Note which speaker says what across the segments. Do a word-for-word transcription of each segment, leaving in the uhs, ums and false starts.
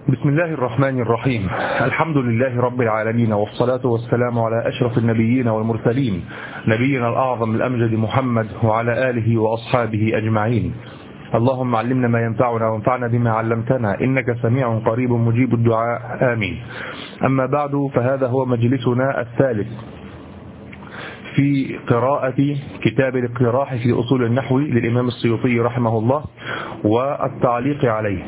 Speaker 1: بسم الله الرحمن الرحيم. الحمد لله رب العالمين، والصلاة والسلام على أشرف النبيين والمرسلين، نبينا الأعظم الأمجد محمد وعلى آله وأصحابه أجمعين. اللهم علمنا ما ينفعنا وانفعنا بما علمتنا، إنك سميع قريب مجيب الدعاء، آمين. أما بعد، فهذا هو مجلسنا الثالث في قراءة كتاب الاقتراح في أصول النحو للإمام السيوطي رحمه الله والتعليق عليه.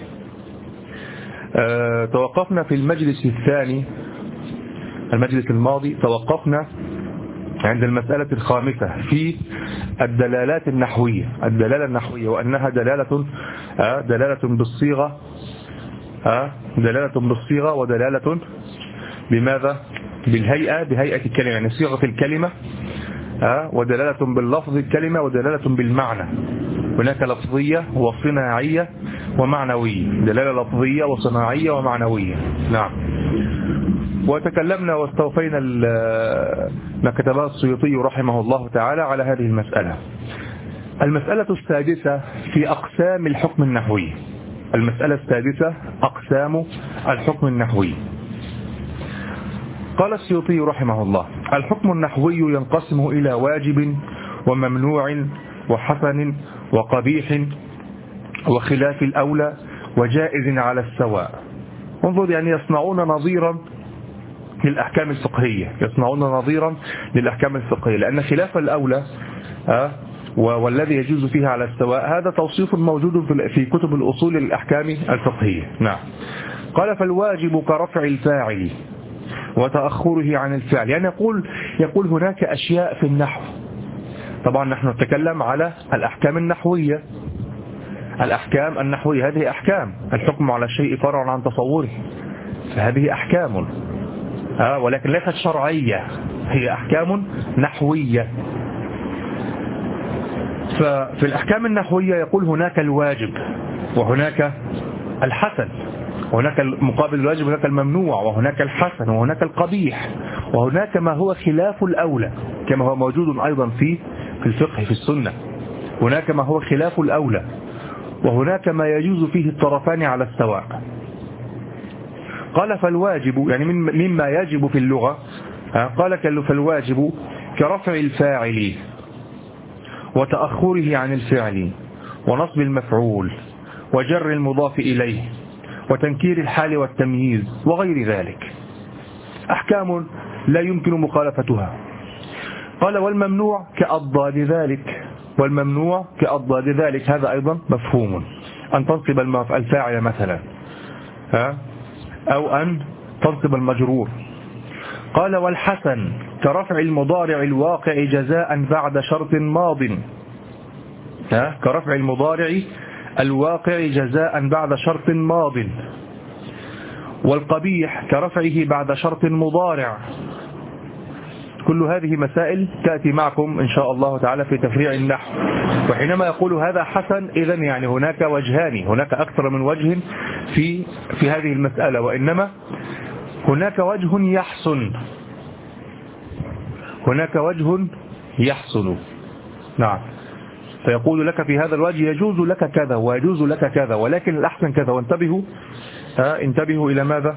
Speaker 1: أه توقفنا في المجلس الثاني، المجلس الماضي توقفنا عند المسألة الخامسة في الدلالات النحوية، الدلالة النحوية وأنها دلالة أه دلالة بالصيغة أه دلالة بالصيغة ودلالة بماذا؟ بالهيئة، بهيئة الكلمة، يعني صيغة الكلمة أه ودلالة باللفظ الكلمة ودلالة بالمعنى. هناك لفظية وصناعية ومعنوية، دلالة لفظية وصناعية ومعنوية. نعم. وتكلمنا واستوفينا ما كتبه السيوطي رحمه الله تعالى على هذه المسألة. المسألة السادسة في أقسام الحكم النحوي. المسألة السادسة أقسام الحكم النحوي. قال السيوطي رحمه الله: الحكم النحوي ينقسم إلى واجب وممنوع وحسن وقبيح وخلاف الأولى وجائز على السواء. انظر، يعني يصنعون نظيرا للأحكام الفقهية، يصنعون نظيرا للأحكام الفقهية، لأن خلاف الأولى أه والذي يجوز فيها على السواء هذا توصيف موجود في كتب الأصول للأحكام الفقهية. نعم. قال: فالواجب كرفع الفاعل وتأخره عن الفعل. يعني يقول يقول هناك أشياء في النحو. طبعا نحن نتكلم على الأحكام النحوية. الأحكام النحوية هذه أحكام، الحكم على الشيء فرع عن تصوره، فهذه أحكام آه ولكن ليست شرعية، هي أحكام نحوية. ففي الأحكام النحوية يقول هناك الواجب وهناك الحسن، وهناك مقابل الواجب، وهناك الممنوع، وهناك الحسن، وهناك القبيح، وهناك ما هو خلاف الأولى كما هو موجود أيضا في في الفقه في السنة. هناك ما هو خلاف الأولى، وهناك ما يجوز فيه الطرفان على السواء. قال: فالواجب يعني مما يجب في اللغة. قال: فالواجب كرفع الفاعل وتأخره عن الفعل ونصب المفعول وجر المضاف إليه وتنكير الحال والتمييز وغير ذلك، أحكام لا يمكن مخالفتها. قال: والممنوع كأضداد ذلك، والممنوع كأضداد ذلك هذا أيضا مفهوم، أن تنصب الفاعل مثلا ها أو أن تنصب المجرور. قال: والحسن كرفع المضارع الواقع جزاء بعد شرط ماض، ها كرفع المضارع الواقع جزاء بعد شرط ماض. والقبيح كرفعه بعد شرط مضارع. كل هذه مسائل تأتي معكم إن شاء الله تعالى في تفريع النحو. وحينما يقول هذا حسن، إذن يعني هناك وجهان، هناك أكثر من وجه في في هذه المسألة، وإنما هناك وجه يحسن، هناك وجه يحسن. نعم. فيقول لك في هذا الوجه يجوز لك كذا ويجوز لك كذا، ولكن الأحسن كذا. وانتبهوا آه انتبهوا إلى ماذا؟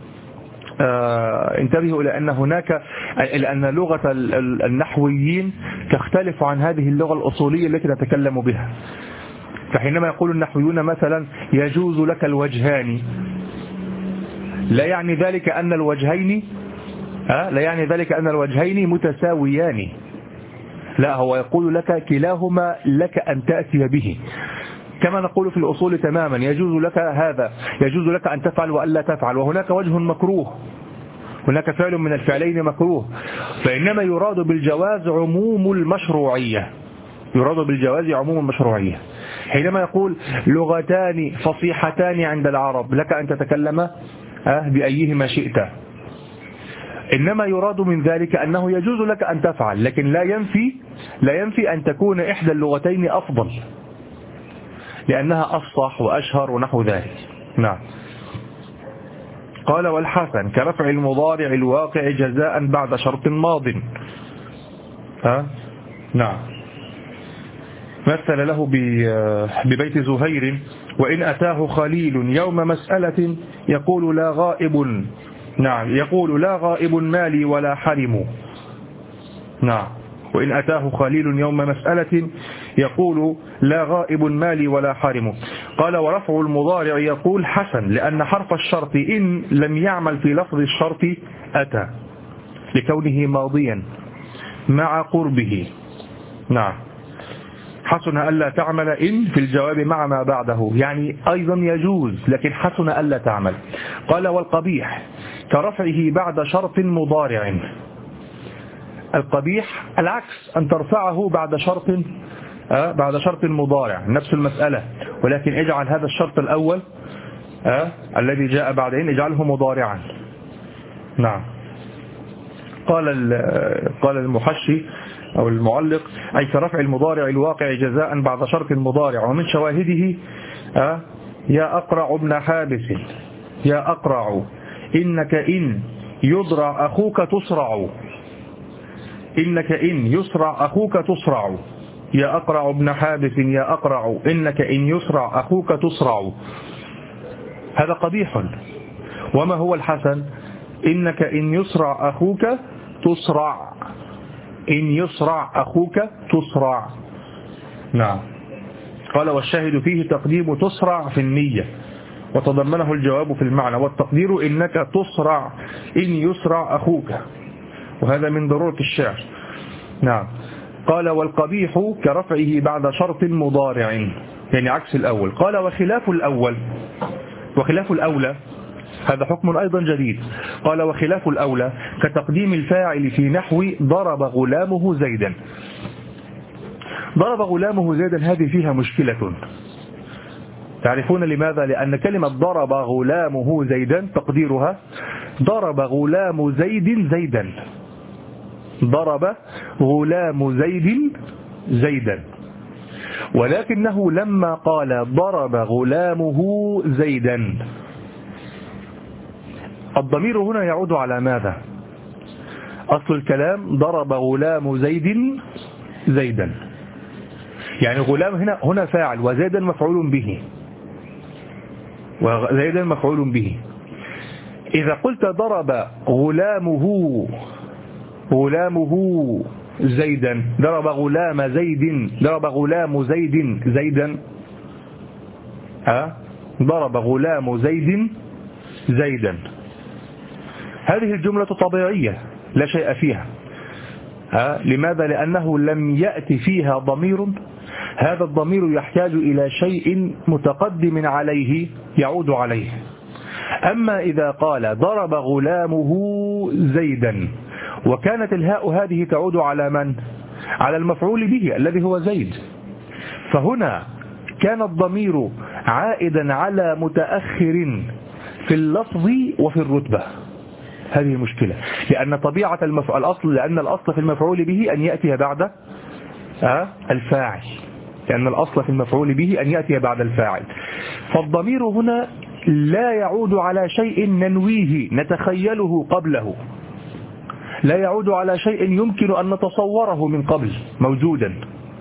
Speaker 1: آه انتبهوا إلى أن هناك إلى أن لغة النحويين تختلف عن هذه اللغة الأصولية التي نتكلم بها. فحينما يقول النحويون مثلا يجوز لك الوجهان، لا يعني ذلك أن الوجهين آه لا يعني ذلك أن الوجهين متساويان، لا، هو يقول لك كلاهما لك أن تأتي به، كما نقول في الأصول تماما. يجوز لك هذا، يجوز لك أن تفعل وألا تفعل، وهناك وجه مكروه، هناك فعل من الفعلين مكروه. فإنما يراد بالجواز عموم المشروعية، يراد بالجواز عموم المشروعية. حينما يقول لغتان فصيحتان عند العرب لك أن تتكلم بأيهما شئت، إنما يراد من ذلك أنه يجوز لك أن تفعل، لكن لا ينفي لا ينفي أن تكون إحدى اللغتين أفضل، لأنها أفصح وأشهر ونحو ذلك. نعم. قال: والحسن كرفع المضارع الواقع جزاء بعد شرط ماض. ها؟ نعم. مثل له ببيت زهير وإن أتاه خليل يوم مسألة يقول لا غائب نعم يقول لا غائب مالي ولا حرم نعم وإن أتاه خليل يوم مسألة يقول لا غائب مالي ولا حرم. قال ورفع المضارع يقول حسن لأن حرف الشرط إن لم يعمل في لفظ الشرط أتى لكونه ماضيا مع قربه. نعم حسن ألا تعمل إن في الجواب مع ما بعده يعني أيضا يجوز لكن حسن ألا تعمل. قال والقبيح كرفعه بعد شرط مضارع. القبيح العكس أن ترفعه بعد شرط أه بعد شرط مضارع نفس المسألة ولكن اجعل هذا الشرط الأول أه الذي جاء بعدين اجعله مضارعا. نعم قال قال المحشي أو المعلق أي كرفع المضارع الواقع جزاء بعد شرط مضارع ومن شواهده أه يا أقرع ابن حابس يا أقرع إنك إن يضرع أخوك تسرع إنك إن يسرع أخوك تسرع يا أقرع ابن حابس يا أقرع إنك إن يسرع أخوك تسرع. هذا قبيح. وما هو الحسن؟ إنك إن يسرع أخوك تسرع إن يسرع أخوك تسرع. نعم قال والشاهد فيه تقديم تسرع في النية وتضمنه الجواب في المعنى والتقدير إنك تسرع إن يسرع أخوك وهذا من ضرورة الشعر. نعم قال والقبيح كرفعه بعد شرط مضارع يعني عكس الأول. قال وخلاف الأول وخلاف الأولى هذا حكم أيضا جديد. قال وخلاف الأولى كتقديم الفاعل في نحو ضرب غلامه زيدا. ضرب غلامه زيدا هذه فيها مشكلة تعرفون لماذا؟ لأن كلمة ضرب غلامه زيدا تقديرها ضرب غلام زيد زيدا ضرب غلام زيد زيدا ولكنه لما قال ضرب غلامه زيدا الضمير هنا يعود على ماذا؟ أصل الكلام ضرب غلام زيد زيدا يعني غلام هنا هنا فاعل وزيدا مفعول به وزيدا مفعول به. إذا قلت ضرب غلامه غلامه زيدا ضرب غلام زيد ضرب غلام زيد زيدا ها ضرب غلام زيد زيدا هذه الجملة طبيعية لا شيء فيها. ها لماذا؟ لأنه لم يأتي فيها ضمير هذا الضمير يحتاج إلى شيء متقدم عليه يعود عليه. أما إذا قال ضرب غلامه زيدا وكانت الهاء هذه تعود على من؟ على المفعول به الذي هو زيد فهنا كان الضمير عائدا على متأخر في اللفظ وفي الرتبة. هذه المشكلة لأن طبيعة المفعول الأصل لأن الأصل في المفعول به أن يأتي بعد أه الفاعل لأن الأصل في المفعول به أن يأتي بعد الفاعل فالضمير هنا لا يعود على شيء ننويه نتخيله قبله لا يعود على شيء يمكن أن نتصوره من قبل موجودا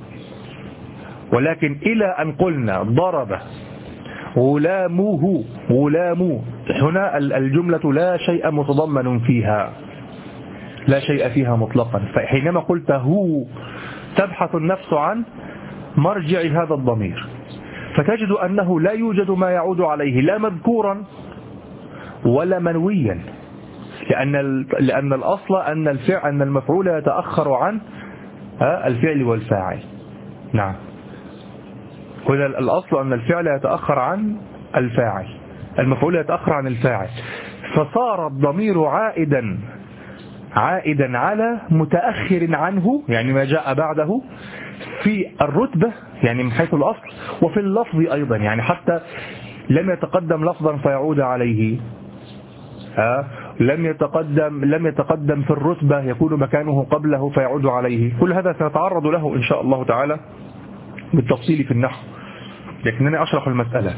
Speaker 1: ولكن إلى أن قلنا ضرب غلامه غلام هنا الجملة لا شيء متضمن فيها لا شيء فيها مطلقا فحينما قلت هو تبحث النفس عن مرجع هذا الضمير فتجد أنه لا يوجد ما يعود عليه لا مذكورا ولا منويا لأن لأن الأصل أن الفعل أن المفعول يتأخر عن الفعل والفاعل. نعم هذا الأصل أن الفعل يتأخر عن الفاعل المفعول يتأخر عن الفاعل فصار الضمير عائدا عائدا على متأخر عنه يعني ما جاء بعده في الرتبة يعني من حيث الأصل وفي اللفظ أيضا يعني حتى لم يتقدم لفظا فيعود عليه ها لم يتقدم لم يتقدم في الرتبة يكون مكانه قبله فيعود عليه. كل هذا سنتعرض له إن شاء الله تعالى بالتفصيل في النحو لكنني أشرح المسألة.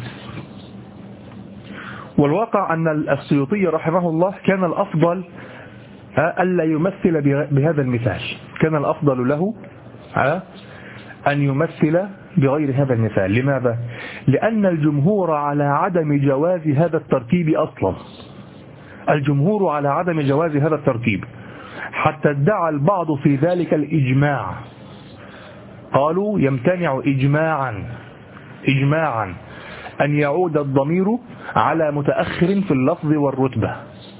Speaker 1: والواقع أن السيوطي رحمه الله كان الأفضل ألا يمثل بهذا المثال كان الأفضل له أن يمثل بغير هذا المثال. لماذا؟ لأن الجمهور على عدم جواز هذا التركيب أصلا، الجمهور على عدم جواز هذا التركيب، حتى ادعى البعض في ذلك الإجماع، قالوا يمتنع إجماعا إجماعا أن يعود الضمير على متأخر في اللفظ والرتبة،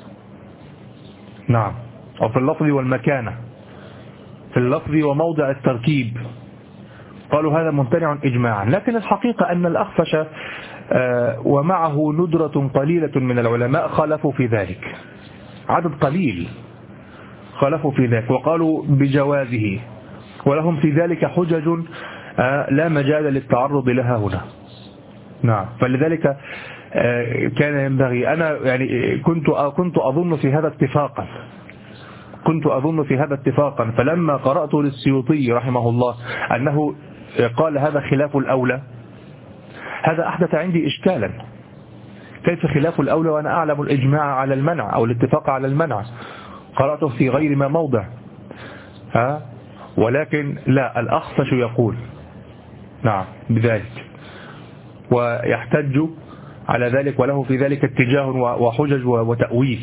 Speaker 1: نعم، أو في اللفظ والمكانة، في اللفظ وموضع التركيب، قالوا هذا ممتنع إجماعا. لكن الحقيقة أن الأخفش ومعه ندرة قليلة من العلماء خالفوا في ذلك، عدد قليل خالفوا في ذلك وقالوا بجوازه، ولهم في ذلك حجج لا مجال للتعرض لها هنا. نعم، فلذلك كان ينبغي، أنا يعني كنت كنت أظن في هذا اتفاقا كنت أظن في هذا اتفاقا فلما قرأت للسيوطي رحمه الله أنه قال هذا خلاف الأولى، هذا أحدث عندي إشكالا، كيف خلاف الأولى وأنا أعلم الإجماع على المنع أو الاتفاق على المنع؟ قرأته في غير ما موضع، ها؟ ولكن لا، الأخفش يقول نعم بذلك ويحتج على ذلك، وله في ذلك اتجاه وحجج وتأويل.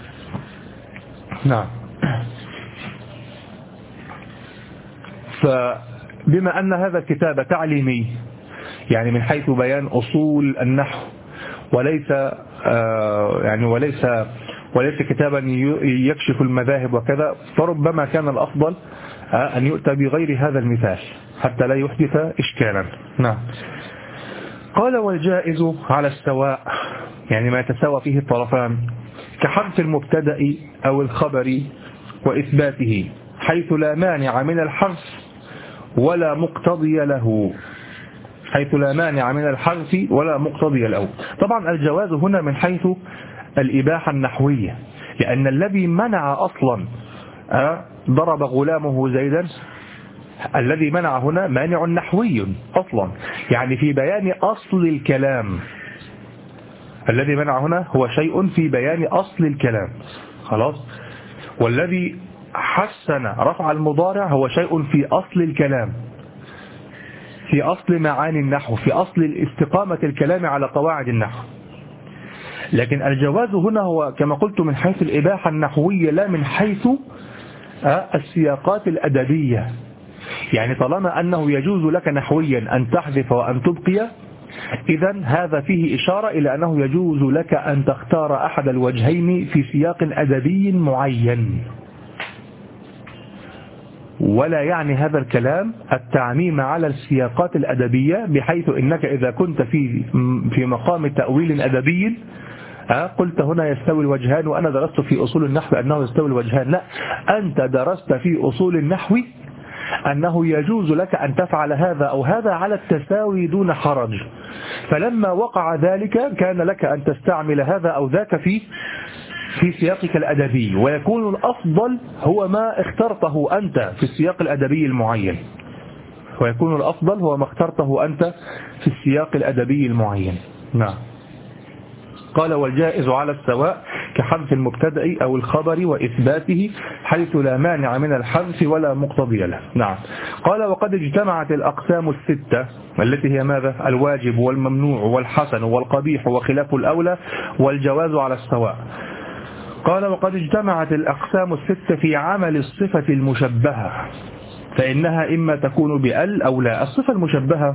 Speaker 1: نعم. فبما أن هذا الكتاب تعليمي، يعني من حيث بيان أصول النحو، وليس آه يعني وليس وليس كتابا يكشف المذاهب وكذا، فربما كان الأفضل آه أن يؤتى بغير هذا المثال حتى لا يحدث إشكالا. نعم. قال والجائز على السواء، يعني ما يتساوى فيه الطرفان، كحذف المبتدأ أو الخبر وإثباته، حيث لا مانع من الحذف ولا مقتضي له، حيث لا مانع من الحذف ولا مقتضي له. طبعا الجواز هنا من حيث الإباحة النحوية، لأن الذي منع أصلا ضرب غلامه زيدا، الذي منع هنا مانع نحوي أصلا، يعني في بيان أصل الكلام، الذي منع هنا هو شيء في بيان أصل الكلام، خلاص. والذي حسن رفع المضارع هو شيء في أصل الكلام، في أصل معاني النحو، في أصل استقامة الكلام على قواعد النحو. لكن الجواز هنا هو كما قلت من حيث الإباحة النحوية، لا من حيث السياقات الأدبية. يعني طالما أنه يجوز لك نحويا أن تحذف وأن تبقي، إذن هذا فيه إشارة إلى أنه يجوز لك أن تختار أحد الوجهين في سياق أدبي معين، ولا يعني هذا الكلام التعميم على السياقات الأدبية، بحيث إنك إذا كنت في في مقام تأويل أدبي قلت هنا يستوي الوجهان وأنا درست في أصول النحو أنه يستوي الوجهان. لا، أنت درست في أصول النحو أنه يجوز لك أن تفعل هذا أو هذا على التساوي دون حرج، فلما وقع ذلك كان لك أن تستعمل هذا أو ذاك في في سياقك الأدبي، ويكون الأفضل هو ما اخترته أنت في السياق الأدبي المعين، ويكون الأفضل هو ما اخترته أنت في السياق الأدبي المعين. نعم. قال والجائز على السواء كحذف المبتدأ أو الخبر وإثباته، حيث لا مانع من الحذف ولا مقتضي له. نعم. قال وقد اجتمعت الأقسام الستة التي هي ماذا؟ الواجب والممنوع والحسن والقبيح وخلاف الأولى والجواز على السواء. قال وقد اجتمعت الأقسام الستة في عمل الصفة المشبهة، فإنها إما تكون بأل أو لا. الصفة المشبهة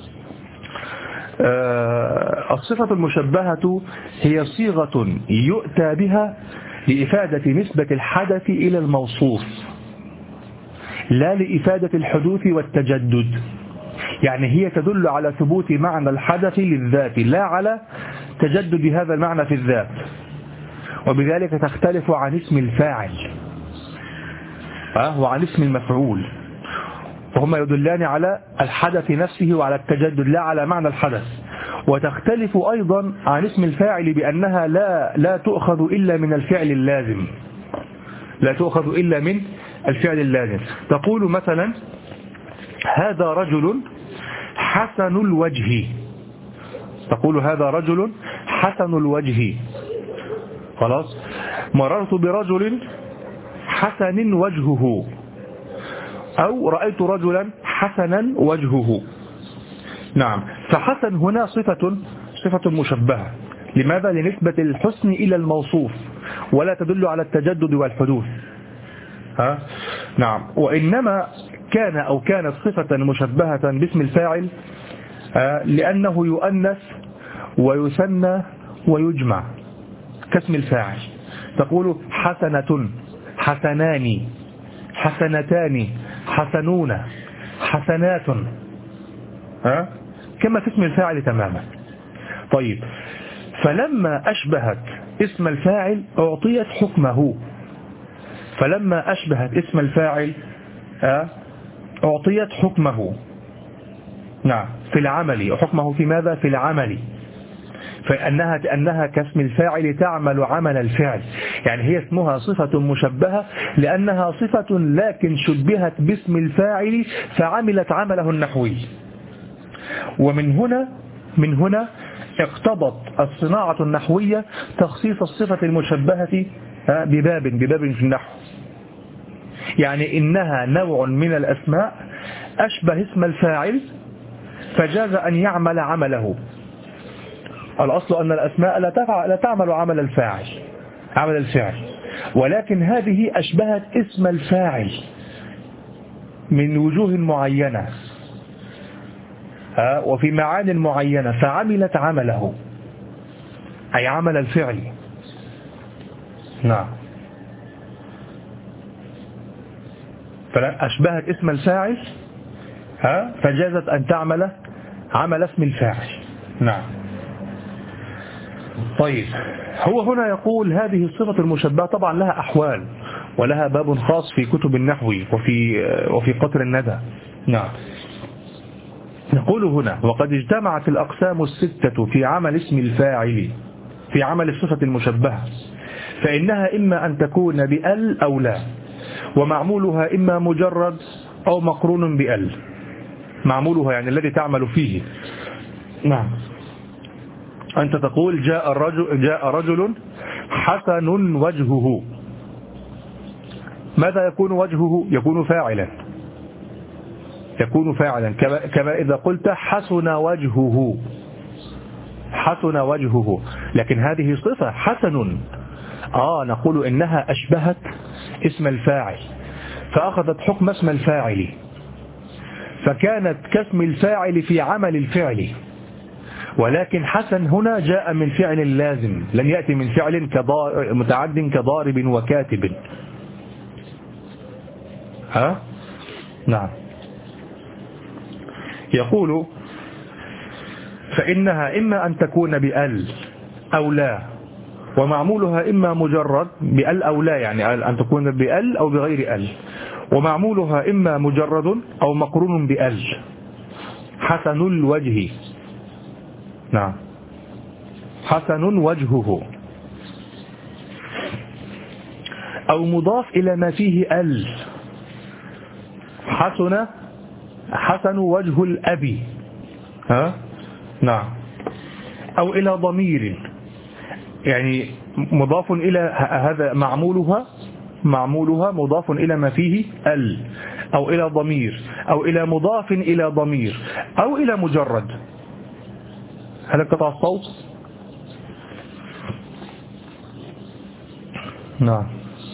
Speaker 1: الصفة المشبهة هي صيغة يؤتى بها لإفادة نسبة الحدث إلى الموصوف، لا لإفادة الحدوث والتجدد، يعني هي تدل على ثبوت معنى الحدث للذات لا على تجدد هذا المعنى في الذات، وبذلك تختلف عن اسم الفاعل وعن اسم المفعول، فهما يدلان على الحدث نفسه وعلى التجدد لا على معنى الحدث. وتختلف أيضا عن اسم الفاعل بأنها لا لا تؤخذ إلا من الفعل اللازم، لا تؤخذ إلا من الفعل اللازم. تقول مثلا هذا رجل حسن الوجه، تقول هذا رجل حسن الوجه، خلاص. مررت برجل حسن وجهه، أو رأيت رجلا حسنا وجهه. نعم. فحسن هنا صفة صفة مشبهة. لماذا؟ لنسبة الحسن إلى الموصوف ولا تدل على التجدد والحدوث. ها؟ نعم. وإنما كان أو كانت صفة مشبهة باسم الفاعل لأنه يؤنث ويثنى ويجمع كاسم الفاعل. تقول حسنة، حسنان، حسنتان، حسنون، حسنات، ها؟ كما في اسم الفاعل تماما. طيب، فلما أشبهت اسم الفاعل أعطيت حكمه. فلما أشبهت اسم الفاعل أعطيت حكمه. نعم، في العمل. حكمه في ماذا؟ في العمل. فأنها أنها كاسم الفاعل تعمل عمل الفعل. يعني هي اسمها صفة مشبهة لأنها صفة لكن شبهت باسم الفاعل فعملت عمله النحوي. ومن هنا من هنا اقتضت الصناعة النحوية تخصيص الصفة المشبهة بباب بباب في النحو. يعني إنها نوع من الأسماء أشبه اسم الفاعل فجاز أن يعمل عمله. الأصل أن الأسماء لا تعمل عمل الفاعل عمل الفعل، ولكن هذه أشبهت اسم الفاعل من وجوه معينة وفي معان معينة فعملت عمله، أي عمل الفعل. نعم. فأشبهت اسم الفاعل فجازت أن تعمل عمل اسم الفاعل. نعم. طيب، هو هنا يقول هذه الصفة المشبهة طبعا لها أحوال ولها باب خاص في كتب النحو وفي وفي قطر الندى. نعم. نقول هنا وقد اجتمعت الأقسام الستة في عمل اسم الفاعل في عمل الصفة المشبهة، فإنها إما أن تكون بأل أو لا، ومعمولها إما مجرد أو مقرون بأل. معمولها يعني الذي تعمل فيه. نعم. أنت تقول جاء الرجل جاء رجل حسن وجهه. ماذا يكون وجهه؟ يكون فاعلا يكون فاعلا كما إذا قلت حسن وجهه حسن وجهه. لكن هذه صفة حسن آه نقول إنها أشبهت اسم الفاعل فأخذت حكم اسم الفاعل، فكانت كاسم الفاعل في عمل الفعل. ولكن حسن هنا جاء من فعل لازم، لم يأتي من فعل متعد كضارب وكاتب. ها؟ نعم. يقول فإنها إما أن تكون بأل أو لا، ومعمولها إما مجرد بأل أو لا، يعني أن تكون بأل أو بغير أل، ومعمولها إما مجرد أو مقرون بأل. حسن الوجه. نعم. حسن وجهه. أو مضاف إلى ما فيه ال. حسن حسن وجه الأبي. ها؟ نعم. أو إلى ضمير، يعني مضاف إلى هذا معمولها معمولها مضاف إلى ما فيه ال، أو إلى ضمير، أو إلى مضاف إلى ضمير، أو إلى مجرد. هل انقطع الصوت؟ نعم.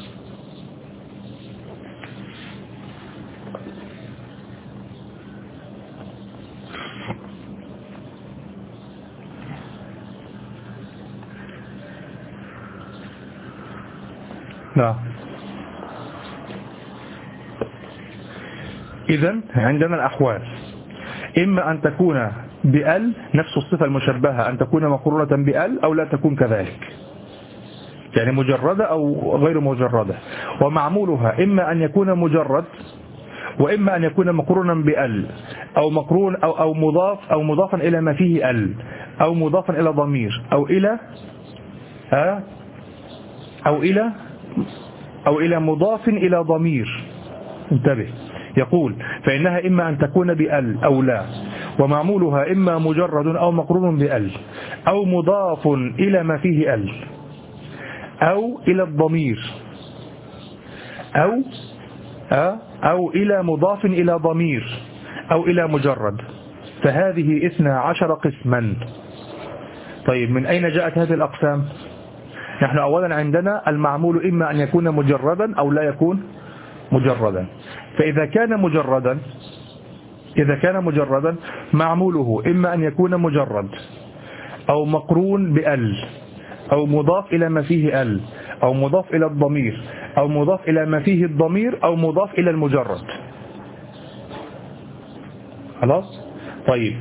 Speaker 1: نعم. إذن عندنا الأحوال، إما أن تكون بأل نفس الصفة المشبهة أن تكون مقرونة بأل أو لا تكون كذلك، يعني مجردة أو غير مجردة. ومعمولها إما أن يكون مجرد، وإما أن يكون مقرونا بأل، أو مقرون أو أو مضاف أو مضافا إلى ما فيه أل، أو مضافا إلى ضمير، أو إلى ها أو إلى أو إلى مضاف إلى ضمير. انتبه. يقول فإنها إما أن تكون بأل أو لا، ومعمولها إما مجرد أو مقرون بأل، أو مضاف إلى ما فيه أل، أو إلى الضمير، أو أو إلى مضاف إلى ضمير، أو إلى مجرد. فهذه اثنا عشر قسما. طيب من أين جاءت هذه الأقسام؟ نحن أولا عندنا المعمول إما أن يكون مجردا أو لا يكون مجردا. فإذا كان مجردا إذا كان مجردا معموله إما أن يكون مجرد أو مقرون بأل أو مضاف إلى ما فيه أل أو مضاف إلى الضمير أو مضاف إلى ما فيه الضمير أو مضاف إلى المجرد. خلاص؟ طيب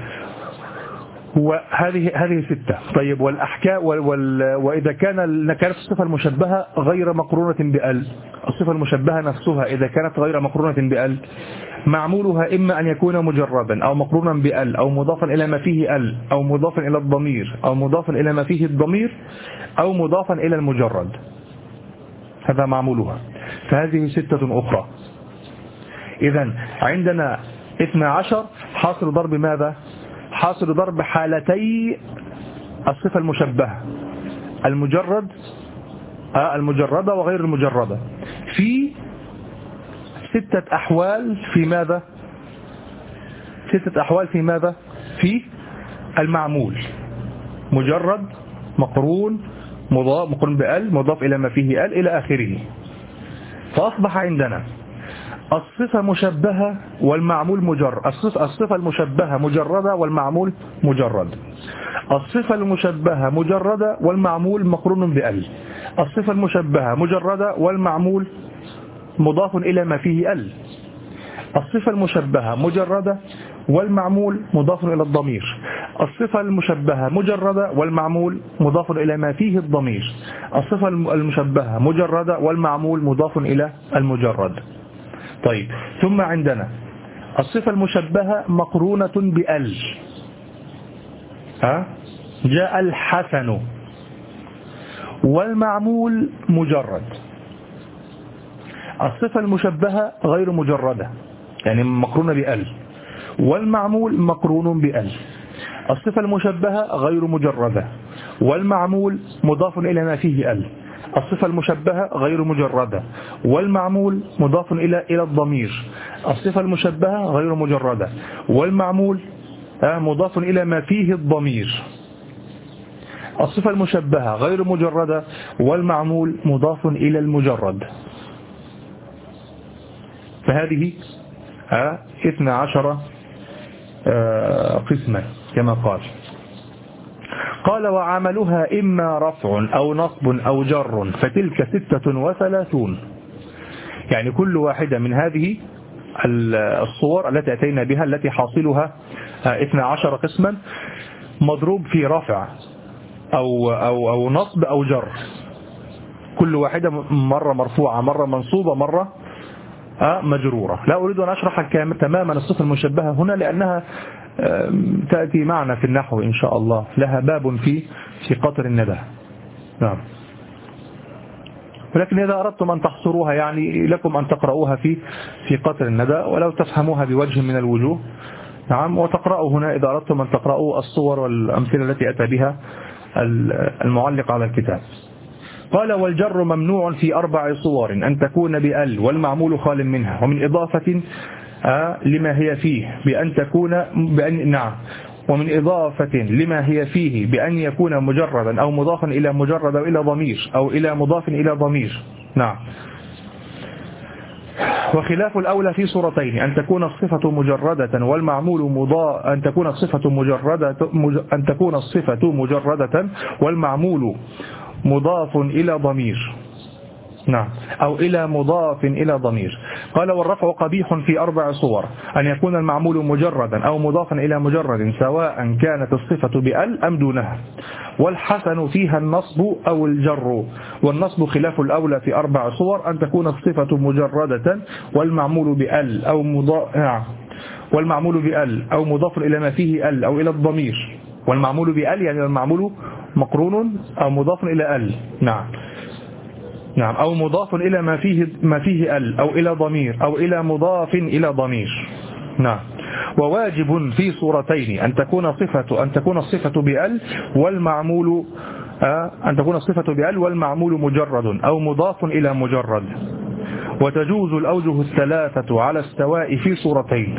Speaker 1: وهذه هذه ستة. طيب والأحكام وال وإذا كان كانت الصفة المشبهة غير مقرونة بأل، الصفة المشبهة نفسها إذا كانت غير مقرونة بأل معمولها إما أن يكون مجردا أو مقرونا بأل أو مضافا إلى ما فيه أل أو مضافا إلى الضمير أو مضافا إلى ما فيه الضمير أو مضافا إلى المجرد. هذا معمولها. فهذه ستة أخرى. إذن عندنا اثنا عشر حاصل ضرب ماذا؟ حاصل ضرب حالتي الصفة المشبهة، المجرد المجردة وغير المجردة، في ستة أحوال. في ماذا؟ ستة أحوال في ماذا؟ في المعمول مجرد مقرون مضاف مقرون بأل مضاف إلى ما فيه أل إلى آخره. فأصبح عندنا الصفة مشبهة والمعمول مجرد. الصفة, الصفة المشبهة مجردة والمعمول مجرد. الصفة المشبهة مجردة والمعمول مقرون بأل. الصفة المشبهة مجردة والمعمول مضاف إلى ما فيه أل. الصفة المشبهة مجردة والمعمول مضاف إلى الضمير. الصفة المشبهة مجردة والمعمول مضاف إلى ما فيه الضمير. الصفة المشبهة مجردة والمعمول مضاف إلى المجرد. طيب ثم عندنا الصفة المشبهة مقرونة بأل. ها جاء الحسن والمعمول مجرد. الصفة المشبهة غير مجردة يعني مقرونة بأل والمعمول مقرون بأل. الصفة المشبهة غير مجردة والمعمول مضاف إلى ما فيه أل. الصفة المشبهة غير مجردة والمعمول مضاف إلى إلى الضمير. الصفة المشبهة غير مجردة والمعمول مضاف إلى ما فيه الضمير. الصفة المشبهة غير مجردة والمعمول مضاف إلى المجرد. فهذه اثنا عشر قسما كما قال. قال وعملها إما رفع أو نصب أو جر فتلك ستة وثلاثون. يعني كل واحدة من هذه الصور التي أتينا بها التي حاصلها اثنا عشر قسما مضروب في رفع أو, أو, أو نصب أو جر. كل واحدة مرة مرفوعة مرة منصوبة مرة مجرورة. لا أريد أن أشرح تماما الصفة المشبهة هنا لأنها تأتي معنا في النحو إن شاء الله، لها باب في في قطر الندى. نعم. ولكن إذا أردتم أن تحصروها يعني لكم أن تقرؤوها في في قطر الندى ولو تفهموها بوجه من الوجوه. نعم. وتقرأوا هنا إذا أردتم أن تقرأوا الصور والأمثلة التي أتى بها المعلق على الكتاب. قال والجر ممنوع في أربع صور: أن تكون بأل والمعمول خال منها، ومن إضافة لما هي فيه بأن تكون بأن نعم ومن إضافة لما هي فيه بأن يكون مجردا أو مضافا إلى مجرد أو إلى ضمير أو إلى مضاف إلى ضمير. نعم. وخلاف الأولى في صورتين: أن تكون الصفة مجردة والمعمول مضاف أن تكون الصفة مجردة أن تكون الصفة مجردة والمعمول مضاف إلى ضمير. نعم. أو إلى مضاف إلى ضمير. قال والرفع قبيح في أربع صور: أن يكون المعمول مجردا أو مضافا إلى مجرد سواء كانت الصفة بأل أم دونها. والحسن فيها النصب أو الجر. والنصب خلاف الأولى في أربع صور: أن تكون الصفة مجردة والمعمول بأل أو مضاف نعم والمعمول بأل أو مضاف إلى ما فيه أل أو إلى الضمير. والمعمول بأل يعني المعمول مقرون أو مضاف إلى أل. نعم نعم أو مضاف إلى ما فيه ما فيه ال أو إلى ضمير أو إلى مضاف إلى ضمير. نعم. وواجب في صورتين: أن تكون صفة أن تكون الصفة بأل والمعمول أن تكون الصفة بأل والمعمول مجرد أو مضاف إلى مجرد. وتجوز الأوجه الثلاثة على السواء في صورتين: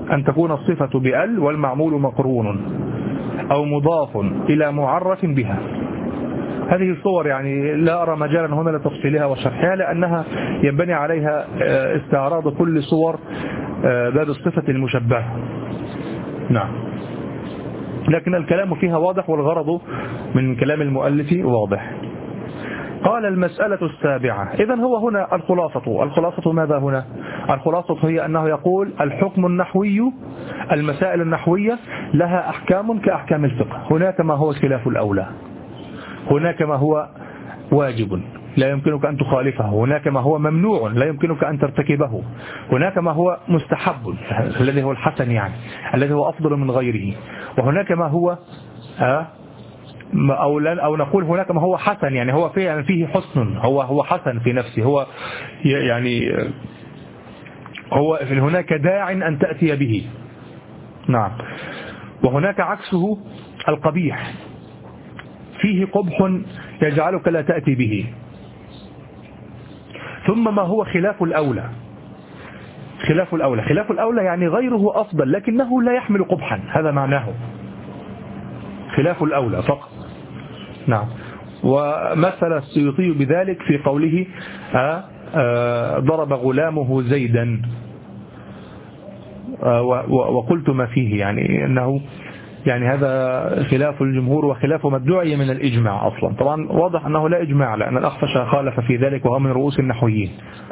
Speaker 1: أن تكون الصفة بأل والمعمول مقرون أو مضاف إلى معرف بها. هذه الصور يعني لا أرى مجالا هنا لتفصيلها وشرحها، لأنها ينبني عليها استعراض كل صور باب الصفة المشبهة. نعم، لكن الكلام فيها واضح والغرض من كلام المؤلف واضح. قال المسألة السابعة. إذن هو هنا الخلاصة. الخلاصة ماذا هنا؟ الخلاصة هي أنه يقول الحكم النحوي، المسائل النحوية لها أحكام كأحكام الفقه. هناك ما هو خلاف الأولى، هناك ما هو واجب لا يمكنك أن تخالفه، هناك ما هو ممنوع لا يمكنك أن ترتكبه، هناك ما هو مستحب الذي هو الحسن يعني الذي هو أفضل من غيره، وهناك ما هو أه أو, أو نقول هناك ما هو حسن يعني هو فيه, يعني فيه حسن، هو هو حسن في نفسه، هو يعني هو هناك داع أن تأتي به. نعم. وهناك عكسه القبيح، فيه قبح يجعلك لا تأتي به. ثم ما هو خلاف الأولى. خلاف الأولى خلاف الأولى يعني غيره أفضل لكنه لا يحمل قبحا، هذا معناه خلاف الأولى فقط. نعم. ومثل السيوطي بذلك في قوله آه آه ضرب غلامه زيدا، آه وقلت ما فيه يعني أنه يعني هذا خلاف الجمهور وخلاف ما ادعي من الإجماع أصلا. طبعا واضح أنه لا إجماع لأن الأخفش خالف في ذلك وهو من رؤوس النحويين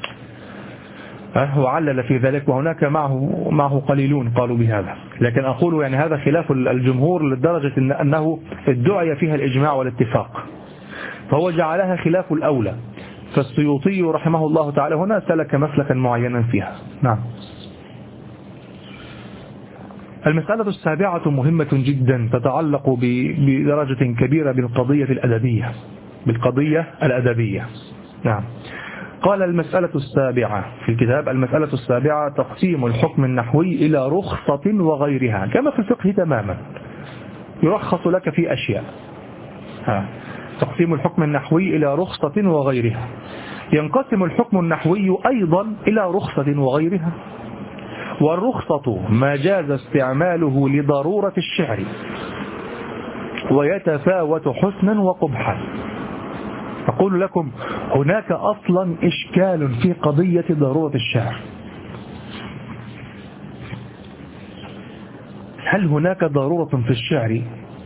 Speaker 1: وعلل في ذلك، وهناك معه معه قليلون قالوا بهذا، لكن أقول يعني هذا خلاف الجمهور لدرجة إن أنه ادعي فيها الإجماع والاتفاق، فهو جعلها خلاف الأولى. فالسيوطي رحمه الله تعالى هنا سلك مسلكا معينا فيها. نعم. المسألة السابعة مهمة جدا، تتعلق بدرجة كبيرة بالقضية الأدبية بالقضية الأدبية. نعم. قال المسألة السابعة في الكتاب، المسألة السابعة تقسيم الحكم النحوي إلى رخصة وغيرها، كما في الفقه تماما، يرخص لك في أشياء. ها. تقسيم الحكم النحوي إلى رخصة وغيرها. ينقسم الحكم النحوي أيضا إلى رخصة وغيرها. والرخصة ما جاز استعماله لضرورة الشعر ويتفاوت حسنا وقبحا. أقول لكم هناك أصلا إشكال في قضية ضرورة الشعر. هل هناك ضرورة في الشعر؟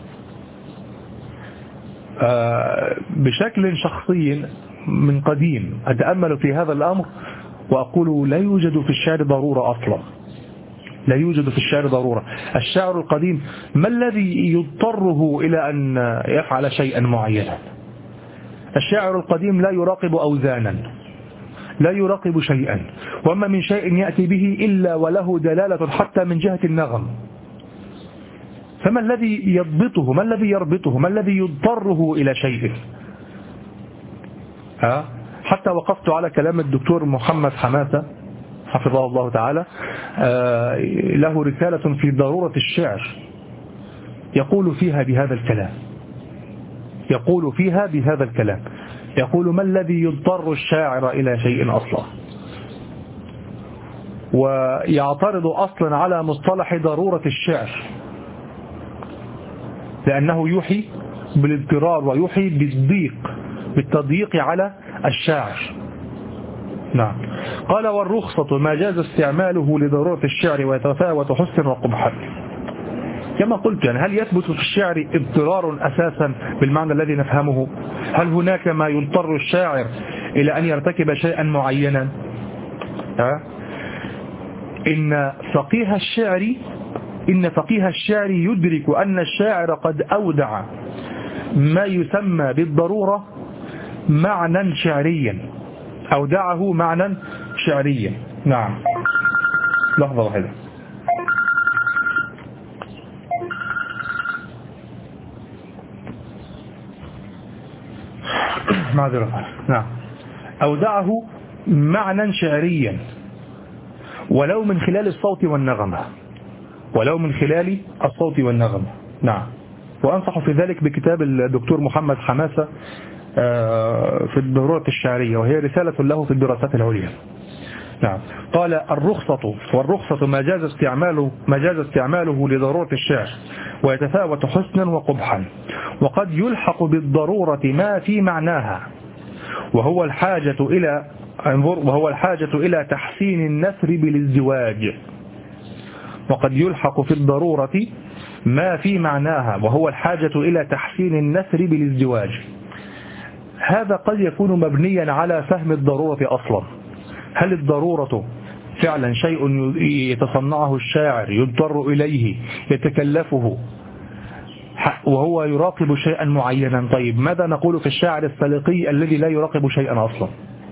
Speaker 1: آه بشكل شخصي من قديم أتأمل في هذا الأمر وأقول لا يوجد في الشعر ضرورة أصلا، لا يوجد في الشعر ضرورة. الشاعر القديم ما الذي يضطره إلى أن يفعل شيئا معينا؟ الشاعر القديم لا يراقب أوزانا، لا يراقب شيئا، وما من شيء يأتي به إلا وله دلالة حتى من جهة النغم. فما الذي يضبطه؟ ما الذي يربطه؟ ما الذي يضطره إلى شيء؟ ها؟ حتى وقفت على كلام الدكتور محمد حماسة حفظه الله تعالى، آه له رسالة في ضرورة الشعر يقول فيها بهذا الكلام يقول فيها بهذا الكلام يقول ما الذي يضطر الشاعر إلى شيء أصلا، ويعترض أصلا على مصطلح ضرورة الشعر لأنه يوحي بالاضطرار ويوحي بالضيق بالتضييق على الشاعر. نعم. قال والرخصة ما جاز استعماله لضرورة الشعر ويتفاوت حسن وقبحا. كما قلت يعني هل يثبت في الشعر اضطرار أساسا بالمعنى الذي نفهمه؟ هل هناك ما يضطر الشاعر إلى أن يرتكب شيئا معينا؟ ها؟ إن فقيه الشعر إن فقيه الشعر يدرك أن الشاعر قد أودع ما يسمى بالضرورة معنى شعريا، أودعه معنى شعريا. نعم. لحظة واحدة. معذرة. نعم. أودعه معنى شعريا ولو من خلال الصوت والنغمة ولو من خلال الصوت والنغمة. نعم. وأنصح في ذلك بكتاب الدكتور محمد حماسة في الضرورة الشعرية، وهي رسالة له في الدراسات العليا. نعم. قال الرخصة، والرخصة ما جاز استعماله ما جاز استعماله لضرورة الشعر، ويتفاوت حسنا وقبحا، وقد يلحق بالضرورة ما في معناها، وهو الحاجة إلى انظر وهو الحاجة إلى تحسين النثر بالازدواج. وقد يلحق في الضرورة ما في معناها، وهو الحاجة إلى تحسين النثر بالازدواج. هذا قد يكون مبنيا على فهم الضرورة أصلا. هل الضرورة فعلا شيء يتصنعه الشاعر يضطر إليه يتكلفه وهو يراقب شيئا معينا؟ طيب ماذا نقول في الشاعر السلقي الذي لا يراقب شيئا أصلا؟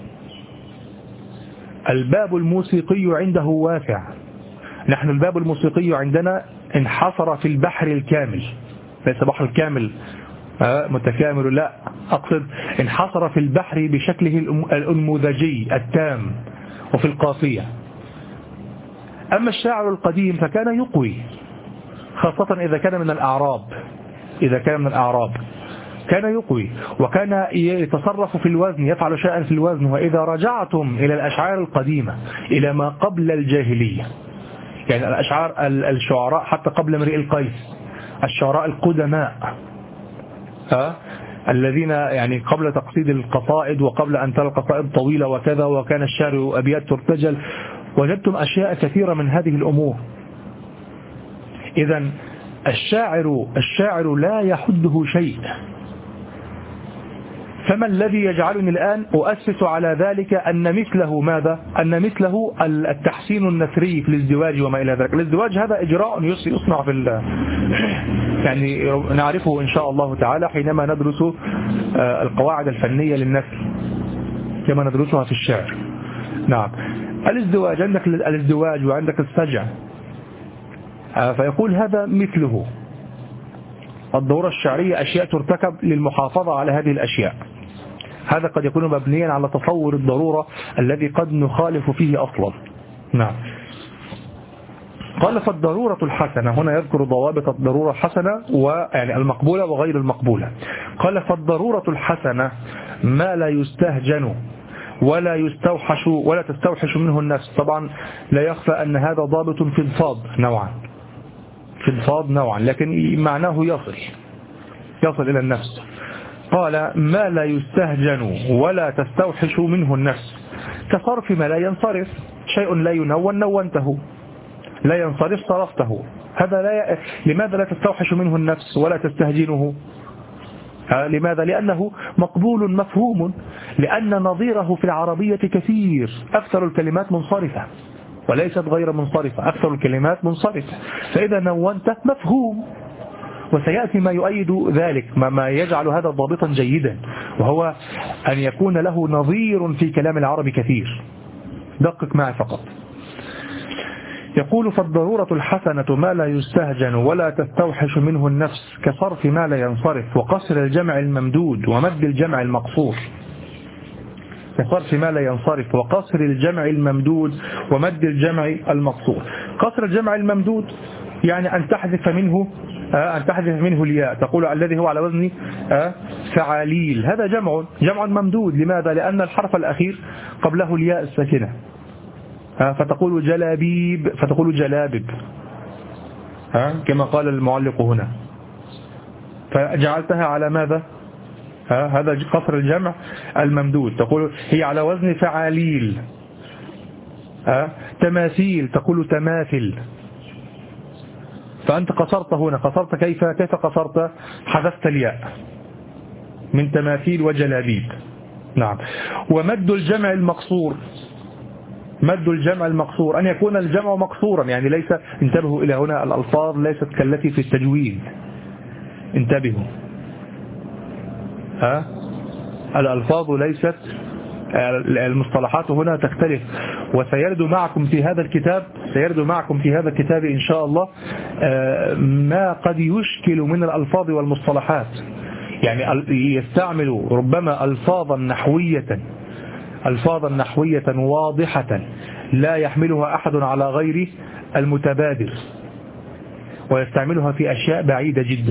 Speaker 1: الباب الموسيقي عنده واسع. نحن الباب الموسيقي عندنا انحصر في البحر الكامل، ليس بحر الكامل متكامل، لا، أقصد انحصر في البحر بشكله الأنموذجي التام وفي القافية. أما الشاعر القديم فكان يقوي، خاصة إذا كان من الأعراب إذا كان من الأعراب كان يقوي، وكان يتصرف في الوزن، يفعل شيئا في الوزن. وإذا رجعتم إلى الأشعار القديمة إلى ما قبل الجاهلية، يعني الأشعار الشعراء حتى قبل امرئ القيس، الشعراء القدماء ها الذين يعني قبل تقصيد القصائد وقبل أن ترى القصائد طويلة وكذا، وكان الشعر أبيات ترتجل، وجدتم أشياء كثيرة من هذه الأمور. إذن الشاعر الشاعر لا يحده شيء. فما الذي يجعلني الآن أؤسس على ذلك أن مثله ماذا؟ أن مثله التحسين النثري في الازدواج وما إلى ذلك. الازدواج هذا إجراء يصنع في يعني نعرفه إن شاء الله تعالى حينما ندرس القواعد الفنية للنثر كما ندرسها في الشعر. نعم. الازدواج، عندك الازدواج وعندك السجع، فيقول هذا مثله. الضرورة الشعرية أشياء ترتكب للمحافظة على هذه الأشياء. هذا قد يكون مبنيا على تصور الضرورة الذي قد نخالف فيه أصلا. نعم. قال فالضرورة الحسنة، هنا يذكر ضوابط الضرورة الحسنة ويعني المقبولة وغير المقبولة. قال فالضرورة الحسنة ما لا يستهجن ولا يستوحش ولا تستوحش منه النفس. طبعا لا يخفى أن هذا ضابط في الفاظ نوعا في الفاظ نوعا لكن معناه يصل يصل إلى النفس. قال ما لا يستهجن ولا تستوحش منه النفس، كصرف ما لا ينصرف. شيء لا ينون نونته، لا ينصرف صرفته. هذا لا ي... لماذا لا تستوحش منه النفس ولا تستهجنه؟ لماذا؟ لأنه مقبول مفهوم، لأن نظيره في العربية كثير. أكثر الكلمات منصرفة وليست غير منصرفة، أكثر الكلمات منصرفة. فإذا نونت مفهوم، وسيأتي ما يؤيد ذلك، ما يجعل هذا ضابطا جيدا، وهو أن يكون له نظير في كلام العرب كثير. دقق معي فقط. يقول فالضرورة الحسنة ما لا يستهجن ولا تستوحش منه النفس، كصرف ما لا ينصرف، وقصر الجمع الممدود ومد الجمع المقصور. كصرف ما لا ينصرف وقصر الجمع الممدود ومد الجمع المقصور. قصر الجمع الممدود يعني أن تحذف منه أن تحذف منه الياء، تقول الذي هو على وزن فعاليل، هذا جمع جمع ممدود. لماذا؟ لأن الحرف الأخير قبله الياء الساكنة، فتقول جلابيب فتقول جلابب كما قال المعلق هنا، فجعلتها على ماذا؟ هذا قصر الجمع الممدود، تقول هي على وزن فعاليل. تماثيل تقول تماثل، فأنت قصرت هنا. قصرت كيف كيف قصرت؟ حذفت الياء من تماثيل وجلابيب. نعم. ومد الجمع المقصور، مد الجمع المقصور أن يكون الجمع مقصورا، يعني ليس، انتبهوا إلى هنا، الألفاظ ليست كالتي في التجويد، انتبهوا. ها الألفاظ ليست، المصطلحات هنا تختلف. وسيرد معكم في هذا الكتاب سيرد معكم في هذا الكتاب إن شاء الله ما قد يشكل من الألفاظ والمصطلحات. يعني يستعمل ربما ألفاظا نحوية ألفاظا نحوية واضحة لا يحملها أحد على غير المتبادر، ويستعملها في أشياء بعيدة جدا.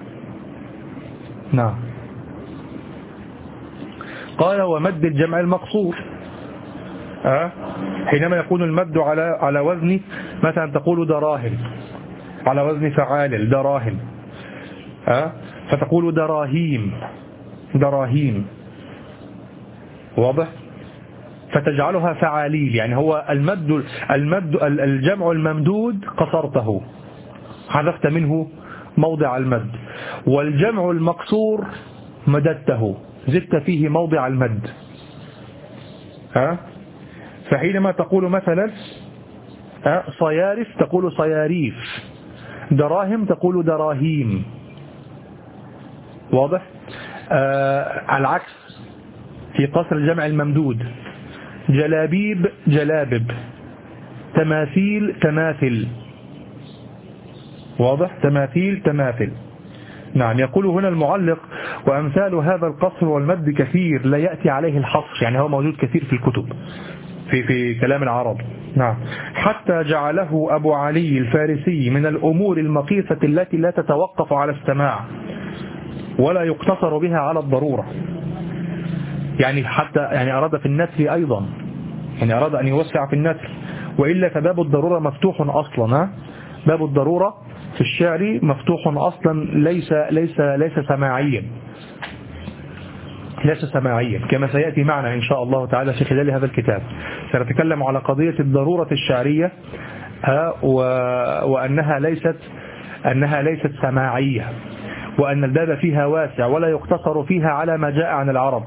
Speaker 1: نعم. قال ومد الجمع المقصور أه؟ حينما يكون المد على على وزن مثلا تقول دراهم، على وزن فعال دراهم، أه؟ فتقول دراهيم، دراهيم، واضح؟ فتجعلها فعاليل، يعني هو المد المد الجمع الممدود قصرته، حذفت منه موضع المد، والجمع المقصور مددته، زدت فيه موضع المد. ها؟ فحينما تقول مثلا صيارف تقول صياريف، دراهم تقول دراهيم، واضح؟ آه العكس في قصر الجمع الممدود، جلابيب جلابب، تماثيل تماثل، واضح؟ تماثيل تماثل. نعم. يقول هنا المعلق وأمثال هذا القصر والمد كثير لا يأتي عليه الحصر، يعني هو موجود كثير في الكتب في في كلام العرب. نعم. حتى جعله أبو علي الفارسي من الأمور المقيسة التي لا تتوقف على السماع ولا يقتصر بها على الضرورة، يعني حتى يعني أراد في النثر أيضا، يعني أراد أن يوسع في النثر، وإلا فباب الضرورة مفتوح أصلا. ها؟ باب الضرورة في الشعر مفتوح أصلا، ليس ليس ليس سماعيا، ليس سماعيا كما سيأتي معنا إن شاء الله تعالى في خلال هذا الكتاب. سنتكلم على قضية الضرورة الشعرية وأنها ليست أنها ليست سماعية، وأن الباب فيها واسع ولا يقتصر فيها على ما جاء عن العرب،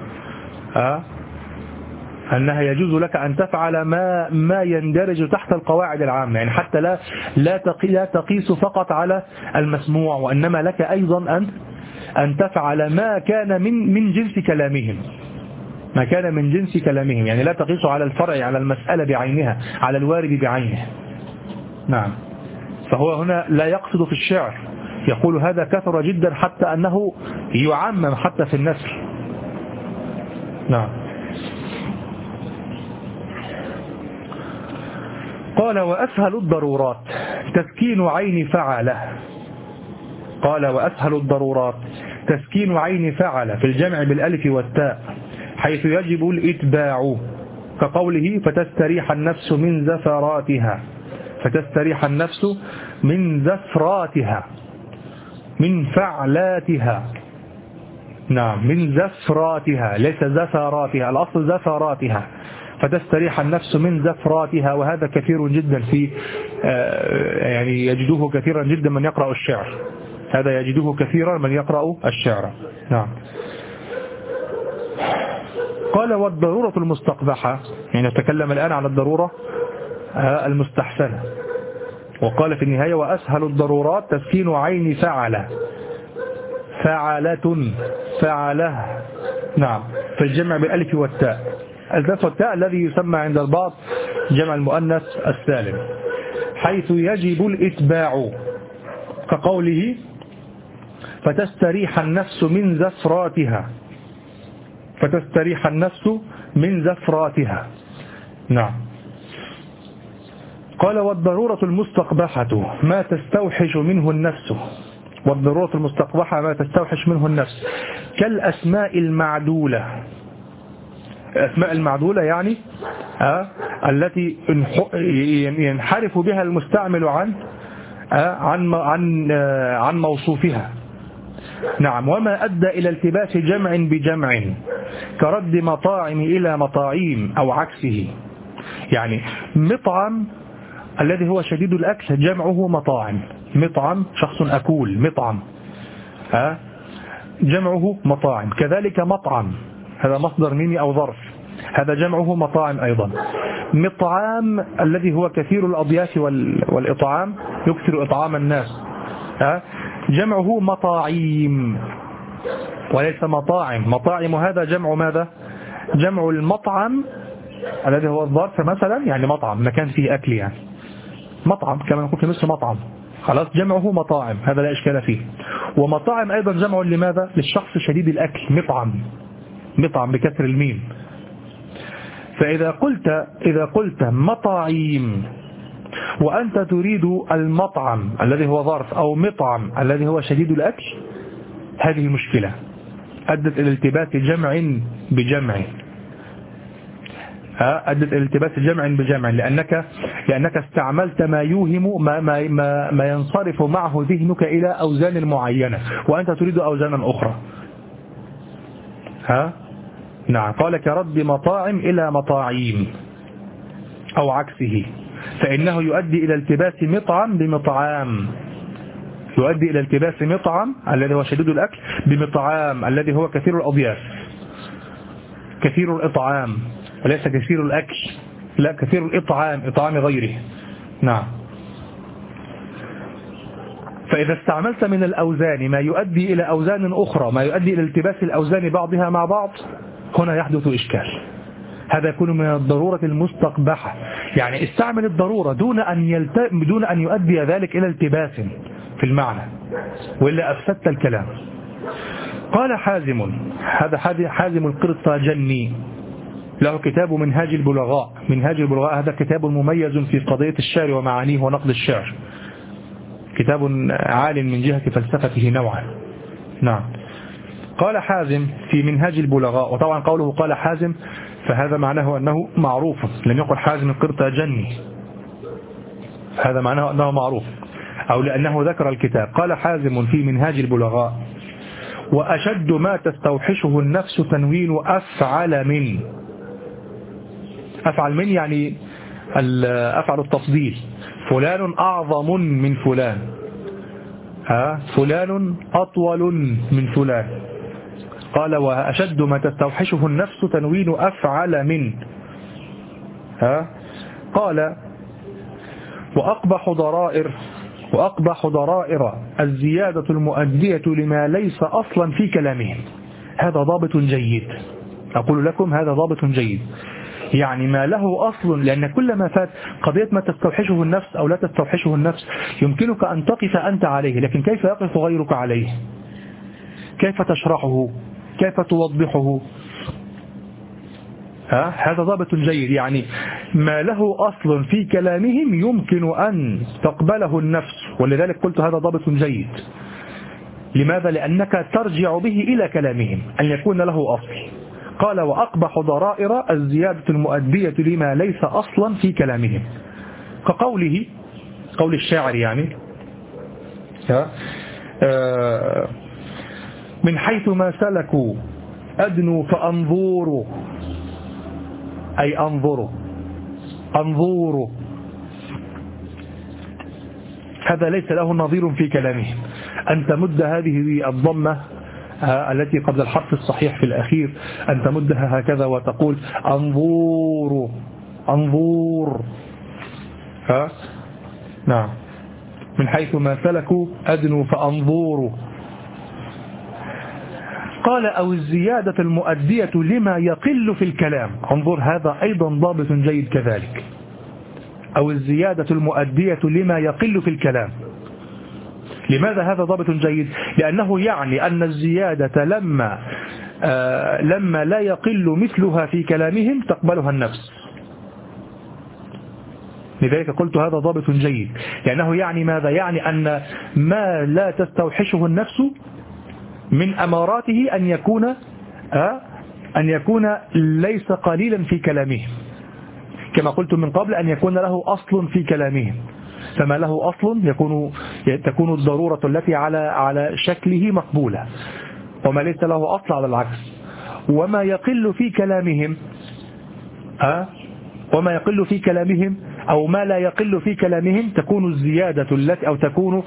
Speaker 1: أنها يجوز لك أن تفعل ما ما يندرج تحت القواعد العامة، يعني حتى لا لا لا تقيس فقط على المسموع، وإنما لك أيضا أن أن تفعل ما كان من من جنس كلامهم، ما كان من جنس كلامهم، يعني لا تقيس على الفرع، على المسألة بعينها، على الوارد بعينه. نعم. فهو هنا لا يقصد في الشعر، يقول هذا كثر جدا حتى أنه يعمم حتى في النثر. نعم. قال وأسهل الضرورات تسكين عين فعل، قال وأسهل الضرورات تسكين عين فعل في الجمع بالألف والتاء حيث يجب الإتباع، كقوله فتستريح النفس من زفراتها، فتستريح النفس من زفراتها، من فعلاتها. نعم. من زفراتها ليس زفراتها، الأصل زفراتها، فتستريح النفس من زفراتها. وهذا كثير جدا في يعني يجدوه كثيرا جدا من يقرأ الشعر، هذا يجدوه كثيرا من يقرأ الشعر. نعم. قال والضرورة المستقبحة، يعني نتكلم الآن عن الضرورة المستحسنة، وقال في النهاية وأسهل الضرورات تسكين عين فعل، فعلة، فعله. نعم. في الجمع بالألف والتاء، الألف والتاء الذي يسمى عند البعض جمع المؤنث السالم، حيث يجب الإتباع، كقوله فتستريح النفس من زفراتها، فتستريح النفس من زفراتها. نعم. قال والضرورة المستقبحة ما تستوحش منه النفس، والضرورة المستقبحة ما تستوحش منه النفس كالأسماء المعدولة، الأسماء المعدولة يعني آه التي ينحرف بها المستعمل عن آه عن عن آه عن موصوفها. نعم. وما أدى إلى التباس جمع بجمع كرد مطاعم إلى مطاعيم أو عكسه، يعني مطعم الذي هو شديد الأكل جمعه مطاعم، مطعم شخص أكول، مطعم آه جمعه مطاعم. كذلك مطعم هذا مصدر ميمي أو ظرف، هذا جمعه مطاعم أيضا. مطعام الذي هو كثير الأضياف والإطعام، يكثر إطعام الناس، جمعه مطاعيم وليس مطاعم. مطاعم هذا جمع ماذا؟ جمع المطعم الذي هو الظرف مثلا، يعني مطعم مكان فيه أكل، يعني مطعم كما نقول في مصر مطعم، خلاص جمعه مطاعم، هذا لا إشكال فيه. ومطاعم أيضا جمع لماذا؟ للشخص شديد الأكل، مطعم، مطعم بكسر الميم. فإذا قلت إذا قلت مطاعيم وأنت تريد المطعم الذي هو ظرف أو مطعم الذي هو شديد الأكل، هذه مشكلة أدت إلى التباس جمع بجمع. أدت إلى التباس جمع بجمع، لأنك لأنك استعملت ما يوهم ما, ما, ما, ما ينصرف معه ذهنك إلى أوزان معينة، وأنت تريد أوزانا أخرى. ها نعم. قال كرد مطاعم إلى مطاعيم أو عكسه، فإنه يؤدي إلى التباس مطعم بمطعام، يؤدي إلى التباس مطعم الذي هو شديد الأكل بمطعام الذي هو كثير الأضياف، كثير الإطعام وليس كثير الأكل، لا كثير الإطعام، إطعام غيره. نعم. فإذا استعملت من الأوزان ما يؤدي إلى أوزان أخرى، ما يؤدي إلى التباس الأوزان بعضها مع بعض، هنا يحدث إشكال. هذا يكون من الضرورة المستقبحة، يعني استعمل الضرورة دون أن يلت... دون أن يؤدي ذلك إلى التباس في المعنى، وإلا أفسدت الكلام. قال حازم، هذا حازم القرطاجني، له كتاب منهاج البلغاء. منهاج البلغاء هذا كتاب مميز في قضية الشعر ومعانيه ونقد الشعر، كتاب عال من جهة فلسفته نوعا. نعم. قال حازم في منهاج البلغاء، وطبعا قوله قال حازم فهذا معناه أنه معروف، لم يقل حازم القرطاجني، هذا معناه أنه معروف أو لأنه ذكر الكتاب. قال حازم في منهاج البلغاء: وأشد ما تستوحشه النفس تنوين أفعل من. أفعل من يعني أفعل التفضيل، فلان أعظم من فلان، ها فلان أطول من فلان. قال: وأشد ما تستوحشه النفس تنوين أفعل من. ها قال: وأقبح ضرائر وأقبح ضرائر الزيادة المؤدية لما ليس أصلا في كلامهم. هذا ضابط جيد، أقول لكم هذا ضابط جيد، يعني ما له أصل، لأن كل ما فات قضية ما تستوحشه النفس أو لا تستوحشه النفس يمكنك أن تقف أنت عليه، لكن كيف يقف غيرك عليه؟ كيف تشرحه؟ كيف توضحه؟ ها؟ هذا ضابط جيد، يعني ما له أصل في كلامهم يمكن أن تقبله النفس، ولذلك قلت هذا ضابط جيد. لماذا؟ لأنك ترجع به إلى كلامهم أن يكون له أصل. قال: وأقبح ضرائر الزيادة المؤدية لما ليس أصلا في كلامهم، كقوله قول الشاعر يعني من حيث ما سلكوا أدنوا فأنظوروا، أي أنظروا أنظوروا، هذا ليس له نظير في كلامهم. أن تمد هذه الضمة التي قبل الحرف الصحيح في الأخير، أن تمدها هكذا وتقول أنظور أنظور. ها نعم. من حيث ما سلكوا أدنوا فأنظوروا. قال: أو الزيادة المؤدية لما يقل في الكلام. انظر، هذا أيضا ضابط جيد كذلك. أو الزيادة المؤدية لما يقل في الكلام. لماذا هذا ضابط جيد؟ لأنه يعني أن الزيادة لما آه لما لا يقل مثلها في كلامهم تقبلها النفس. لذلك قلت هذا ضابط جيد، لأنه يعني ماذا؟ يعني أن ما لا تستوحشه النفس من أماراته أن يكون آه أن يكون ليس قليلا في كلامهم، كما قلت من قبل أن يكون له أصل في كلامهم. فما له أصل يكون تكون الضرورة التي على على شكله مقبولة، وما ليس له أصل على العكس. وما يقل في كلامهم أه؟ وما يقل في كلامهم أو ما لا يقل في كلامهم تكون الزيادة التي أو تكون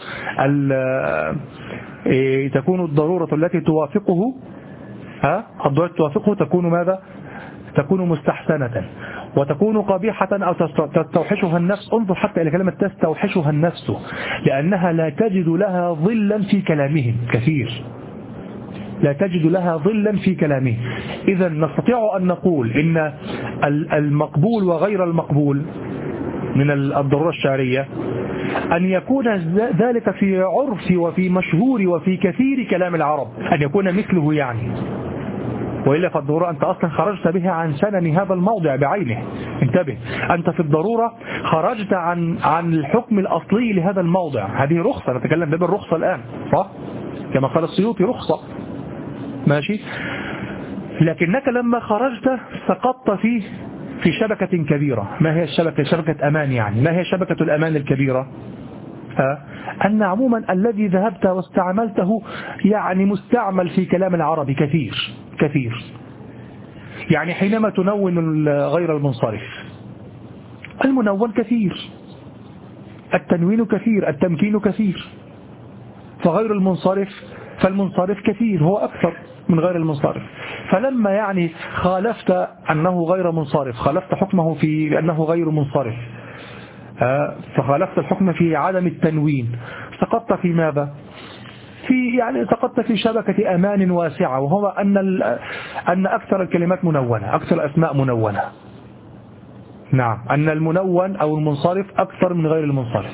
Speaker 1: تكون الضرورة التي توافقه أه؟ الضرورة توافقه تكون ماذا؟ تكون مستحسنة، وتكون قبيحة أو تستوحشها النفس. انظر حتى إلى كلمة تستوحشها النفس، لأنها لا تجد لها ظلا في كلامهم كثير، لا تجد لها ظلا في كلامهم. إذا نستطيع أن نقول إن المقبول وغير المقبول من الضرورة الشعرية أن يكون ذلك في عرف وفي مشهور وفي كثير كلام العرب، أن يكون مثله يعني. وإلا فالضرورة أنت أصلا خرجت بها عن سنن هذا الموضع بعينه. انتبه، أنت في الضرورة خرجت عن عن الحكم الأصلي لهذا الموضع. هذه رخصة، نتكلم باب الرخصة الآن، صح؟ كما قال السيوطي رخصة، ماشي. لكنك لما خرجت سقطت في في شبكة كبيرة. ما هي الشبكة؟ شبكة أمان. يعني ما هي شبكة الأمان الكبيرة؟ أه؟ أن عموما الذي ذهبت واستعملته يعني مستعمل في كلام العربي كثير كثير. يعني حينما تنون غير المنصرف، المنون كثير، التنوين كثير، التمكين كثير، فغير المنصرف فالمنصرف كثير، هو أكثر من غير المنصرف. فلما يعني خالفت أنه غير منصرف، خالفت حكمه في أنه غير منصرف، فخالفت الحكم في عدم التنوين، سقطت في ماذا؟ في يعني سقطت في شبكة أمان واسعة، وهو أن أن أكثر الكلمات منونة، أكثر الأسماء منونة. نعم، أن المنون أو المنصرف أكثر من غير المنصرف.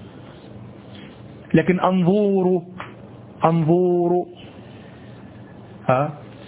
Speaker 1: لكن أنظور أنظور ها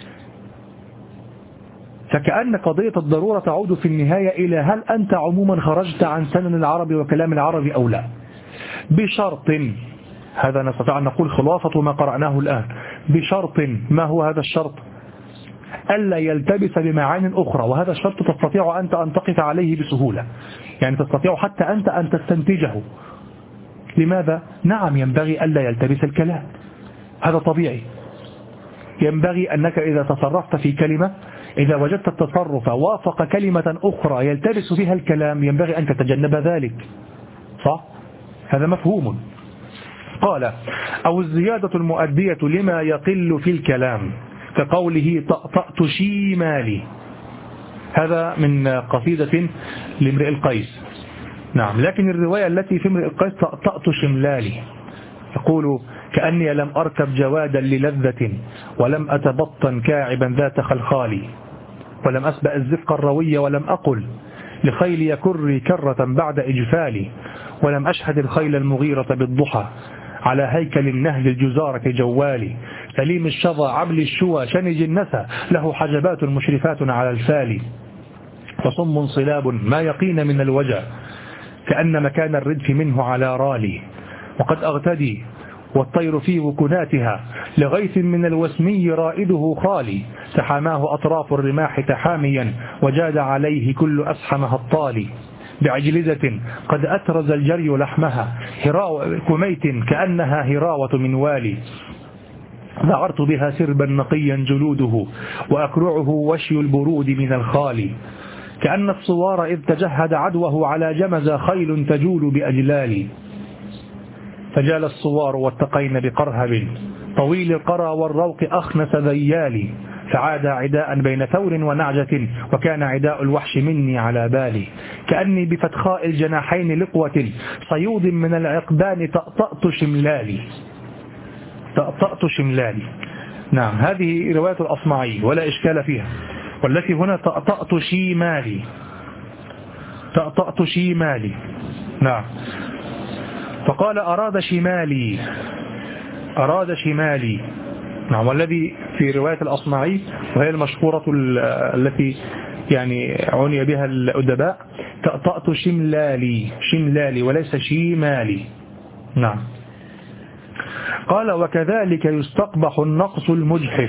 Speaker 1: فكأن قضية الضرورة تعود في النهاية إلى هل أنت عموما خرجت عن سنن العربي وكلام العربي أو لا، بشرط، هذا نستطيع أن نقول خلاصة ما قرأناه الآن، بشرط. ما هو هذا الشرط؟ ألا يلتبس بمعان أخرى، وهذا الشرط تستطيع أنت أن تقف عليه بسهولة، يعني تستطيع حتى أنت أن تستنتجه. لماذا؟ نعم، ينبغي ألا يلتبس الكلام، هذا طبيعي. ينبغي أنك إذا تصرفت في كلمة، إذا وجدت التصرف وافق كلمة أخرى يلتبس فيها الكلام، ينبغي أن تتجنب ذلك، صح؟ هذا مفهوم. قال: أو الزيادة المؤدية لما يقل في الكلام، كقوله طأطأت شيمالي. هذا من قصيدة لامرئ القيس. نعم، لكن الرواية التي في امرئ القيس طأطأت شملالي، يقول: كأني لم أركب جوادا للذة، ولم أتبطن كاعبا ذات خلخالي، ولم أسبأ الزفق الروي، ولم أقل لخيلي كري كرة بعد إجفالي، ولم أشهد الخيل المغيرة بالضحى، على هيكل النهل الجزارة جوالي، سليم الشظى عبل الشوى شنج النسى، له حجبات مشرفات على الفالي، فصم صلاب ما يقين من الوجع، كأن مكان الردف منه على رالي، وقد أغتدي والطير في وكناتها، لغيث من الوسمي رائده خالي، تحاماه أطراف الرماح تحاميا، وجاد عليه كل أسحمها الطالي، بعجلزة قد أترز الجري لحمها، هراء كميت كأنها هراوة من والي، ذعرت بها سربا نقيا جلوده، وأكرعه وشي البرود من الخالي، كأن الصوار إذ تجهد عدوه على جمز خيل تجول بأجلال، فجال الصوار واتقين بقرهب، طويل القرى والروق أخنس ذيالي، فعاد عداء بين ثور ونعجة، وكان عداء الوحش مني على بالي، كأني بفتخاء الجناحين لقوة، صيود من العقبان طأطأت شملالي. طأطأت شملالي. نعم، هذه رواية الأصمعي ولا إشكال فيها، والتي هنا طأطأت شيمالي. طأطأت شيمالي. نعم. فقال: أراد شمالي، أراد شمالي. نعم، والذي في رواية الأصمعي، وهي المشهورة التي يعني عني بها الأدباء، طأطأت شملالي، شملالي وليس شيمالي. نعم. قال: وكذلك يستقبح النقص المجحف.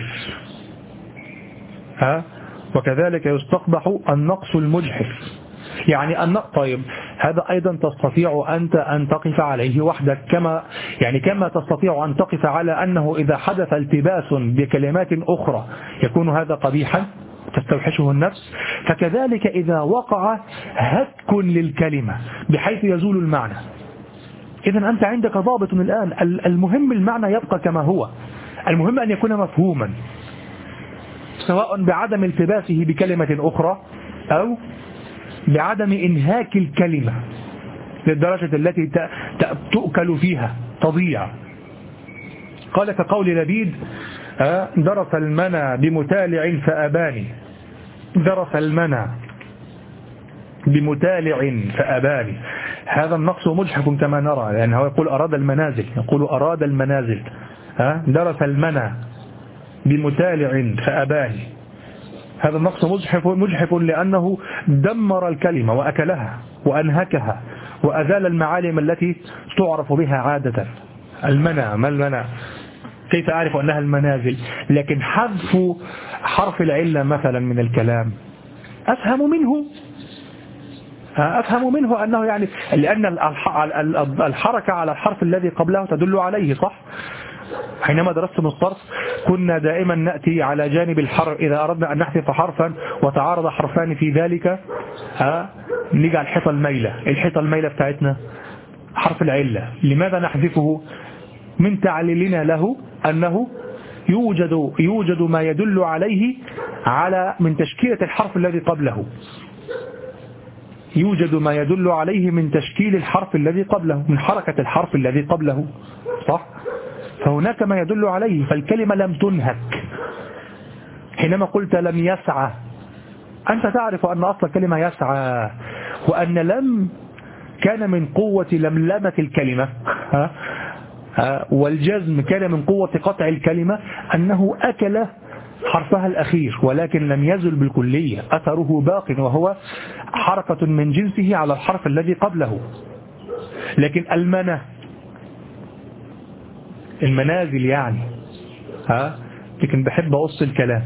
Speaker 1: ها؟ وكذلك يستقبح النقص المجحف، يعني أن طيب هذا أيضا تستطيع أنت أن تقف عليه وحدك، كما يعني كما تستطيع أن تقف على أنه إذا حدث التباس بكلمات أخرى يكون هذا قبيحا تستوحشه النفس، فكذلك إذا وقع هتك للكلمة بحيث يزول المعنى، إذن أنت عندك ضابط الآن. المهم المعنى يبقى كما هو، المهم أن يكون مفهوما، سواء بعدم التباسه بكلمة أخرى أو بعدم إنهاك الكلمة للدرجة التي تؤكل فيها تضيع. قال: كقول لبيد: درس المنى بمتالع فأباني. درس المنى بمتالع فأباني، هذا النقص مجحف كما نرى، لأنه يقول أراد المنازل، يقول أراد المنازل. درس المنى بمتالع فأباني، هذا النقص مجحف مجحف لأنه دمر الكلمة وأكلها وأنهكها وأزال المعالم التي تعرف بها عادة. المنى، ما المنى؟ كيف أعرف أنها المنازل؟ لكن حذف حرف العلة مثلا من الكلام، أفهم منه أفهم منه أنه يعني لأن الحركة على الحرف الذي قبله تدل عليه، صح؟ حينما درستم الصرف كنا دائما نأتي على جانب الحرف إذا أردنا أن نحذف حرفا وتعارض حرفان في ذلك، ها نيجي على الحيطة الميلة. الحيطة الميلة بتاعتنا حرف العلة، لماذا نحذفه؟ من تعليلنا له أنه يوجد يوجد ما يدل عليه على من تشكيلة الحرف الذي قبله، يوجد ما يدل عليه من تشكيل الحرف الذي قبله، من حركة الحرف الذي قبله، صح؟ فهناك ما يدل عليه، فالكلمة لم تنهك. حينما قلت لم يسعى، أنت تعرف أن أصل الكلمة يسعى، وأن لم كان من قوة لملمة الكلمة، ها؟ ها؟ والجزم كان من قوة قطع الكلمة، أنه أكل حرفها الأخير، ولكن لم يزل بالكلية، أثره باق، وهو حركة من جنسه على الحرف الذي قبله. لكن المنى، المنازل يعني، ها، لكن بحب أقص الكلام.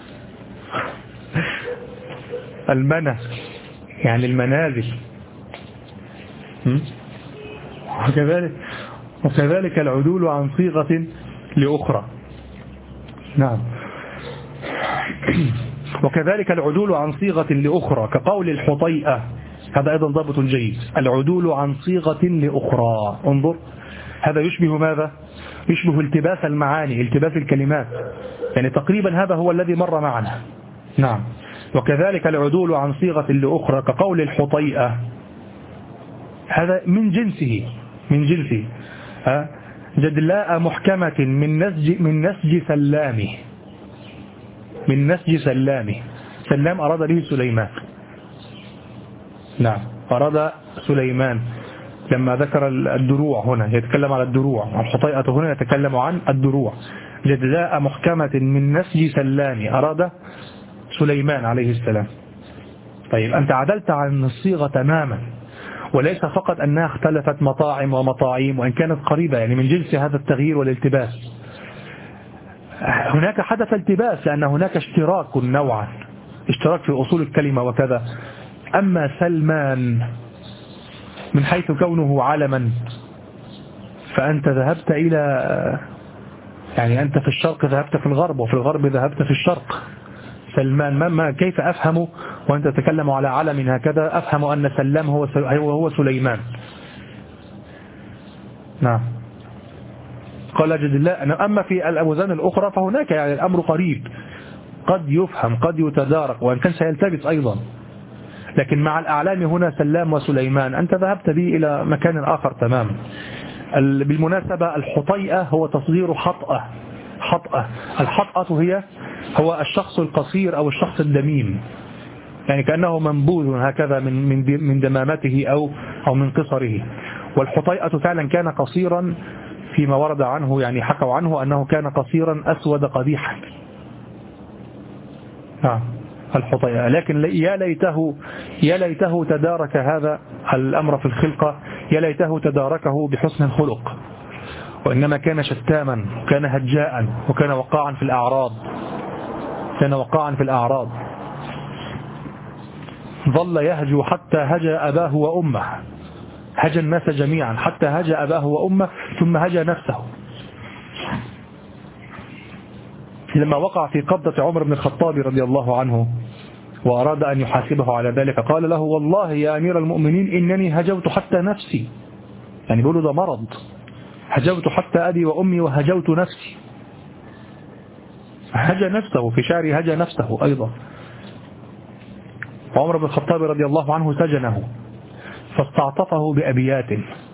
Speaker 1: المنى يعني المنازل. وكذلك وكذلك العدول عن صيغة لأخرى. نعم. وكذلك العدول عن صيغة لأخرى كقول الحطيئة، هذا أيضا ضابط جيد. العدول عن صيغة لأخرى، انظر، هذا يشبه ماذا؟ يشبه التباس المعاني، التباس الكلمات، يعني تقريبا هذا هو الذي مر معنا. نعم. وكذلك العدول عن صيغة لأخرى كقول الحطيئة، هذا من جنسه من جنسه ها جدلاء محكمة من نسج من نسج سلامه، من نسج سلامه. سلام أراد به سليمان. نعم، أراد سليمان لما ذكر الدروع، هنا يتكلم على الدروع، الحطيئة هنا يتكلم عن الدروع. جدلاء محكمة من نسج سلام أراد سليمان عليه السلام. طيب أنت عدلت عن الصيغة تماما، وليس فقط أنها اختلفت مطاعم ومطاعيم وإن كانت قريبة، يعني من جنس هذا التغيير والالتباس. هناك حدث التباس لأن هناك اشتراك نوعا، اشتراك في أصول الكلمة وكذا. أما سلمان من حيث كونه علما، فأنت ذهبت إلى، يعني أنت في الشرق ذهبت في الغرب، وفي الغرب ذهبت في الشرق. سلمان ما, ما كيف أفهم وأنت تتكلم على علم هكذا أفهم أن سلام هو هو سليمان. نعم. قال جد الله. أما في الأوزان الأخرى فهناك يعني الأمر قريب، قد يفهم قد يتدارك، وإن كان سيلتبس أيضا. لكن مع الأعلام هنا سلام وسليمان، أنت ذهبت به إلى مكان آخر تماما. بالمناسبة الحطيئة هو تصغير حطأة. حطأة الحطأة هي هو الشخص القصير أو الشخص الدميم، يعني كأنه منبوذ هكذا من من من دمامته أو أو من قصره. والحطيئة فعلا كان قصيرا فيما ورد عنه، يعني حكوا عنه أنه كان قصيرا أسود قبيحا. نعم الحطيئة. لكن يا ليته يا ليته تدارك هذا الأمر في الخلقة، يا ليته تداركه بحسن الخلق، وإنما كان شتاما، وكان هجاء، وكان وقاعا في الأعراض، كان وقاعا في الأعراض. ظل يهجو حتى هجا أباه وأمه، هجا الناس جميعا حتى هجا أباه وأمه، ثم هجا نفسه. لما وقع في قبضة عمر بن الخطاب رضي الله عنه وأراد أن يحاسبه على ذلك، قال له: والله يا أمير المؤمنين إنني هجوت حتى نفسي، يعني بيقولوا ده مرض، هجوت حتى أبي وأمي وهجوت نفسي. هجا نفسه في شعره، هجا نفسه أيضا. عمر بن الخطاب رضي الله عنه سجنه فاستعطفه بأبيات،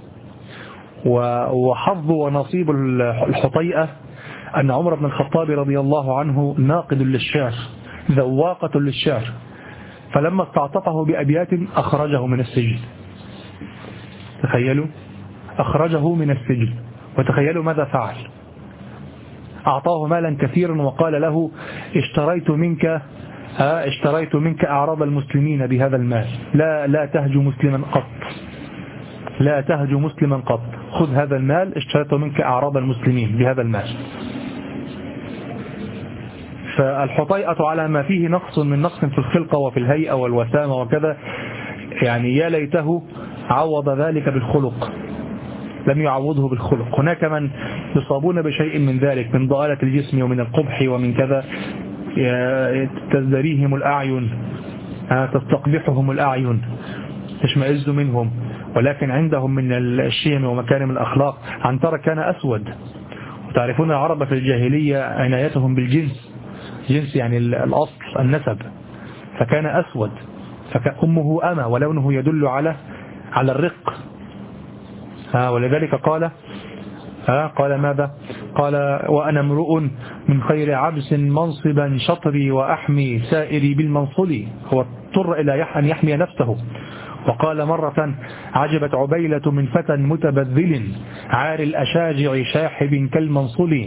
Speaker 1: وحظ ونصيب الحطيئة أن عمر بن الخطاب رضي الله عنه ناقد للشعر، ذواقة للشعر، فلما استعطفه بأبيات أخرجه من السجن. تخيلوا، أخرجه من السجن، وتخيلوا ماذا فعل. أعطاه مالا كثيرا وقال له: اشتريت منك اشتريت منك أعراض المسلمين بهذا المال، لا لا تهجو مسلما قط، لا تهجو مسلما قط، خذ هذا المال، اشتريت منك أعراض المسلمين بهذا المال. ف فالحطيئة على ما فيه نقص من نقص في الخلقة وفي الهيئة والوسامة وكذا، يعني يا ليته عوض ذلك بالخلق، لم يعوضه بالخلق. هناك من يصابون بشيء من ذلك، من ضآلة الجسم ومن القبح ومن كذا، تزدريهم الأعين، تستقبحهم الأعين، تشمئز منهم، ولكن عندهم من الشيم ومكارم الأخلاق. عنترة كان أسود، وتعرفون العرب في الجاهلية عنايتهم بالجنس، جنس يعني الأصل النسب، فكان أسود، فأمه أمة ولونه يدل على على الرق. ها ولذلك قال ها قال ماذا؟ قال وأنا امرؤ من خير عبس منصبا شطري وأحمي سائري بالمنصل. هو اضطر إلى أن يحمي نفسه. وقال مرة عجبت عبيلة من فتى متبذل عار الأشاجع شاحب كالمنصل،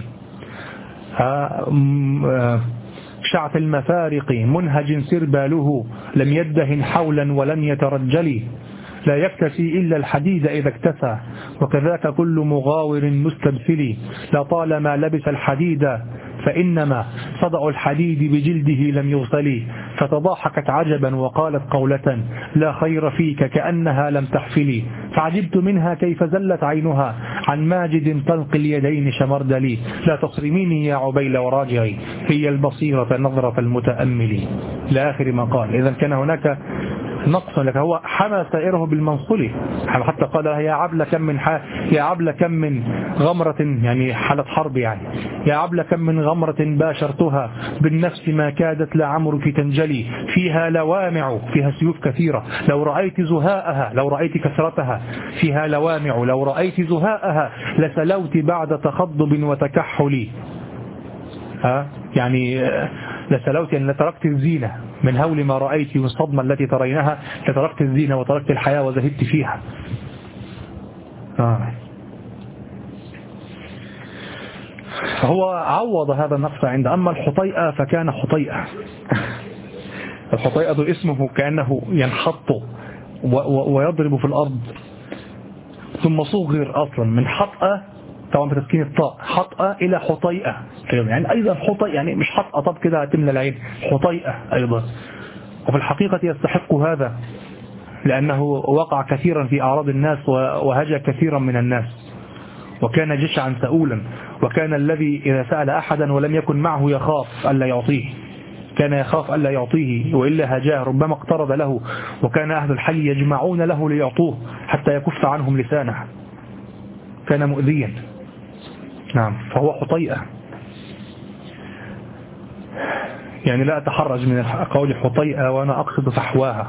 Speaker 1: شعث المفارق منهج سرباله لم يدهن حولا ولم يترجل، لا يكتسي إلا الحديد إذا اكتسى وكذاك كل مغاور مستبسل، لطالما لبس الحديد فإنما صدع الحديد بجلده لم يغسل. فتضاحكت عجبا وقالت قولة لا خير فيك كأنها لم تحفلي، فعجبت منها كيف زلت عينها عن ماجد طلق اليدين شمردلي، لا تصرميني يا عبيل وراجعي هي البصيرة نظرة المتأمل، لآخر ما قال. إذا كان هناك نقص، لك هو حمى سائره بالمنصل، حتى قال يا عبل كم من ح... يا عبل كم من غمرة، يعني حالة حرب، يعني يا عبل كم من غمرة باشرتها بالنفس ما كادت لعمرك تنجلي، فيها لوامع، فيها سيوف كثيرة، لو رأيت زهاءها، لو رأيت كثرتها، فيها لوامع لو رأيت زهاءها لسلوت بعد تخضب وتكحل. ها يعني لسلوت يعني لتركت الزينة من هول ما رأيت والصدمة التي ترينها، لتركت الزينة وتركت الحياة وزهدت فيها. آه. فهو عوض هذا النقص عند. أما الحطيئة فكان حطيئة الحطيئة اسمه كأنه ينحط ويضرب في الأرض، ثم صغر أصلا من حطأة، طبعا بتسكين الطاء، حطأة إلى حطيئة، يعني أيضا حطيئة، يعني مش حطأة طب كده تملى العين، حطيئة أيضا. وفي الحقيقة يستحق هذا، لأنه وقع كثيرا في أعراض الناس وهجى كثيرا من الناس، وكان جشعا سؤولا، وكان الذي إذا سأل أحدا ولم يكن معه يخاف ألا يعطيه، كان يخاف ألا يعطيه وإلا هجاه، ربما اقترض له، وكان أهل الحي يجمعون له ليعطوه حتى يكف عنهم لسانه، كان مؤذيا. نعم، فهو حطيئة، يعني لا أتحرج من قول حطيئة وأنا أقصد فحواها.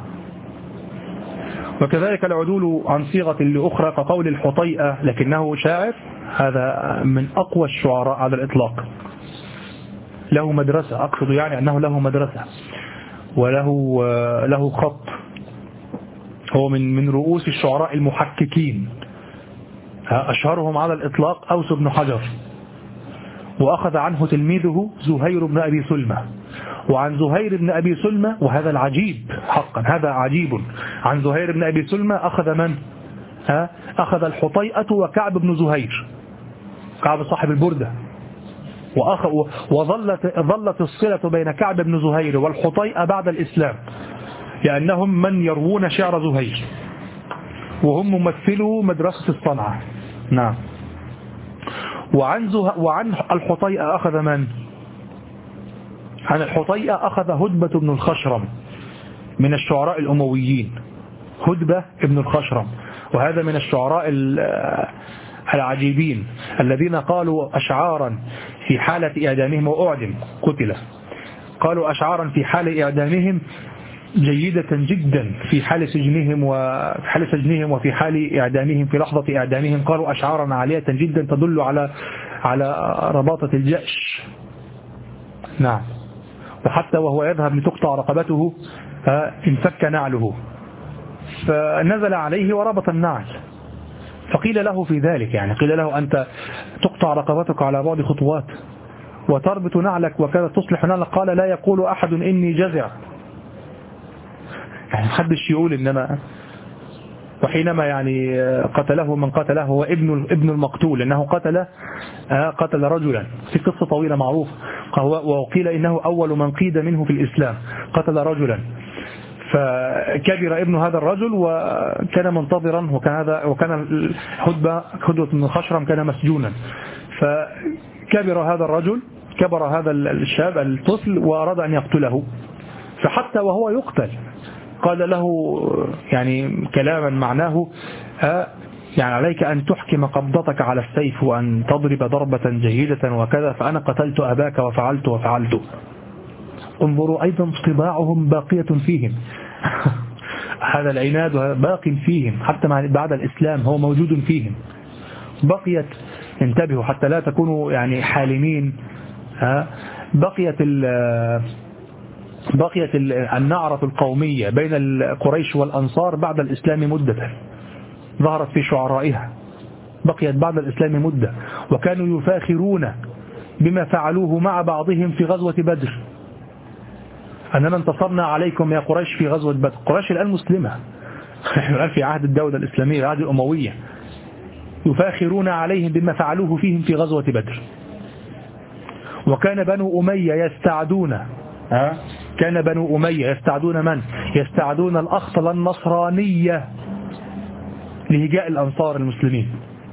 Speaker 1: وكذلك العدول عن صيغة لأخرى كقول الحطيئة لكنه شاعر، هذا من أقوى الشعراء على الإطلاق، له مدرسة، أقصد يعني أنه له مدرسة وله له خط، هو من من رؤوس الشعراء المحككين، أشهرهم على الإطلاق أوس بن حجر، وأخذ عنه تلميذه زهير بن أبي سلمة، وعن زهير بن أبي سلمة، وهذا العجيب حقا، هذا عجيب، عن زهير بن أبي سلمة أخذ من؟ ها؟ أخذ الحطيئة وكعب بن زهير، كعب صاحب البردة، وأخذ وظلت ظلت الصلة بين كعب بن زهير والحطيئة بعد الإسلام، لأنهم من يروون شعر زهير، وهم ممثلوا مدرسة الصنعة. نعم. وعن زه... وعن الحطيئة أخذ من؟ عن الحطيئة أخذ هدبة بن الخشرم من الشعراء الأمويين، هدبة بن الخشرم، وهذا من الشعراء العجيبين الذين قالوا أشعارا في حالة إعدامهم، وأعدم قتل، قالوا أشعارا في حال إعدامهم جيدة جدا في حال سجنهم وفي حال سجنهم وفي حال إعدامهم، في لحظة إعدامهم قالوا أشعارا عالية جدا تدل على على رباطة الجأش. نعم. وحتى وهو يذهب لتقطع رقبته انفك نعله، فنزل عليه وربط النعل، فقيل له في ذلك، يعني قيل له أنت تقطع رقبتك على بعد خطوات وتربط نعلك وكذا تصلح نعلك، قال لا يقول أحد إني جزع، يعني محدش يقول إنما. وحينما يعني قتله من قتله هو ابن ابن المقتول، انه قتل قتل رجلا في قصة طويلة معروفة، وقيل إنه أول من قيد منه في الإسلام، قتل رجلا فكبر ابن هذا الرجل وكان منتظرا، وكان هذا وكان الحدبة حدبة بن خشرم كان مسجونا، فكبر هذا الرجل كبر هذا الشاب الطفل وأراد أن يقتله، فحتى وهو يقتل قال له يعني كلاما معناه يعني عليك أن تحكم قبضتك على السيف وأن تضرب ضربة جيدة وكذا، فأنا قتلت أباك وفعلت وفعلت. انظروا أيضا طباعهم باقية فيهم هذا العناد باق فيهم حتى بعد الإسلام، هو موجود فيهم، بقيت. انتبهوا حتى لا تكونوا يعني حالمين. بقيت بقيت النعرة القومية بين قريش والأنصار بعد الإسلام مدة، ظهرت في شعرائها، بقيت بعد الإسلام مدة، وكانوا يفاخرون بما فعلوه مع بعضهم في غزوة بدر، أننا انتصرنا عليكم يا قريش في غزوة بدر. قريش الآن مسلمة، الآن في عهد الدولة الإسلامية، عهد الأموية، يفاخرون عليهم بما فعلوه فيهم في غزوة بدر. وكان بنو أمية يستعدون كان بنو أمية يستعدون من؟ يستعدون الأخطل النصرانية لهجاء الأنصار المسلمين.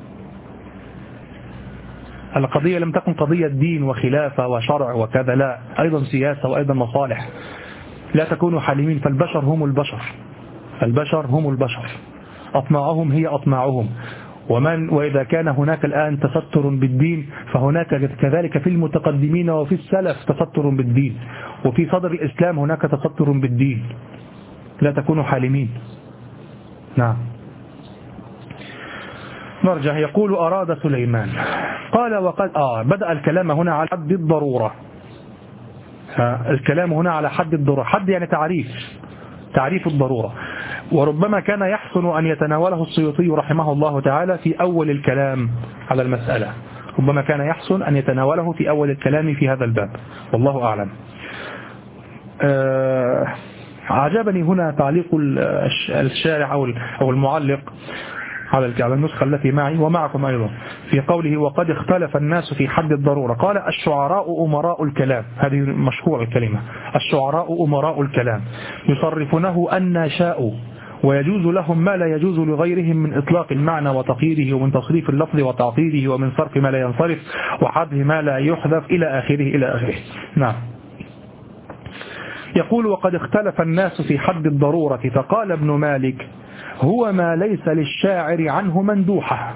Speaker 1: القضية لم تكن قضية دين وخلافة وشرع وكذا، لا، أيضا سياسة وأيضا مصالح. لا تكونوا حالمين، فالبشر هم البشر، البشر هم البشر، أطماعهم هي أطماعهم. ومن وإذا كان هناك الآن تستر بالدين، فهناك كذلك في المتقدمين وفي السلف تستر بالدين، وفي صدر الإسلام هناك تستر بالدين. لا تكونوا حالمين. نعم. نرجع. يقول أراد سليمان قال وقد آه بدأ الكلام هنا على حد الضرورة. الكلام هنا على حد الضرورة، حد يعني تعريف تعريف الضرورة، وربما كان يحسن أن يتناوله السيوطي رحمه الله تعالى في أول الكلام على المسألة، ربما كان يحسن أن يتناوله في أول الكلام في هذا الباب، والله أعلم. آه عجبني هنا تعليق الشارع أو المعلق على النسخة التي معي ومعكم أيضا في قوله وقد اختلف الناس في حد الضرورة. قال الشعراء أمراء الكلام، هذه مشهورة الكلمة، الشعراء أمراء الكلام يصرفونه أن شاءوا، ويجوز لهم ما لا يجوز لغيرهم من إطلاق المعنى وتقييده، ومن تصريف اللفظ وتعطيله، ومن صرف ما لا ينصرف وحذف ما لا يحذف إلى آخره إلى آخره. نعم. يقول وقد اختلف الناس في حد الضرورة، فقال ابن مالك هو ما ليس للشاعر عنه مندوحة،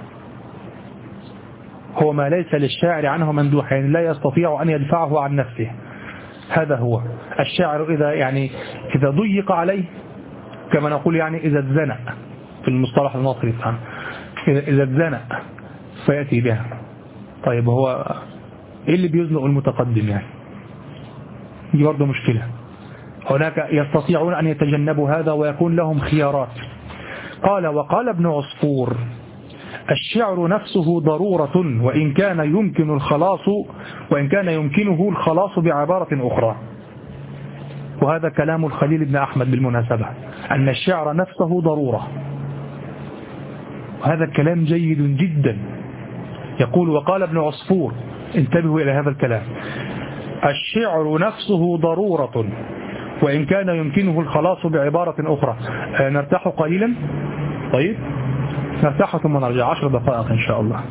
Speaker 1: هو ما ليس للشاعر عنه مندوحة، يعني لا يستطيع أن يدفعه عن نفسه. هذا هو الشاعر إذا يعني إذا ضيق عليه، كما نقول يعني إذا اتزنق في المصطلح المصري، إذا اتزنق فيأتي بها. طيب هو إيه اللي بيزنق المتقدم؟ يعني دي برضه مشكلة. هناك يستطيعون أن يتجنبوا هذا ويكون لهم خيارات. قال وقال ابن عصفور الشعر نفسه ضرورة، وإن كان يمكن الخلاص وإن كان يمكنه الخلاص بعبارة أخرى. وهذا كلام الخليل بن أحمد بالمناسبة، أن الشعر نفسه ضرورة، وهذا الكلام جيد جدا. يقول وقال ابن عصفور، انتبهوا إلى هذا الكلام، الشعر نفسه ضرورة وإن كان يمكنه الخلاص بعبارة أخرى. نرتاح قليلا. طيب نرتاح ثم نرجع عشر دقائق إن شاء الله.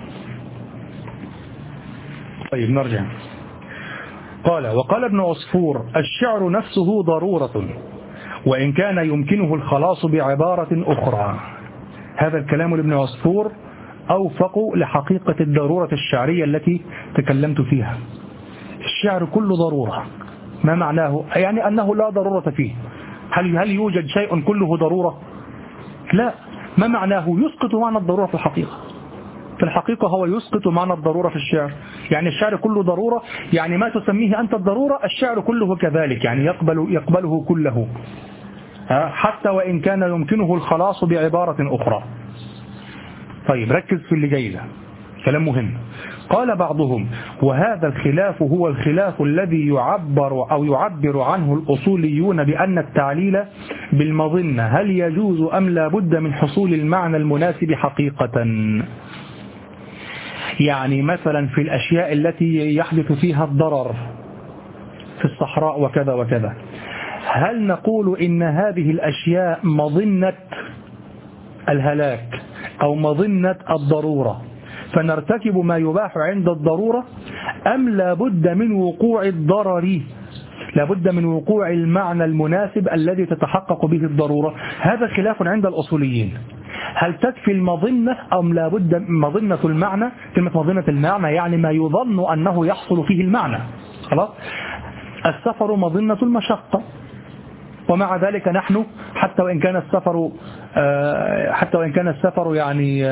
Speaker 1: طيب نرجع. قال وقال ابن عصفور الشعر نفسه ضرورة وإن كان يمكنه الخلاص بعبارة أخرى. هذا الكلام لابن عصفور أوفق لحقيقة الضرورة الشعرية التي تكلمت فيها. الشعر كله ضرورة، ما معناه؟ يعني أنه لا ضرورة فيه. هل هل يوجد شيء كله ضرورة؟ لا. ما معناه؟ يسقط معنى الضرورة في الحقيقة. في الحقيقة هو يسقط معنى الضرورة في الشعر. يعني الشعر كله ضرورة، يعني ما تسميه أنت الضرورة الشعر كله كذلك، يعني يقبل يقبله كله، حتى وإن كان يمكنه الخلاص بعبارة أخرى. طيب ركز في اللي جاي ده، كلام مهم. قال بعضهم وهذا الخلاف هو الخلاف الذي يعبر أو يعبر عنه الأصوليون بأن التعليل بالمظنة هل يجوز أم لا بد من حصول المعنى المناسب حقيقة. يعني مثلا في الأشياء التي يحدث فيها الضرر في الصحراء وكذا وكذا، هل نقول إن هذه الأشياء مظنة الهلاك أو مظنة الضرورة فنرتكب ما يباح عند الضرورة، أم لابد من وقوع الضرر، لابد من وقوع المعنى المناسب الذي تتحقق به الضرورة؟ هذا خلاف عند الأصوليين. هل تكفي المظنة أم لابد مظنة المعنى؟ كلمة مظنة المعنى يعني ما يظن أنه يحصل فيه المعنى. خلاص. السفر مظنة المشقة، ومع ذلك نحن حتى وإن كان السفر حتى وإن كان السفر يعني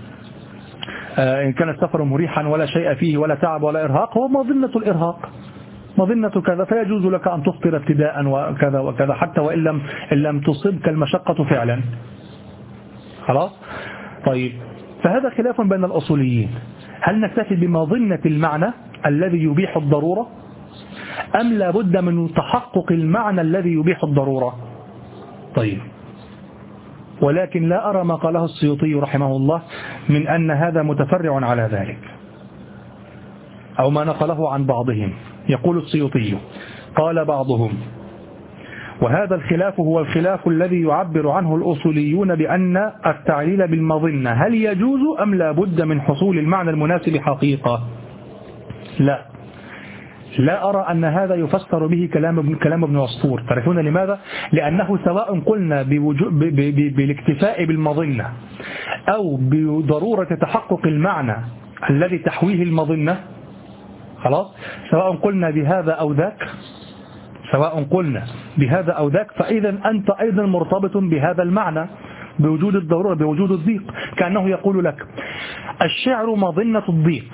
Speaker 1: إن كان السفر مريحا ولا شيء فيه ولا تعب ولا إرهاق، هو مظنة الإرهاق، مظنة كذا، فيجوز لك أن تفطر ابتداء وكذا وكذا حتى وإن لم, إن لم تصبك المشقة فعلا. خلاص. طيب، فهذا خلاف بين الأصوليين. هل نكتفي بمظنة المعنى الذي يبيح الضرورة، أم لا بد من تحقق المعنى الذي يبيح الضرورة؟ طيب، ولكن لا أرى ما قاله السيوطي رحمه الله من أن هذا متفرع على ذلك، أو ما نقله عن بعضهم. يقول السيوطي: قال بعضهم: وهذا الخلاف هو الخلاف الذي يعبر عنه الأصوليون بأن التعليل بالمظنة هل يجوز أم لا بد من حصول المعنى المناسب حقيقة؟ لا لا أرى أن هذا يفسر به كلام كلام ابن عصفور. تعرفون لماذا؟ لأنه سواء قلنا بالاكتفاء بالمظنة أو بضرورة تحقق المعنى الذي تحويه المظنة، خلاص، سواء قلنا بهذا أو ذاك سواء قلنا بهذا أو ذاك فإذا أنت أيضا مرتبط بهذا المعنى بوجود الضرورة، بوجود الضيق. كأنه يقول لك: الشعر مظنة الضيق،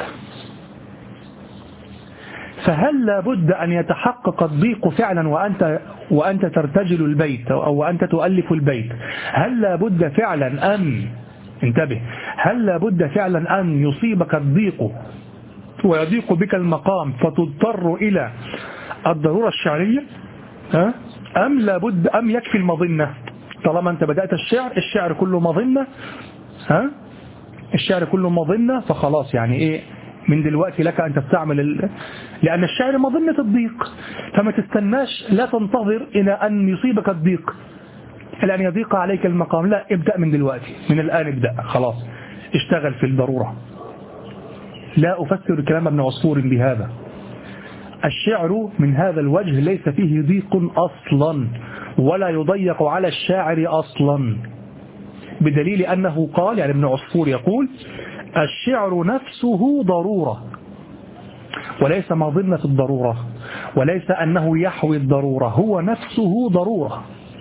Speaker 1: فهل لابد أن يتحقق الضيق فعلا وأنت وأنت ترتجل البيت أو وأنت تؤلف البيت؟ هل لابد فعلا أن انتبه هل لابد فعلا أن يصيبك الضيق ويضيق بك المقام فتضطر إلى الضرورة الشعرية، ها؟ أم لابد أم يكفي المظنة؟ طالما أنت بدأت الشعر الشعر كله مظنة، ها؟ الشعر كله مظنة، فخلاص يعني إيه من دلوقتي لك أن تستعمل ال... لأن الشعر مظنة الضيق، فما تستناش، لا تنتظر إلى أن يصيبك الضيق إلى أن يضيق عليك المقام، لا، ابدأ من دلوقتي، من الآن ابدأ، خلاص اشتغل في الضرورة. لا أفسر كلام ابن عصفور بهذا. الشعر من هذا الوجه ليس فيه ضيق أصلا ولا يضيق على الشاعر أصلا، بدليل أنه قال، يعني ابن عصفور يقول: الشعر نفسه ضرورة وليس مظنة الضرورة، وليس أنه يحوي الضرورة، هو نفسه ضرورة،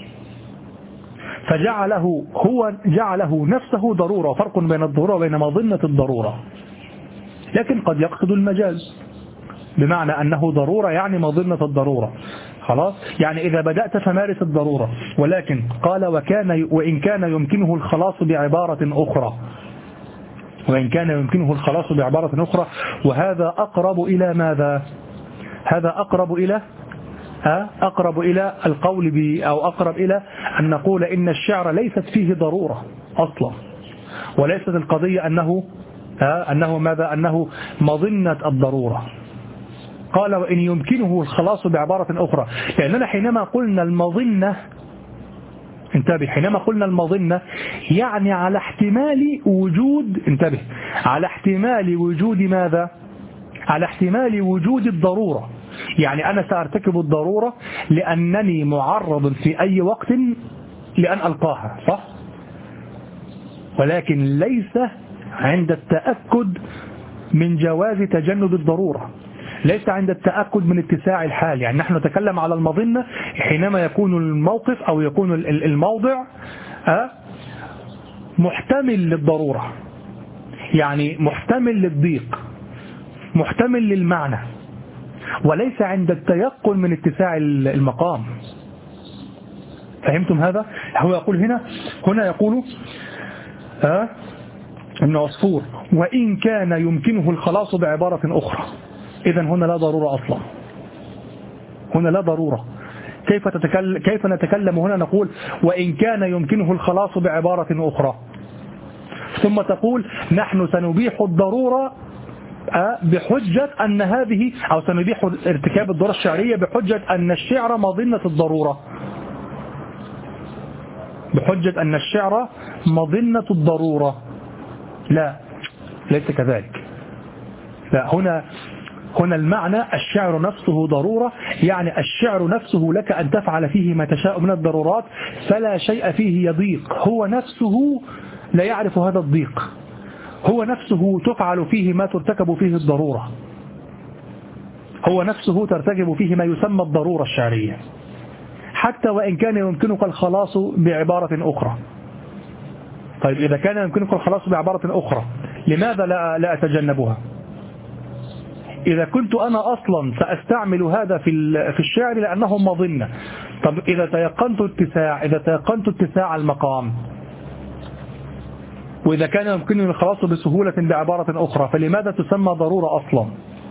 Speaker 1: فجعله هو جعله نفسه ضرورة. فرق بين الضرورة وبين مظنة الضرورة. لكن قد يقصد المجاز بمعنى أنه ضرورة يعني مظنة الضرورة، خلاص، يعني إذا بدأت فمارس الضرورة. ولكن قال: وكان وإن كان يمكنه الخلاص بعبارة أخرى وإن كان يمكنه الخلاص بعبارة أخرى وهذا أقرب إلى ماذا؟ هذا أقرب إلى أقرب إلى القول ب أو أقرب إلى أن نقول إن الشعر ليست فيه ضرورة أصلا، وليست القضية أنه أنه ماذا؟ أنه مظنة الضرورة. قال: وإن يمكنه الخلاص بعبارة أخرى، لأننا حينما قلنا المظنة، انتبه، حينما قلنا المظنة يعني على احتمال وجود، انتبه، على احتمال وجود ماذا؟ على احتمال وجود الضرورة. يعني أنا سأرتكب الضرورة لأنني معرض في أي وقت لأن ألقاها، صح؟ ولكن ليس عند التأكد من جواز تجنب الضرورة، ليس عند التأكد من اتساع الحال. يعني نحن نتكلم على المظنة حينما يكون الموقف أو يكون الموضع محتمل للضرورة، يعني محتمل للضيق، محتمل للمعنى، وليس عند التيقن من اتساع المقام. فهمتم هذا؟ هو يقول هنا هنا يقول ها ابن عصفور: وإن كان يمكنه الخلاص بعبارة أخرى. إذا هنا لا ضرورة أصلا، هنا لا ضرورة. كيف تتكلم كيف نتكلم هنا نقول وإن كان يمكنه الخلاص بعبارة أخرى، ثم تقول نحن سنبيح الضرورة بحجة أن هذه أو سنبيح ارتكاب الضرورة الشعرية بحجة أن الشعر مظنة الضرورة، بحجة أن الشعر مظنة الضرورة. لا، ليس كذلك. لا، هنا هنا المعنى الشعر نفسه ضرورة، يعني الشعر نفسه لك أن تفعل فيه ما تشاء من الضرورات فلا شيء فيه يضيق، هو نفسه لا يعرف هذا الضيق، هو نفسه تفعل فيه ما ترتكب فيه الضرورة، هو نفسه ترتكب فيه ما يسمى الضرورة الشعرية، حتى وإن كان يمكنك الخلاص بعبارة أخرى. طيب إذا كان يمكنك الخلاص بعبارة أخرى لماذا لا, لا أتجنبها؟ إذا كنت أنا أصلا سأستعمل هذا في في الشعر لأنه مظنة. طب إذا تيقنت اتساع إذا تيقنت اتساع المقام، وإذا كان يمكنني الخلاص بسهولة بعبارة أخرى، فلماذا تسمى ضرورة أصلا؟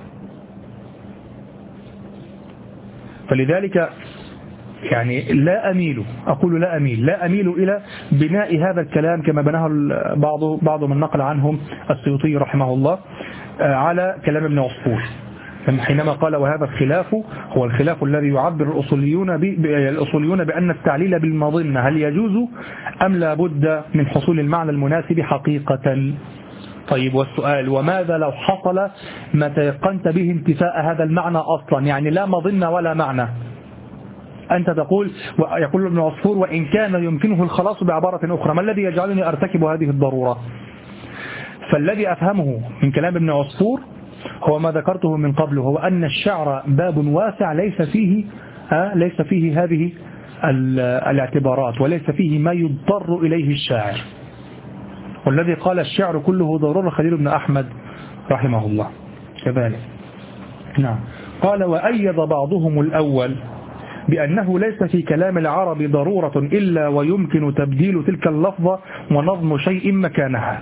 Speaker 1: فلذلك يعني لا أميل أقول لا أميل لا أميل إلى بناء هذا الكلام كما بناه بعض بعض من نقل عنهم السيوطي رحمه الله على كلام ابن عصفور حينما قال وهذا الخلاف هو الخلاف الذي يعبر الأصوليون الأصوليون بأن التعليل بالمظنة هل يجوز أم لا بد من حصول المعنى المناسب حقيقة. طيب والسؤال وماذا لو حصل ما تيقنت به انتفاء هذا المعنى أصلا، يعني لا مظنة ولا معنى؟ أنت تقول يقول ابن عصفور وإن كان يمكنه الخلاص بعبارة أخرى، ما الذي يجعلني أرتكب هذه الضرورة؟ فالذي أفهمه من كلام ابن عصفور هو ما ذكرته من قبل، هو أن الشعر باب واسع ليس فيه آه ليس فيه هذه الاعتبارات وليس فيه ما يضطر إليه الشاعر. والذي قال الشعر كله ضرورة خليل بن أحمد رحمه الله كذلك. نعم. قال وأيد بعضهم الأول بأنه ليس في كلام العرب ضرورة إلا ويمكن تبديل تلك اللفظة ونظم شيء مكانها.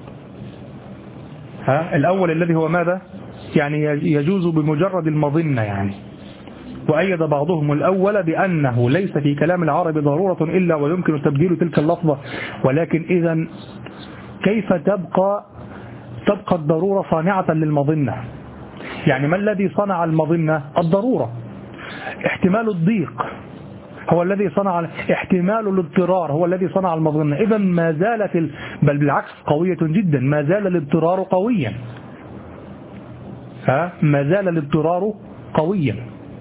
Speaker 1: ها الأول الذي هو ماذا؟ يعني يجوز بمجرد المظنة يعني. وأيد بعضهم الأول بأنه ليس في كلام العرب ضرورة إلا ويمكن تبديل تلك اللفظة، ولكن إذن كيف تبقى تبقى الضرورة صانعة للمظنة؟ يعني ما الذي صنع المظنة؟ الضرورة. احتمال الضيق هو الذي صنع، احتمال الاضطرار هو الذي صنع المظنة. إذن ما زالت ال... بل بالعكس قوية جدا، ما زال الاضطرار قويا. ها ما زال الاضطرار قويا.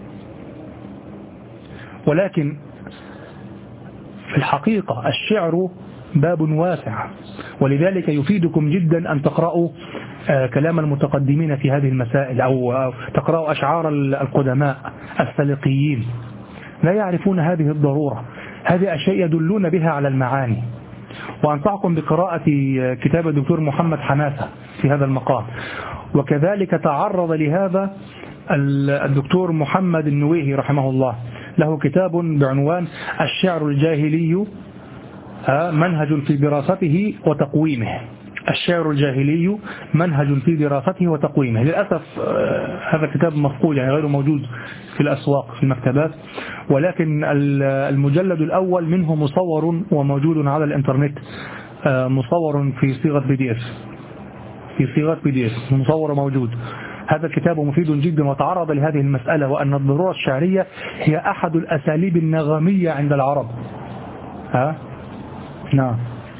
Speaker 1: ولكن في الحقيقة الشعر باب واسع، ولذلك يفيدكم جدا أن تقرأوا كلام المتقدمين في هذه المسائل أو تقرأوا أشعار القدماء السلقيين، لا يعرفون هذه الضرورة. هذه أشياء يدلون بها على المعاني. وأنصحكم بقراءة كتاب الدكتور محمد حماسة في هذا المقام. وكذلك تعرض لهذا الدكتور محمد النويهي رحمه الله، له كتاب بعنوان الشعر الجاهلي منهج في دراسته وتقويمه. الشعر الجاهلي منهج في دراسته وتقويمه. للأسف هذا الكتاب مفقود، يعني غير موجود في الأسواق في المكتبات، ولكن المجلد الأول منه مصور وموجود على الإنترنت، مصور في صيغة بي دي اف في صيغة بي دي اف مصور موجود. هذا الكتاب مفيد جدا وتعرض لهذه المسألة، وأن الضرورة الشعرية هي أحد الأساليب النغمية عند العرب. ها نعم.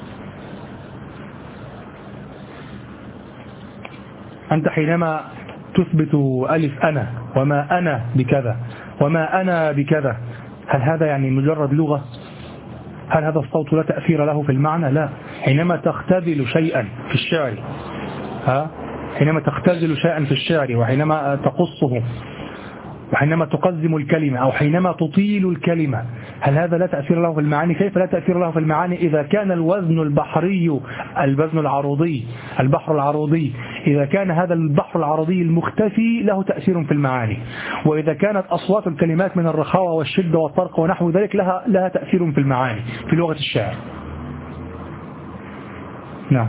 Speaker 1: أنت حينما تثبت ألف أنا وما أنا بكذا وما أنا بكذا، هل هذا يعني مجرد لغة؟ هل هذا الصوت لا تأثير له في المعنى؟ لا. حينما تختزل شيئا في الشعر ها حينما تختزل شيئا في الشعر وحينما تقصه وحينما تقزم الكلمة أو حينما تطيل الكلمة، هل هذا لا تأثير له في المعاني؟ كيف لا تأثير له في المعاني إذا كان الوزن البحري الوزن العروضي البحر العروضي إذا كان هذا البحر العروضي المختفي له تأثير في المعاني، وإذا كانت أصوات الكلمات من الرخاوة والشدة والطرق ونحو ذلك لها لها تأثير في المعاني في لغة الشعر. نعم.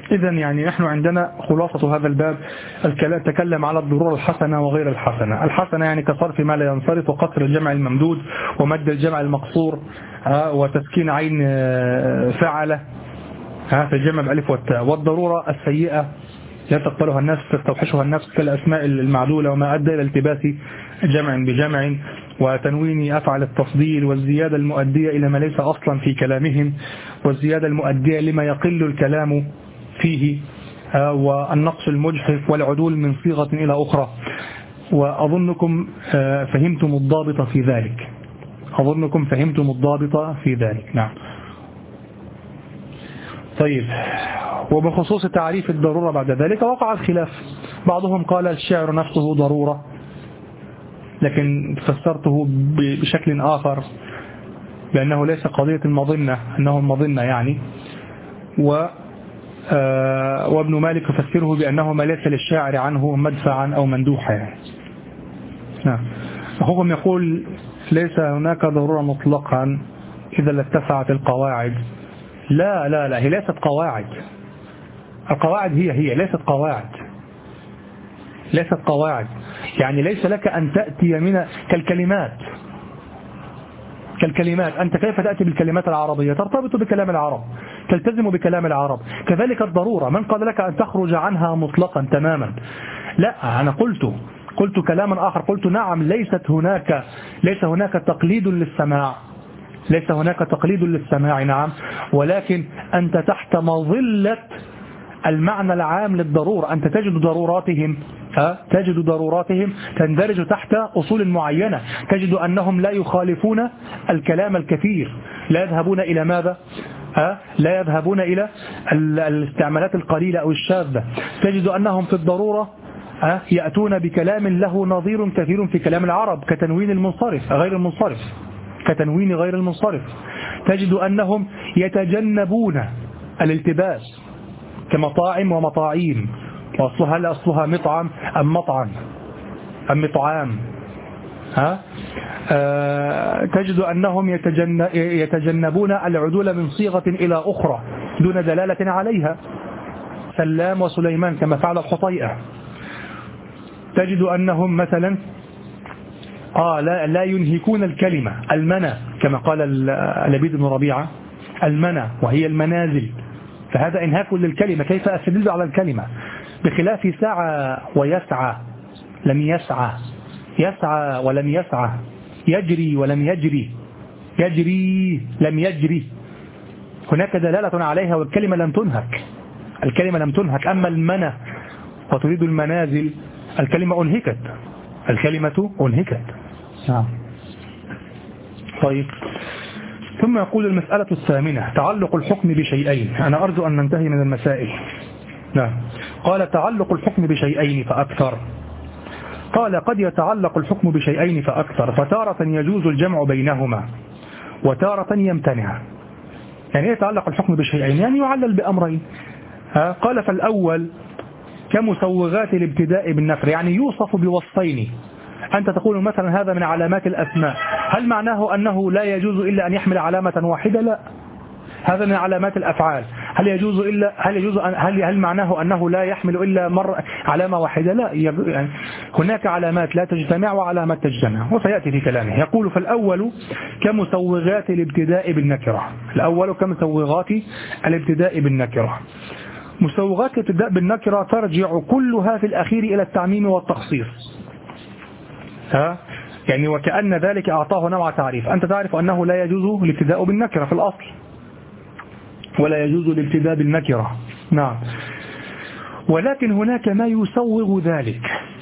Speaker 2: إذن يعني نحن عندنا خلاصة هذا الباب الكلام تكلم على الضرورة الحسنة وغير الحسنة. الحسنة يعني كصرف ما لا ينصرف، وقصر الجمع الممدود، ومد الجمع المقصور، وتسكين عين فعلة في الجمع بألف والتاء. والضرورة السيئة لا تقبلها الناس تستوحشها النفس كالأسماء المعدولة وما أدى إلى التباس جمع بجمع وتنوين أفعل التفضيل، والزيادة المؤدية إلى ما ليس أصلا في كلامهم، والزيادة المؤدية لما يقل الكلام فيه، والنقص المجحف، والعدول من صيغة إلى أخرى. وأظنكم فهمتم الضابط في ذلك أظنكم فهمتم الضابط في ذلك. نعم. طيب، وبخصوص تعريف الضرورة بعد ذلك وقع الخلاف. بعضهم قال الشعر نفسه ضرورة، لكن فسرته بشكل آخر بأنه ليس قضية المظنة، أنه المظنة يعني. و وابن مالك يفسره بأنه ما ليس للشاعر عنه مدفعا أو مندوحا يعني. نعم. أخوكم يقول ليس هناك ضرورة مطلقا إذا لاتسعت القواعد. لا لا لا، هي ليست قواعد. القواعد هي هي ليست قواعد ليست قواعد يعني ليس لك أن تأتي من كالكلمات كالكلمات أنت كيف تأتي بالكلمات العربية؟ ترتبط بكلام العرب، تلتزم بكلام العرب. كذلك الضرورة، من قال لك أن تخرج عنها مطلقا تماما؟ لا، أنا قلت قلت كلاما آخر. قلت نعم، ليست هناك ليس هناك تقليد للسماع ليس هناك تقليد للسماع نعم، ولكن أنت تحت مظلة المعنى العام للضرورة. أنت تجد ضروراتهم ها تجد ضروراتهم تندرج تحت أصول معينة. تجد أنهم لا يخالفون الكلام الكثير، لا يذهبون إلى ماذا؟ ها لا يذهبون إلى الاستعمالات القليلة أو الشاذة. تجد أنهم في الضرورة ها يأتون بكلام له نظير كثير في كلام العرب، كتنوين المنصرف غير المنصرف كتنوين غير المنصرف. تجد أنهم يتجنبون الالتباس كمطاعم ومطاعيم، وأصلها هل أصلها مطعم أم مطعم أم مطعام. ها آه تجد أنهم يتجنب يتجنبون العدول من صيغة إلى أخرى دون دلالة عليها، سلام وسليمان كما فعل الحطيئة. تجد أنهم مثلا آه لا, لا ينهكون الكلمة المنى كما قال لبيد بن ربيعة، المنى وهي المنازل، فهذا انهاك للكلمة. كيف أستدل على الكلمة؟ بخلاف سعى ويسعى لم يسعى، يسعى ولم يسعى، يجري ولم يجري، يجري لم يجري، هناك دلالة عليها والكلمة لم تنهك الكلمة لم تنهك. أما المنى وتريد المنازل، الكلمة أنهكت الكلمة أنهكت. نعم. طيب، ثم يقول المسألة الثامنة تعلق الحكم بشيئين. أنا أرجو أن ننتهي من المسائل. نعم. قال تعلق الحكم بشيئين فأكثر. قال قد يتعلق الحكم بشيئين فأكثر، فتارة يجوز الجمع بينهما وتارة يمتنع. يعني يتعلق الحكم بشيئين يعني يعلل بأمرين. قال فالأول كمسوغات الابتداء بالنفر، يعني يوصف بوصفين. أنت تقول مثلا هذا من علامات الأسماء، هل معناه أنه لا يجوز إلا أن يحمل علامة واحدة؟ لا، هذا من علامات الأفعال. هل يجوز إلا هل يجوز أن هل هل معناه أنه لا يحمل إلا مرة علامة واحدة؟ لا، يعني هناك علامات لا تجتمع وعلامات تجتمع، وسيأتي في كلامه. يقول فالأول كمسوغات الابتداء بالنكرة. الأول كمسوغات الابتداء بالنكرة. مسوغات الابتداء بالنكرة ترجع كلها في الأخير إلى التعميم والتخصيص. ها يعني وكأن ذلك أعطاه نوع تعريف. أنت تعرف أنه لا يجوز الابتداء بالنكرة في الأصل، ولا يجوز الابتداء بالنكرة. نعم. ولكن هناك ما يسوغ ذلك،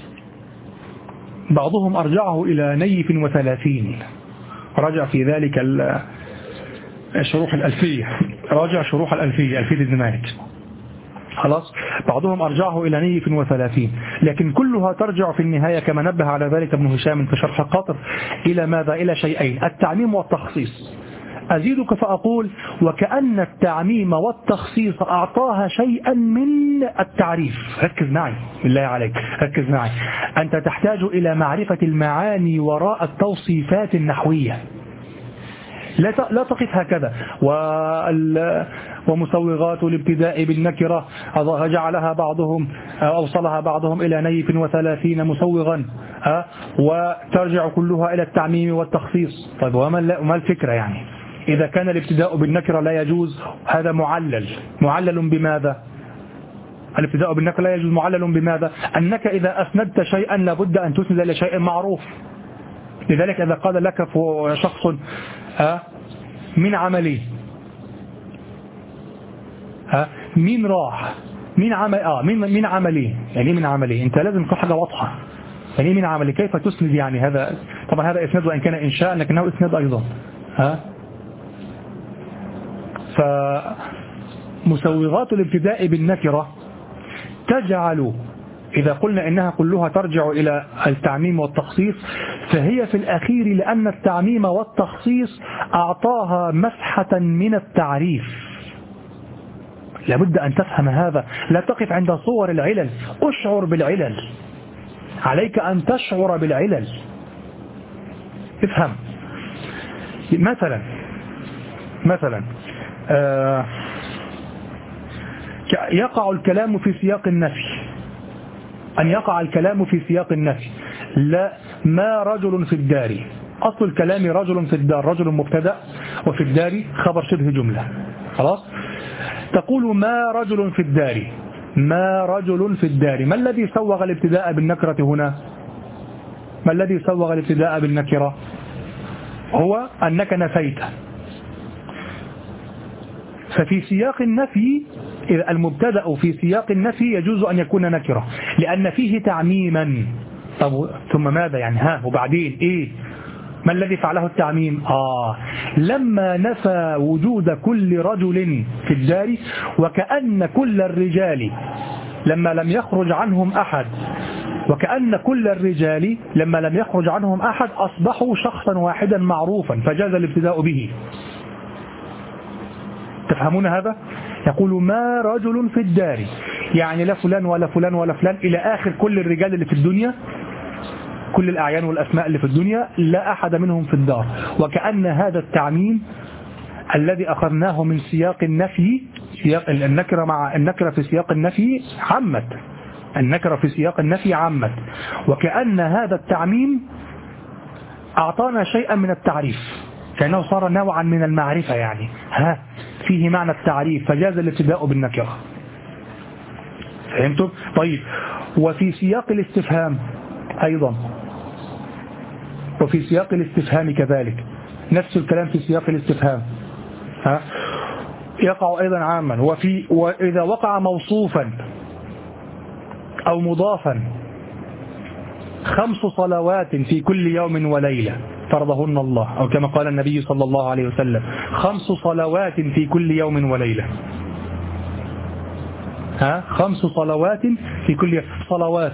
Speaker 2: بعضهم أرجعه إلى نيف وثلاثين، رجع في ذلك الشروح الألفية، راجع شروح الألفية ألفية ابن مالك. خلاص، بعضهم أرجعه إلى نيف وثلاثين، لكن كلها ترجع في النهاية كما نبه على ذلك ابن هشام في شرح القاطر إلى ماذا؟ إلى شيئين: التعميم والتخصيص. أزيدك فأقول وكأن التعميم والتخصيص أعطاها شيئا من التعريف. ركز معي بالله عليك، ركز معي. أنت تحتاج إلى معرفة المعاني وراء التوصيفات النحوية. لا لا تقف هكذا. ومسوغات الابتداء بالنكرة جعلها بعضهم أوصلها بعضهم إلى نيف وثلاثين مسوغا، وترجع كلها إلى التعميم والتخصيص. طيب وما الفكرة يعني؟ إذا كان الابتداء بالنكرة لا يجوز، هذا معلل. معلل بماذا؟ الابتداء بالنكرة لا يجوز، معلل بماذا؟ أنك إذا أسندت شيئا لابد أن تسند إلى شيء معروف. لذلك إذا قال لك شخص من عملي، مين راح، مين عمل آه مين من عملي، يعني من عملي، أنت لازم تكون حاجة واضحة. يعني من عملي كيف تسند؟ يعني هذا طبعا هذا إسناد وإن كان إنشاء لكنه إسناد أيضا. ها فمسوغات الابتداء بالنكرة تجعل، إذا قلنا إنها كلها ترجع إلى التعميم والتخصيص، فهي في الأخير لأن التعميم والتخصيص أعطاها مسحة من التعريف. لابد أن تفهم هذا، لا تقف عند صور العلل، أشعر بالعلل، عليك أن تشعر بالعلل. افهم. مثلا مثلا آه يقع الكلام في سياق النفي، أن يقع الكلام في سياق النفي. لا، ما رجل في الدار، أصل الكلام رجل في الدار، رجل مبتدأ، وفي الدار خبر شبه جملة. خلاص، تقول ما رجل في الدار، ما رجل في الدار. ما الذي سوغ الابتداء بالنكرة هنا؟ ما الذي سوغ الابتداء بالنكرة؟ هو أنك نفيت. ففي سياق النفي، إذا المبتدأ في سياق النفي يجوز أن يكون نكرة لأن فيه تعميما. طب ثم ماذا يعني؟ ها وبعدين إيه؟ ما الذي فعله التعميم؟ آه لما نفى وجود كل رجل في الدار، وكأن كل الرجال لما لم يخرج عنهم أحد، وكأن كل الرجال لما لم يخرج عنهم أحد أصبحوا شخصا واحدا معروفا، فجاز الابتداء به. تفهمون هذا؟ يقول ما رجل في الدار، يعني لا فلان ولا فلان ولا فلان إلى آخر كل الرجال اللي في الدنيا، كل الأعيان والأسماء اللي في الدنيا لا أحد منهم في الدار. وكأن هذا التعميم الذي أخذناه من سياق النفي، سياق النكرة مع النكرة في سياق النفي عمت، النكرة في سياق النفي عمت، وكأن هذا التعميم أعطانا شيئا من التعريف، كأنه صار نوعا من المعرفة، يعني ها فيه معنى التعريف، فجاز الابتداء بالنكرة. فهمتم؟ طيب، وفي سياق الاستفهام أيضا، وفي سياق الاستفهام كذلك نفس الكلام في سياق الاستفهام، ها يقع أيضا عاما. وفي وإذا وقع موصوفا أو مضافا، خمس صلوات في كل يوم وليلة فرضهن الله، أو كما قال النبي صلى الله عليه وسلم خمس صلوات في كل يوم وليلة. ها خمس صلوات في كل صلوات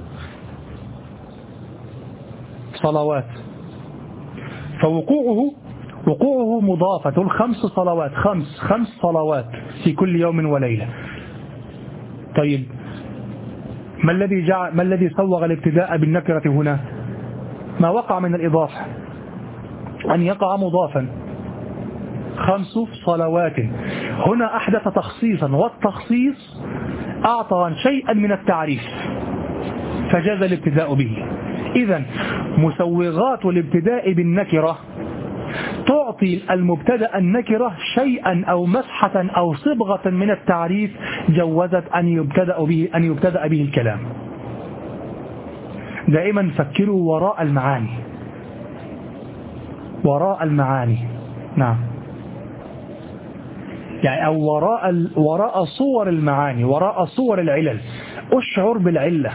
Speaker 2: صلوات فوقوعه وقوعه مضافة، الخمس صلوات، خمس خمس صلوات في كل يوم وليلة. طيب ما الذي جعل ما الذي سوغ الابتداء بالنكرة هنا؟ ما وقع من الإضافة، أن يقع مضافا، خمس صلوات. هنا أحدث تخصيصا، والتخصيص أعطى شيئا من التعريف فجاز الابتداء به. إذن مسوغات الابتداء بالنكرة تعطي المبتدأ النكرة شيئا أو مسحة أو صبغة من التعريف جوزت أن يبتدأ به أن يبتدأ به الكلام. دائما فكروا وراء المعاني، وراء المعاني، نعم، يعني أو وراء وراء صور المعاني، وراء صور العلل. أشعر بالعلة،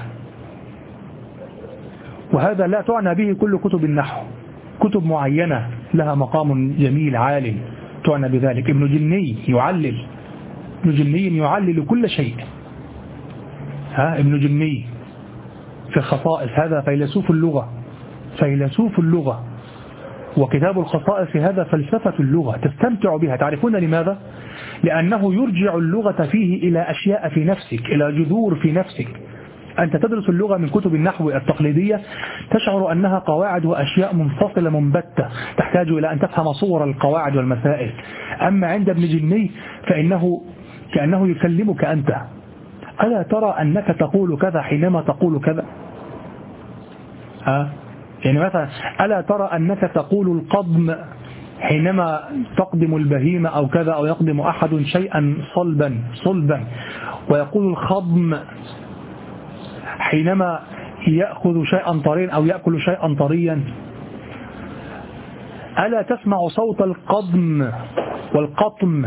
Speaker 2: وهذا لا تعنى به كل كتب النحو، كتب معينة لها مقام جميل عال تعنى بذلك. ابن جني يعلل، ابن جني يعلل كل شيء، ها ابن جني في الخصائص، هذا فيلسوف اللغة، فيلسوف اللغة، وكتاب الخصائص هذا فلسفة اللغة تستمتع بها. تعرفون لماذا؟ لأنه يرجع اللغة فيه إلى أشياء في نفسك، إلى جذور في نفسك، أنت تدرس اللغة من كتب النحو التقليدية تشعر أنها قواعد وأشياء منفصلة منبتة تحتاج إلى أن تفهم صور القواعد والمسائل. أما عند ابن جني فإنه كأنه يكلمك أنت، ألا ترى أنك تقول كذا حينما تقول كذا؟ ها؟ يعني مثلا ألا ترى أنك تقول القضم حينما تقدم البهيمة أو كذا، أو يقدم أحد شيئا صلبا صلبا، ويقول الخضم حينما يأخذ شيئا طريا أو يأكل شيئا طريا. ألا تسمع صوت القضم والقطم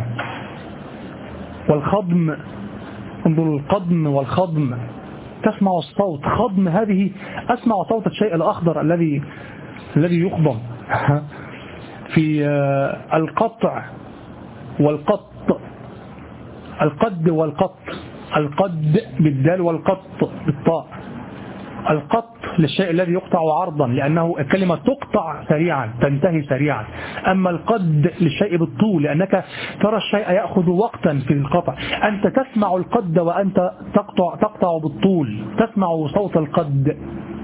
Speaker 2: والخضم؟ انظر، القضم والخضم تسمع الصوت. خضم هذه أسمع صوت الشيء الأخضر الذي الذي يخضم. في القطع والقط، القد والقط، القد بالدال والقط بالطاء. القط للشيء الذي يقطع عرضا لأنه الكلمة تقطع سريعا تنتهي سريعا. أما القد للشيء بالطول لأنك ترى الشيء يأخذ وقتا في القطع. أنت تسمع القد وأنت تقطع تقطع بالطول، تسمع صوت القد.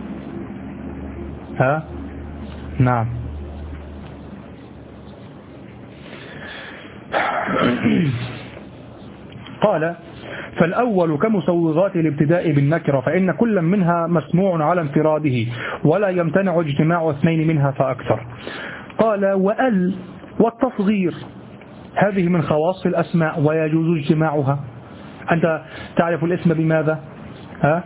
Speaker 2: ها؟ نعم. قال فالأول كمسوغات الابتداء بالنكرة، فإن كل منها مسموع على انفراده ولا يمتنع اجتماع اثنين منها فأكثر. قال وأل والتصغير هذه من خواص الأسماء ويجوز اجتماعها. أنت تعرف الاسم بماذا؟ ها؟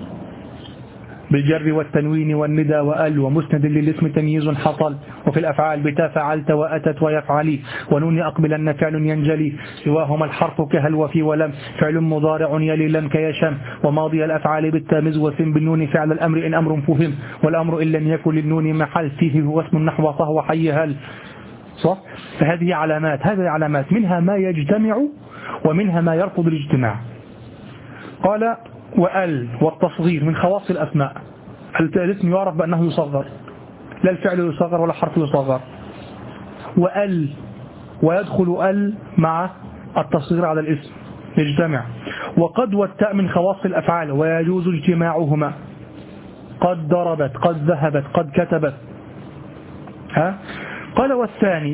Speaker 2: بالجر والتنوين والندى وأل، ومسند للاسم تمييز حصل. وفي الأفعال بتا فعلت وأتت ويفعلي، ونون أقبلن فعل ينجلي، سواهما الحرف كهل وفي ولم، فعل مضارع يلي لم كيشم، وماضي الأفعال بالتامز وسم بالنون فعل الأمر إن أمر فهم، والأمر إن لم يكن للنون محل فيه هو اسم النحو فهو حي هل. صح؟ فهذه علامات، هذه علامات منها ما يجتمع ومنها ما يرفض الاجتماع. قال وأل والتصغير من خواص الأسماء. الاسم يعرف بأنه يصغر، لا الفعل يصغر ولا حرف يصغر. وأل ويدخل أل مع التصغير على الاسم يجتمع. وقد والتاء من خواص الأفعال ويجوز اجتماعهما. قد ضربت، قد ذهبت، قد كتبت. ها؟ قال والثاني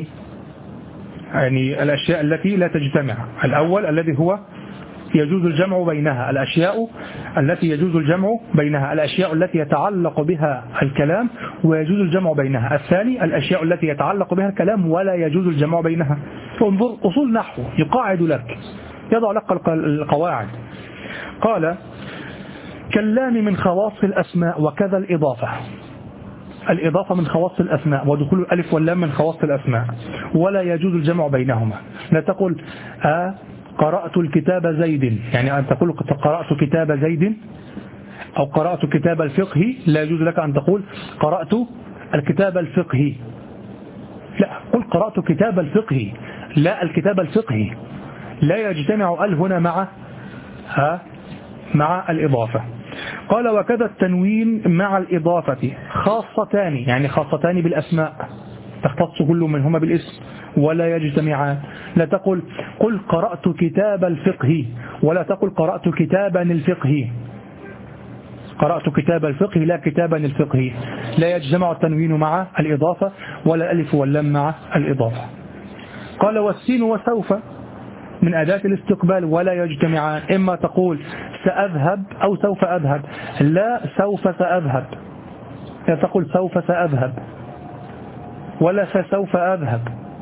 Speaker 2: يعني الأشياء التي لا تجتمع. الأول الذي هو يجوز الجمع بينها، الأشياء التي يجوز الجمع بينها، الأشياء التي يتعلق بها الكلام ويجوز الجمع بينها. الثاني الأشياء التي يتعلق بها الكلام ولا يجوز الجمع بينها. انظر أصول نحو يقاعد لك، يضع لك القواعد. قال كاللام من خواص الأسماء وكذا الإضافة. الإضافة من خواص الأسماء، ودخول الألف واللام من خواص الأسماء ولا يجوز الجمع بينهما. لا تقول آه قرأت الكتاب زيد، يعني أن تقول قرأت كتاب زيد أو قرأت كتاب الفقه، لا يجوز لك أن تقول قرأت الكتاب الفقهي. لا، قل قرأت كتاب الفقه، لا الكتاب الفقهي. لا يجتمع ال هنا مع ها مع الإضافة. قال وكذا التنوين مع الإضافة خاصتان، يعني خاصتان بالأسماء تختص كل منهما بالاسم ولا يجتمعان. لا تقل قل قرأت كتاب الفقه ولا تقل قرأت كتابا الفقه. قرأت كتاب الفقه لا كتابا الفقه. لا يجتمع التنوين مع الإضافة ولا الألف واللام مع الإضافة. قال والسين وسوف من أداة الاستقبال ولا يجتمعان. إما تقول سأذهب أو سوف أذهب، لا سوف سأذهب. لا تقول سوف سأذهب ولا فسوف أذهب.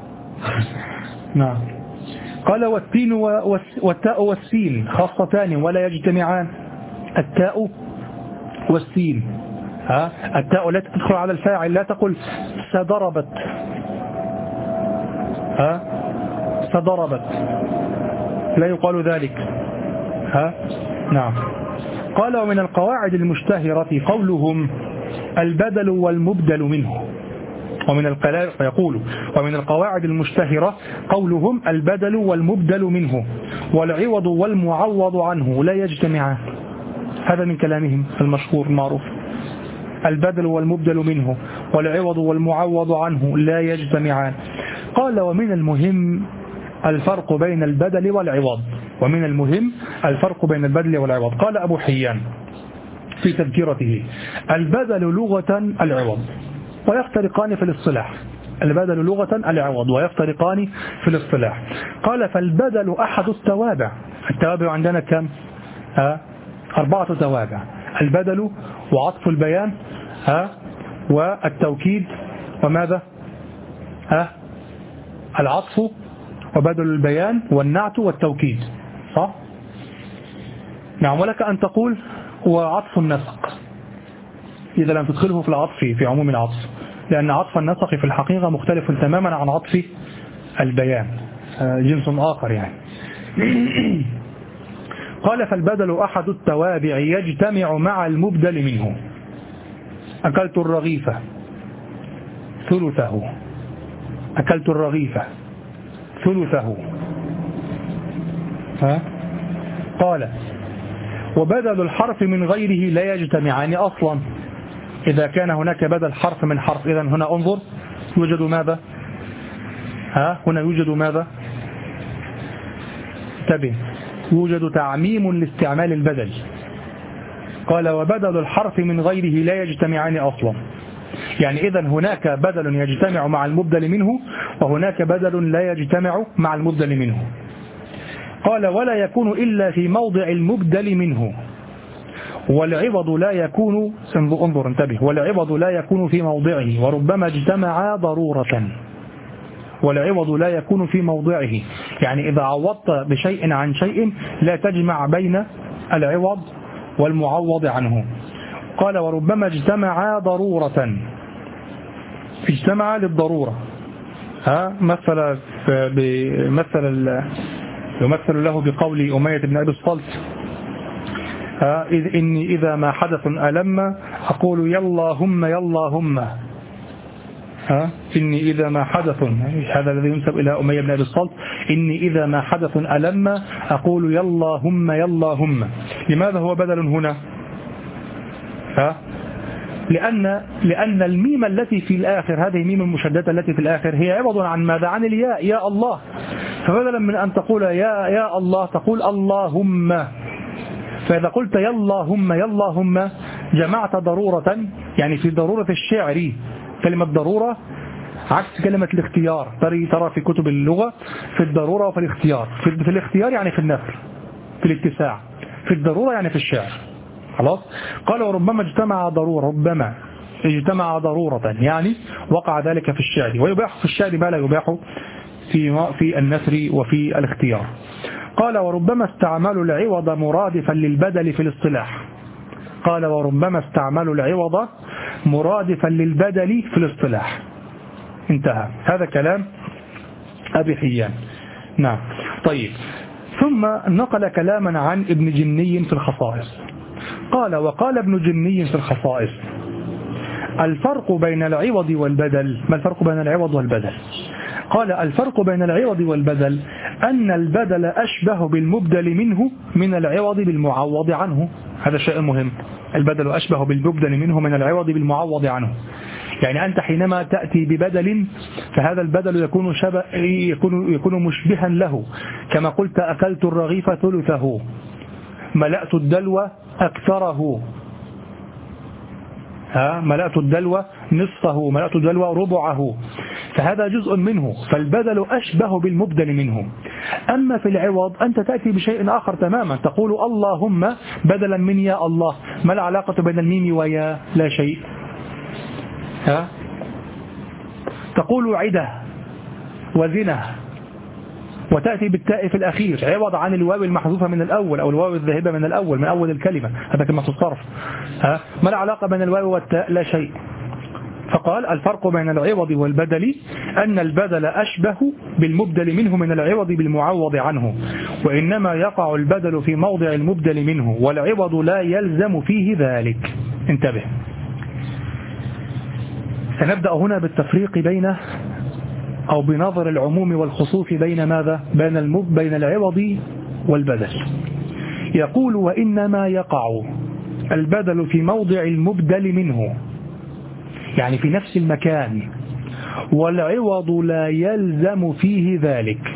Speaker 2: نعم. قال والتين والتاء والسين خاصتان ولا يجتمعان. التاء والسين، ها التاء لا تدخل على الفاعل، لا تقل سضربت، ها سضربت، لا يقال ذلك. ها نعم. قال ومن القواعد المشتهرة قولهم البدل والمبدل منه. ومن القواعد فيقول ومن القواعد المشتهرة قولهم البدل والمبدل منه والعوض والمعوض عنه لا يجتمعان. هذا من كلامهم المشهور المعروف. البدل والمبدل منه والعوض والمعوض عنه لا يجتمعان. قال ومن المهم الفرق بين البدل والعوض. ومن المهم الفرق بين البدل والعوض. قال أبو حيان في تذكرته: البدل لغة العوض ويفترقان في الاصطلاح. البدل لغة العوض ويفترقان في الاصطلاح. قال: فالبدل أحد التوابع. التوابع عندنا كم؟ ها؟ أربعة توابع: البدل وعطف البيان ها؟ والتوكيد وماذا؟ ها؟ العطف وبدل البيان والنعت والتوكيد، صح؟ نعم. ولك أن تقول وعطف النسق إذا لم تدخله في العطف في عموم العطف، لأن عطف النسق في الحقيقة مختلف تماما عن عطف البيان، جنس آخر يعني. قال: فالبدل أحد التوابع يجتمع مع المبدل منه. أكلت الرغيفة ثلثه، أكلت الرغيفة ثلثه. ها؟ قال: وبدل الحرف من غيره لا يجتمعان أصلا. إذا كان هناك بدل حرف من حرف، إذن هنا انظر يوجد ماذا؟ ها؟ هنا يوجد ماذا؟ انتبه، يوجد تعميم لاستعمال البدل. قال: وبدل الحرف من غيره لا يجتمعان أصلا. يعني إذن هناك بدل يجتمع مع المبدل منه، وهناك بدل لا يجتمع مع المبدل منه. قال: ولا يكون إلا في موضع المبدل منه، والعوض لا يكون، انظر انتبه، والعوض لا يكون في موضعه، وربما اجتمع ضرورة. والعوض لا يكون في موضعه، يعني إذا عوضت بشيء عن شيء لا تجمع بين العوض والمعوض عنه. قال: وربما اجتمع ضرورة، اجتمع للضرورة. ها؟ مثل بمثل يمثل له بقول أمية بن أبي الصلت: ها إذ إني إذا ما حدث ألم أقول يلا هم يلا هم. ها إني إذا ما حدث، هذا الذي ينسب إلى أمية بن أبي الصلت: إني إذا ما حدث ألم أقول يلا هم يلا هم. لماذا هو بدل هنا؟ ها؟ لأن لأن الميم التي في الآخر، هذه الميم المشددة التي في الآخر، هي عوض عن ماذا؟ عن الياء، يا الله. فبدلا من أن تقول يا يا الله تقول اللهم. فإذا قلت يلا هم يلا هم جمعت ضرورة، يعني في ضرورة الشعر. كلمة ضرورة عكس كلمة الاختيار، ترى ترى في كتب اللغة في الضرورة وفي الاختيار. في, في الاختيار يعني في النثر، في الاتساع. في الضرورة يعني في الشعر. خلاص. قال: وربما اجتمع ضرورة، ربما اجتمع ضرورة يعني وقع ذلك في الشعر، ويباح في الشعر ما لا يباح في في النثر وفي الاختيار. قال: وربما استعملوا العوض مرادفا للبدل في الاصطلاح. قال: وربما استعملوا العوض مرادفا للبدل في الاصطلاح. انتهى. هذا كلام أبي حيان. نعم. طيب، ثم نقل كلاما عن ابن جني في الخصائص. قال: وقال ابن جني في الخصائص: الفرق بين العوض والبدل. ما الفرق بين العوض والبدل؟ قال: الفرق بين العوض والبدل أن البدل أشبه بالمبدل منه من العوض بالمعوض عنه. هذا شيء مهم. البدل أشبه بالمبدل منه من العوض بالمعوض عنه. يعني أنت حينما تأتي ببدل فهذا البدل يكون شبه يكون يكون مشبها له، كما قلت أكلت الرغيف ثلثه، ملأت الدلو أكثره، ها ملأت الدلو نصفه، ملأت الدلو ربعه، فهذا جزء منه، فالبدل أشبه بالمبدل منه. أما في العوض أنت تأتي بشيء آخر تماما، تقول اللهم بدلا من يا الله. ما العلاقة بين الميم ويا؟ لا شيء. ها تقول عدة وزنة وتأتي بالتاء في الأخير عوض عن الواو المحذوفة من الأول أو الواو الذاهبة من الأول من أول الكلمة، هذا كما تصرف. ها ما العلاقة بين الواو والتاء؟ لا شيء. فقال: الفرق بين العوض والبدل أن البدل أشبه بالمبدل منه من العوض بالمعوض عنه، وإنما يقع البدل في موضع المبدل منه، والعوض لا يلزم فيه ذلك. انتبه، سنبدأ هنا بالتفريق بين أو بنظر العموم والخصوص بين ماذا؟ بين المب بين العوض والبدل. يقول: وإنما يقع البدل في موضع المبدل منه، يعني في نفس المكان، والعوض لا يلزم فيه ذلك.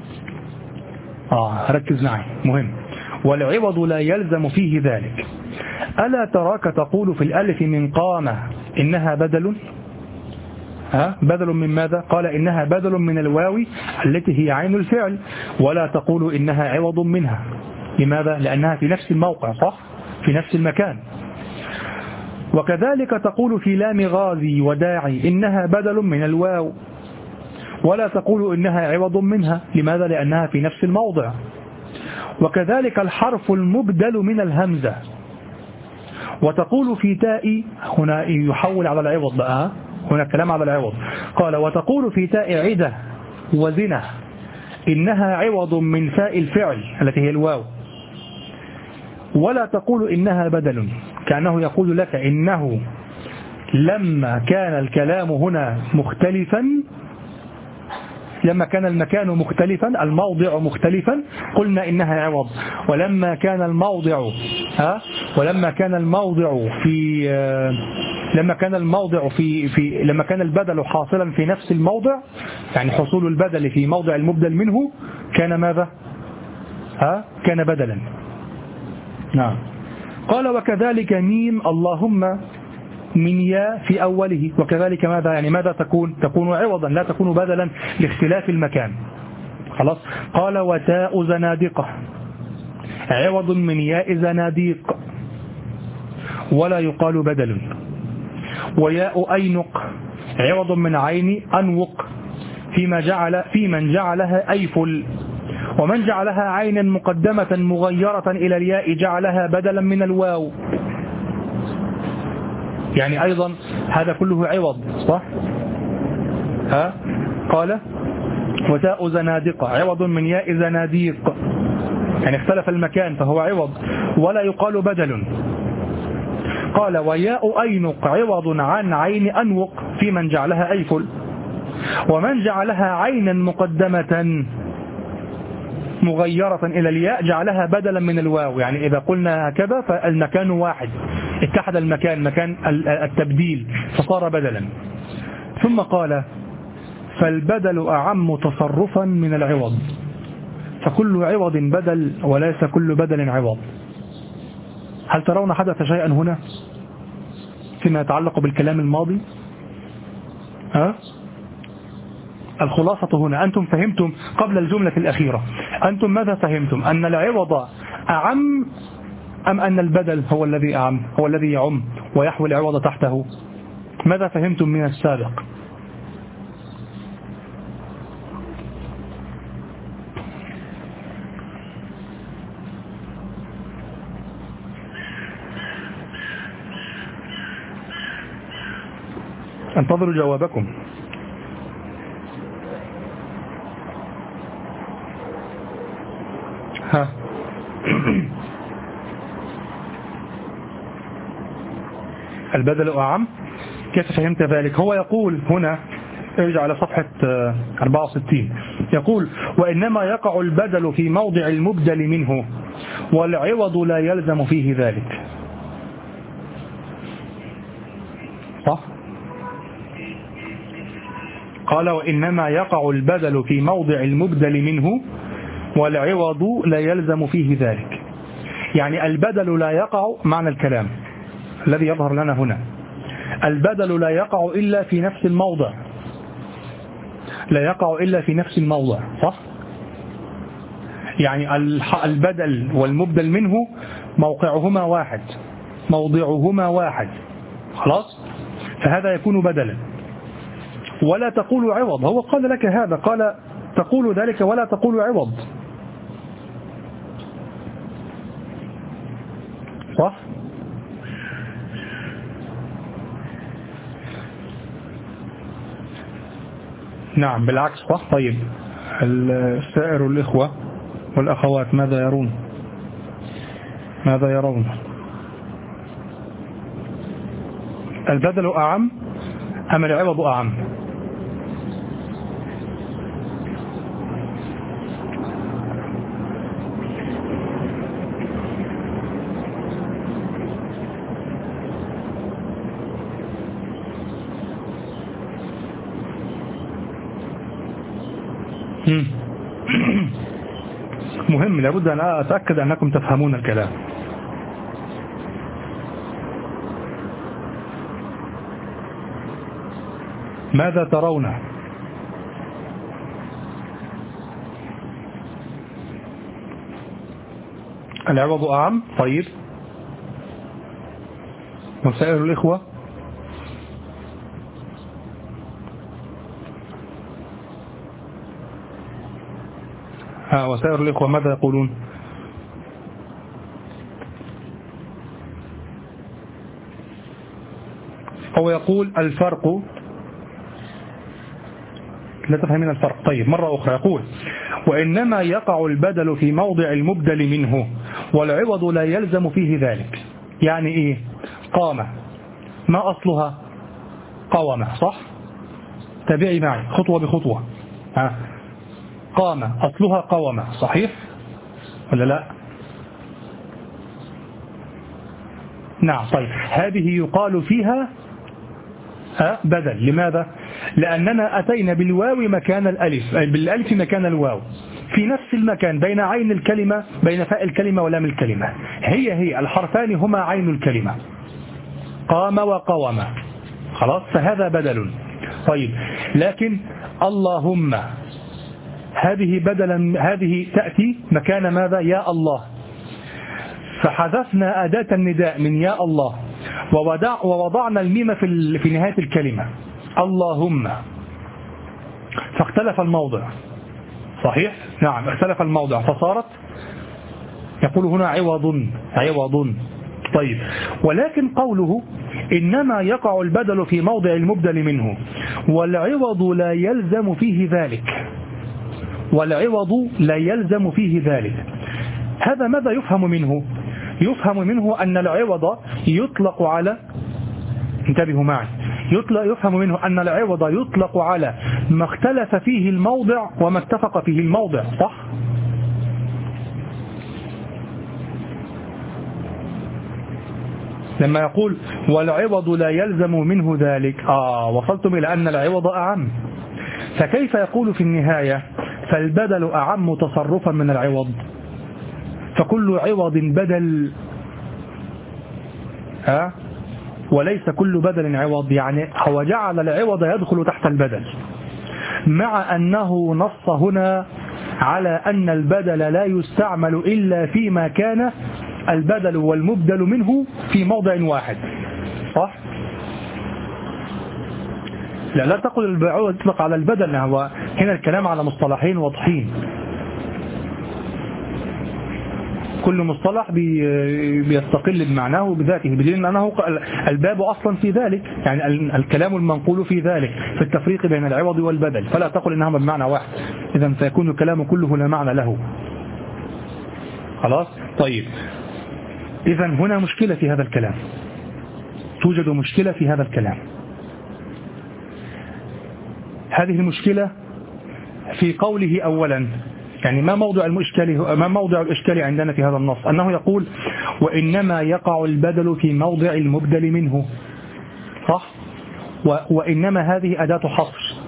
Speaker 2: آه ركز معي، مهم. والعوض لا يلزم فيه ذلك. ألا تراك تقول في الألف من قام إنها بدل؟ ها بدل من ماذا؟ قال إنها بدل من الواو التي هي عين الفعل، ولا تقول إنها عوض منها. لماذا؟ لأنها في نفس الموقع، صح؟ في نفس المكان. وكذلك تقول في لام غازي وداعي إنها بدل من الواو، ولا تقول إنها عوض منها. لماذا؟ لأنها في نفس الموضع. وكذلك الحرف المبدل من الهمزة، وتقول في تاء، هنا يحول على العوض بقى، هنا الكلام على العوض. قال وتقول في تاء عدة وزنة إنها عوض من فاء الفعل التي هي الواو، ولا تقول إنها بدل، كأنه يقول لك إنه لما كان الكلام هنا مختلفا، لما كان المكان مختلفا، الموضع مختلفا، قلنا إنها عوض. ولما كان الموضع ها ولما كان الموضع في لما كان الموضع في في لما كان البدل حاصلا في نفس الموضع، يعني حصول البدل في موضع المبدل منه، كان ماذا؟ ها كان بدلا. نعم. قال وكذلك ميم اللهم من ياء في أوله، وكذلك ماذا؟ يعني ماذا تكون؟ تكون عوضا، لا تكون بدلا لاختلاف المكان. خلاص. قال وتاء زنادقة عوض من ياء زناديق، ولا يقال بدل. وياء أينق عوض من عين أنوق، فيما جعل في من جعلها أيفل، ومن جعلها عينا مقدمة مغيرة إلى الياء جعلها بدلا من الواو. يعني أيضا هذا كله عوض، صح؟ ها؟ قال وتاء زنادقة عوض من ياء زناديق، يعني اختلف المكان فهو عوض، ولا يقال بدل. قال وياء أينق عوض عن عين أنوق في من جعلها أيفل، ومن جعلها عينا مقدمة مغيرة إلى الياء جعلها بدلا من الواو. يعني إذا قلنا هكذا فالمكان واحد، اتحد المكان، مكان التبديل، فصار بدلا. ثم قال فالبدل أعم تصرفا من العوض، فكل عوض بدل وليس كل بدل عوض. هل ترون حدث شيئا هنا فيما يتعلق بالكلام الماضي؟ ها؟ الخلاصة هنا أنتم فهمتم قبل الجملة الأخيرة، أنتم ماذا فهمتم؟ أن العوض أعم أم أن البدل هو الذي أعم، هو الذي يعم ويحوي العوض تحته؟ ماذا فهمتم من السابق؟ انتظروا جوابكم. ها البدل أعم، كيف فهمت ذلك؟ هو يقول هنا، ارجع على صفحة أربعة وستين، يقول وإنما يقع البدل في موضع المبدل منه، والعوض لا يلزم فيه ذلك. صح؟ قال وإنما يقع البدل في موضع المبدل منه، والعوض لا يلزم فيه ذلك. يعني البدل لا يقع، معنى الكلام الذي يظهر لنا هنا، البدل لا يقع إلا في نفس الموضع، لا يقع إلا في نفس الموضع، صح؟ يعني البدل والمبدل منه موقعهما واحد، موضعهما واحد، خلاص؟ فهذا يكون بدلا. ولا تقول عوض، هو قال لك هذا، قال تقول ذلك ولا تقول عوض، صح؟ نعم بالعكس، صح. طيب السائر الإخوة والأخوات ماذا يرون؟ ماذا يرون؟ البدل أعم أم العوض أعم؟ مهم، لابد أن أتأكد أنكم تفهمون الكلام. ماذا ترون؟ العوض أعم. طيب وسائر الإخوة؟ ها وسائر الإخوة ماذا يقولون؟ هو يقول الفرق، لا تفهمين الفرق. طيب مرة أخرى يقول وإنما يقع البدل في موضع المبدل منه والعوض لا يلزم فيه ذلك. يعني إيه؟ قام ما أصلها؟ قوامة، صح؟ تابعي معي خطوة بخطوة. ها قام أصلها قوامة، صحيح ولا لا؟ نعم. طيب هذه يقال فيها ها بدل. لماذا؟ لأننا أتينا بالواو مكان الألف، بالألف مكان الواو في نفس المكان بين عين الكلمة، بين فاء الكلمة ولام الكلمة، هي هي الحرفان هما عين الكلمة، قام وقوم، خلاص، فهذا بدل. طيب لكن اللهم هذه بدلا، هذه تأتي مكان ماذا؟ يا الله، فحذفنا أداة النداء من يا الله ووضع ووضعنا الميم في في نهاية الكلمة اللهم، فاختلف الموضع، صحيح؟ نعم اختلف الموضع فصارت، يقول هنا عوض عوض. طيب ولكن قوله إنما يقع البدل في موضع المبدل منه والعوض لا يلزم فيه ذلك، والعوض لا يلزم فيه ذلك، هذا ماذا يفهم منه؟ يفهم منه أن العوض يطلق على، انتبهوا معي، يطلق يفهم منه أن العوض يطلق على ما اختلف فيه الموضع وما اتفق فيه الموضع، صح؟ لما يقول والعوض لا يلزم منه ذلك، آه وصلتم إلى أن العوض أعم، فكيف يقول في النهاية فالبدل أعم تصرفا من العوض، فكل عوض بدل ها وليس كل بدل عوض، يعني هو جعل العوض يدخل تحت البدل، مع أنه نص هنا على أن البدل لا يستعمل إلا فيما كان البدل والمبدل منه في موضع واحد، صح؟ لا لا تقل العوض يطلق على البدل، هو هنا الكلام على مصطلحين واضحين، كل مصطلح بيستقل بمعناه بذاته، بدليل أنه الباب أصلا في ذلك، يعني الكلام المنقول في ذلك في التفريق بين العوض والبدل، فلا تقل إنهما بمعنى واحد، إذا سيكون الكلام كله لا معنى له، خلاص؟ طيب إذا هنا مشكلة في هذا الكلام، توجد مشكلة في هذا الكلام. هذه المشكلة في قوله أولا، يعني ما موضع الإشكال، ما موضع الإشكال عندنا في هذا النص؟ أنه يقول وإنما يقع البدل في موضع المبدل منه، صح؟ وإنما هذه أداة حصر،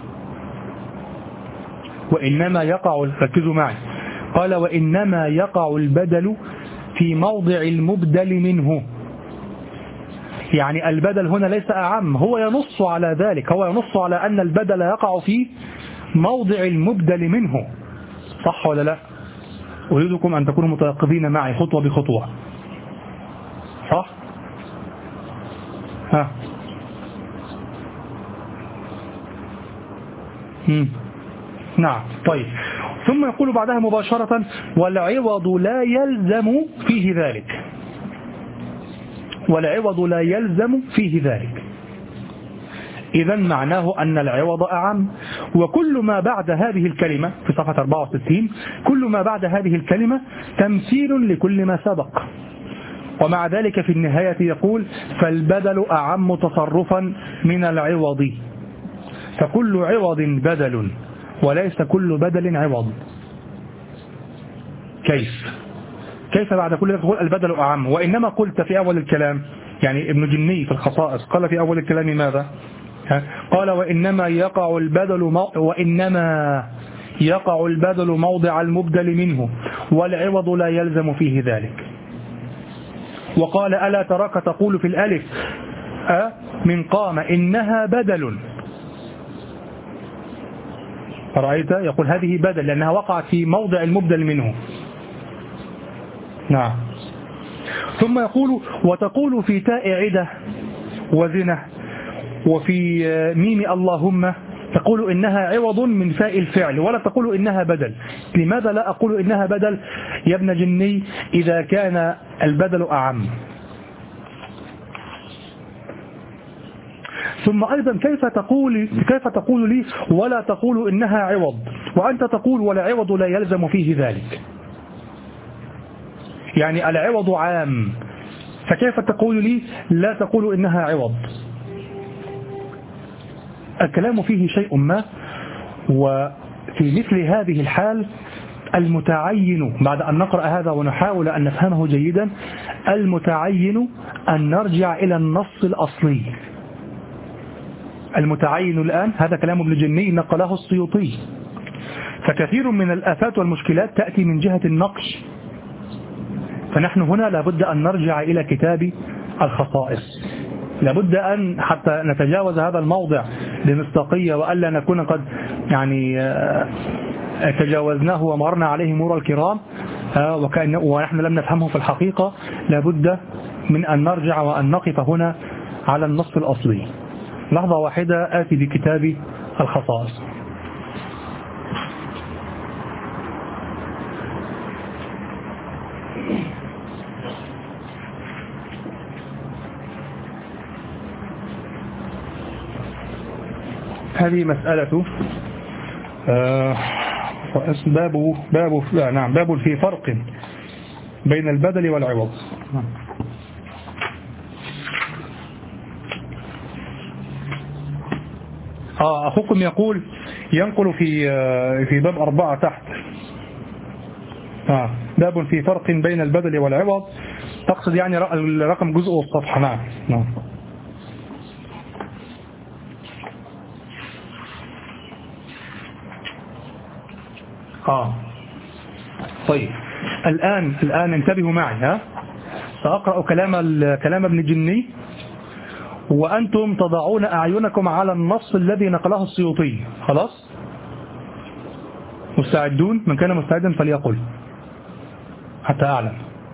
Speaker 2: وإنما يقع، ركزوا معي، قال وإنما يقع البدل في موضع المبدل منه، يعني البدل هنا ليس أعم، هو ينص على ذلك، هو ينص على أن البدل يقع في موضع المبدل منه، صح ولا لا؟ أريدكم أن تكونوا متيقظين معي خطوة بخطوة، صح؟ ها مم. نعم. طيب ثم يقول بعدها مباشرة والعوض لا يلزم فيه ذلك، والعوض لا يلزم فيه ذلك، إذا معناه أن العوض أعم، وكل ما بعد هذه الكلمة في صفحة أربعة وستين كل ما بعد هذه الكلمة تمثيل لكل ما سبق، ومع ذلك في النهاية يقول فالبدل أعم تصرفا من العوض، فكل عوض بدل وليس كل بدل عوض. كيف كيف بعد كل ذلك يقول البدل أعم؟ وإنما قلت في أول الكلام، يعني ابن جني في الخصائص قال في أول الكلام ماذا؟ قال وإنما يقع البدل مو... وإنما يقع البدل موضع المبدل منه والعوض لا يلزم فيه ذلك. وقال ألا تراك تقول في الألف أه من قام إنها بدل، رأيت؟ يقول هذه بدل لأنها وقعت في موضع المبدل منه. نعم. ثم يقول وتقول في تاء عدة وزنة وفي ميم اللهم تقول إنها عوض من فاء الفعل ولا تقول إنها بدل. لماذا لا أقول إنها بدل يا ابن جني إذا كان البدل أعم؟ ثم أيضا كيف تقول كيف تقول لي ولا تقول إنها عوض وأنت تقول ولا عوض لا يلزم فيه ذلك؟ يعني العوض عام، فكيف تقول لي لا تقول إنها عوض؟ الكلام فيه شيء ما. وفي مثل هذه الحال المتعين بعد أن نقرأ هذا ونحاول أن نفهمه جيدا، المتعين أن نرجع إلى النص الأصلي. المتعين الآن هذا كلام ابن جني نقله السيوطي، فكثير من الآفات والمشكلات تأتي من جهة النقش، فنحن هنا لابد أن نرجع إلى كتاب الخصائص، لابد أن حتى نتجاوز هذا الموضع بمصداقية وألا نكون قد يعني تجاوزناه ومرنا عليه مرور الكرام وكأن ونحن لم نفهمه في الحقيقة. لابد من أن نرجع وأن نقف هنا على النص الأصلي. لحظة واحدة آتي بكتاب الخصائص. هذه مسألة آه باب باب نعم باب في فرق بين البدل والعوض. آه أخوكم يقول ينقل في آه في باب أربعة تحت آه باب في فرق بين البدل والعوض، تقصد يعني رقم جزء والصفحة. نعم نعم آه طيب الآن الآن انتبهوا معي. ها سأقرأ كلام كلام ابن جني وأنتم تضعون أعينكم على النص الذي نقله السيوطي. خلاص مستعدون؟ من كان مستعدا فليقل حتى أعلم.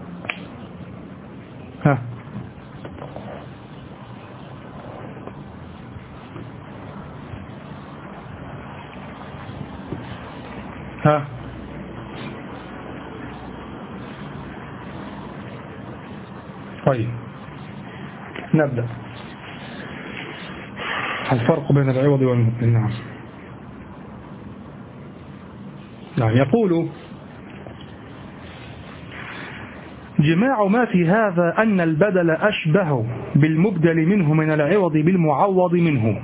Speaker 2: ها ها طيب نبدأ. الفرق بين العوض والمبدل. نعم نعم يقول جماع ما في هذا أن البدل أشبه بالمبدل منه من العوض بالمعوض منه،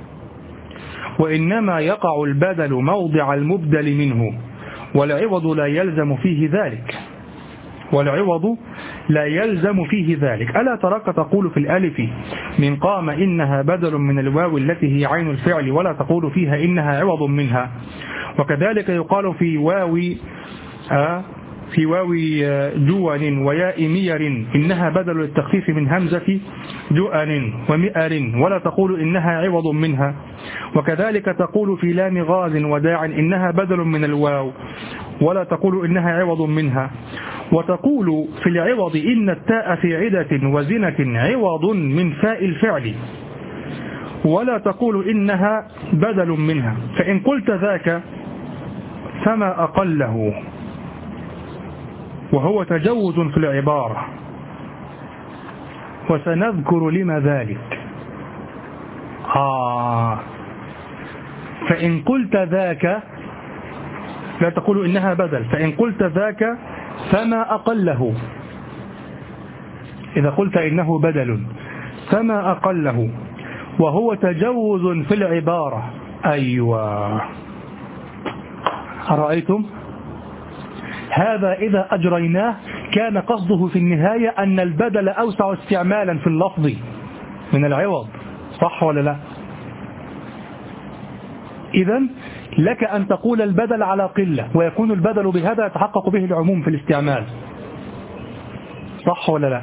Speaker 2: وإنما يقع البدل موضع المبدل منه، والعوض لا يلزم فيه ذلك والعوض لا يلزم فيه ذلك. ألا تراك تقول في الألف من قام إنها بدل من الواو التي هي عين الفعل ولا تقول فيها إنها عوض منها. وكذلك يقال في واو آه في واو جوان وياء مير إنها بدل التخفيف من همزة جؤن ومئر ولا تقول إنها عوض منها. وكذلك تقول في لام غاز وداع إنها بدل من الواو ولا تقول إنها عوض منها. وتقول في العوض إن التاء في عدة وزنة عوض من فاء الفعل ولا تقول إنها بدل منها. فإن قلت ذاك فما أقله، وهو تجوز في العبارة، وسنذكر لما ذلك. آه فإن قلت ذاك لا تقول إنها بدل، فإن قلت ذاك فما أقله. إذا قلت إنه بدل فما أقله وهو تجوز في العبارة. أيوة أرأيتم؟ هذا إذا أجريناه كان قصده في النهاية أن البدل أوسع استعمالا في اللفظ من العوض، صح ولا لا؟ إذن لك أن تقول البدل على قلة ويكون البدل بهذا يتحقق به العموم في الاستعمال، صح ولا لا؟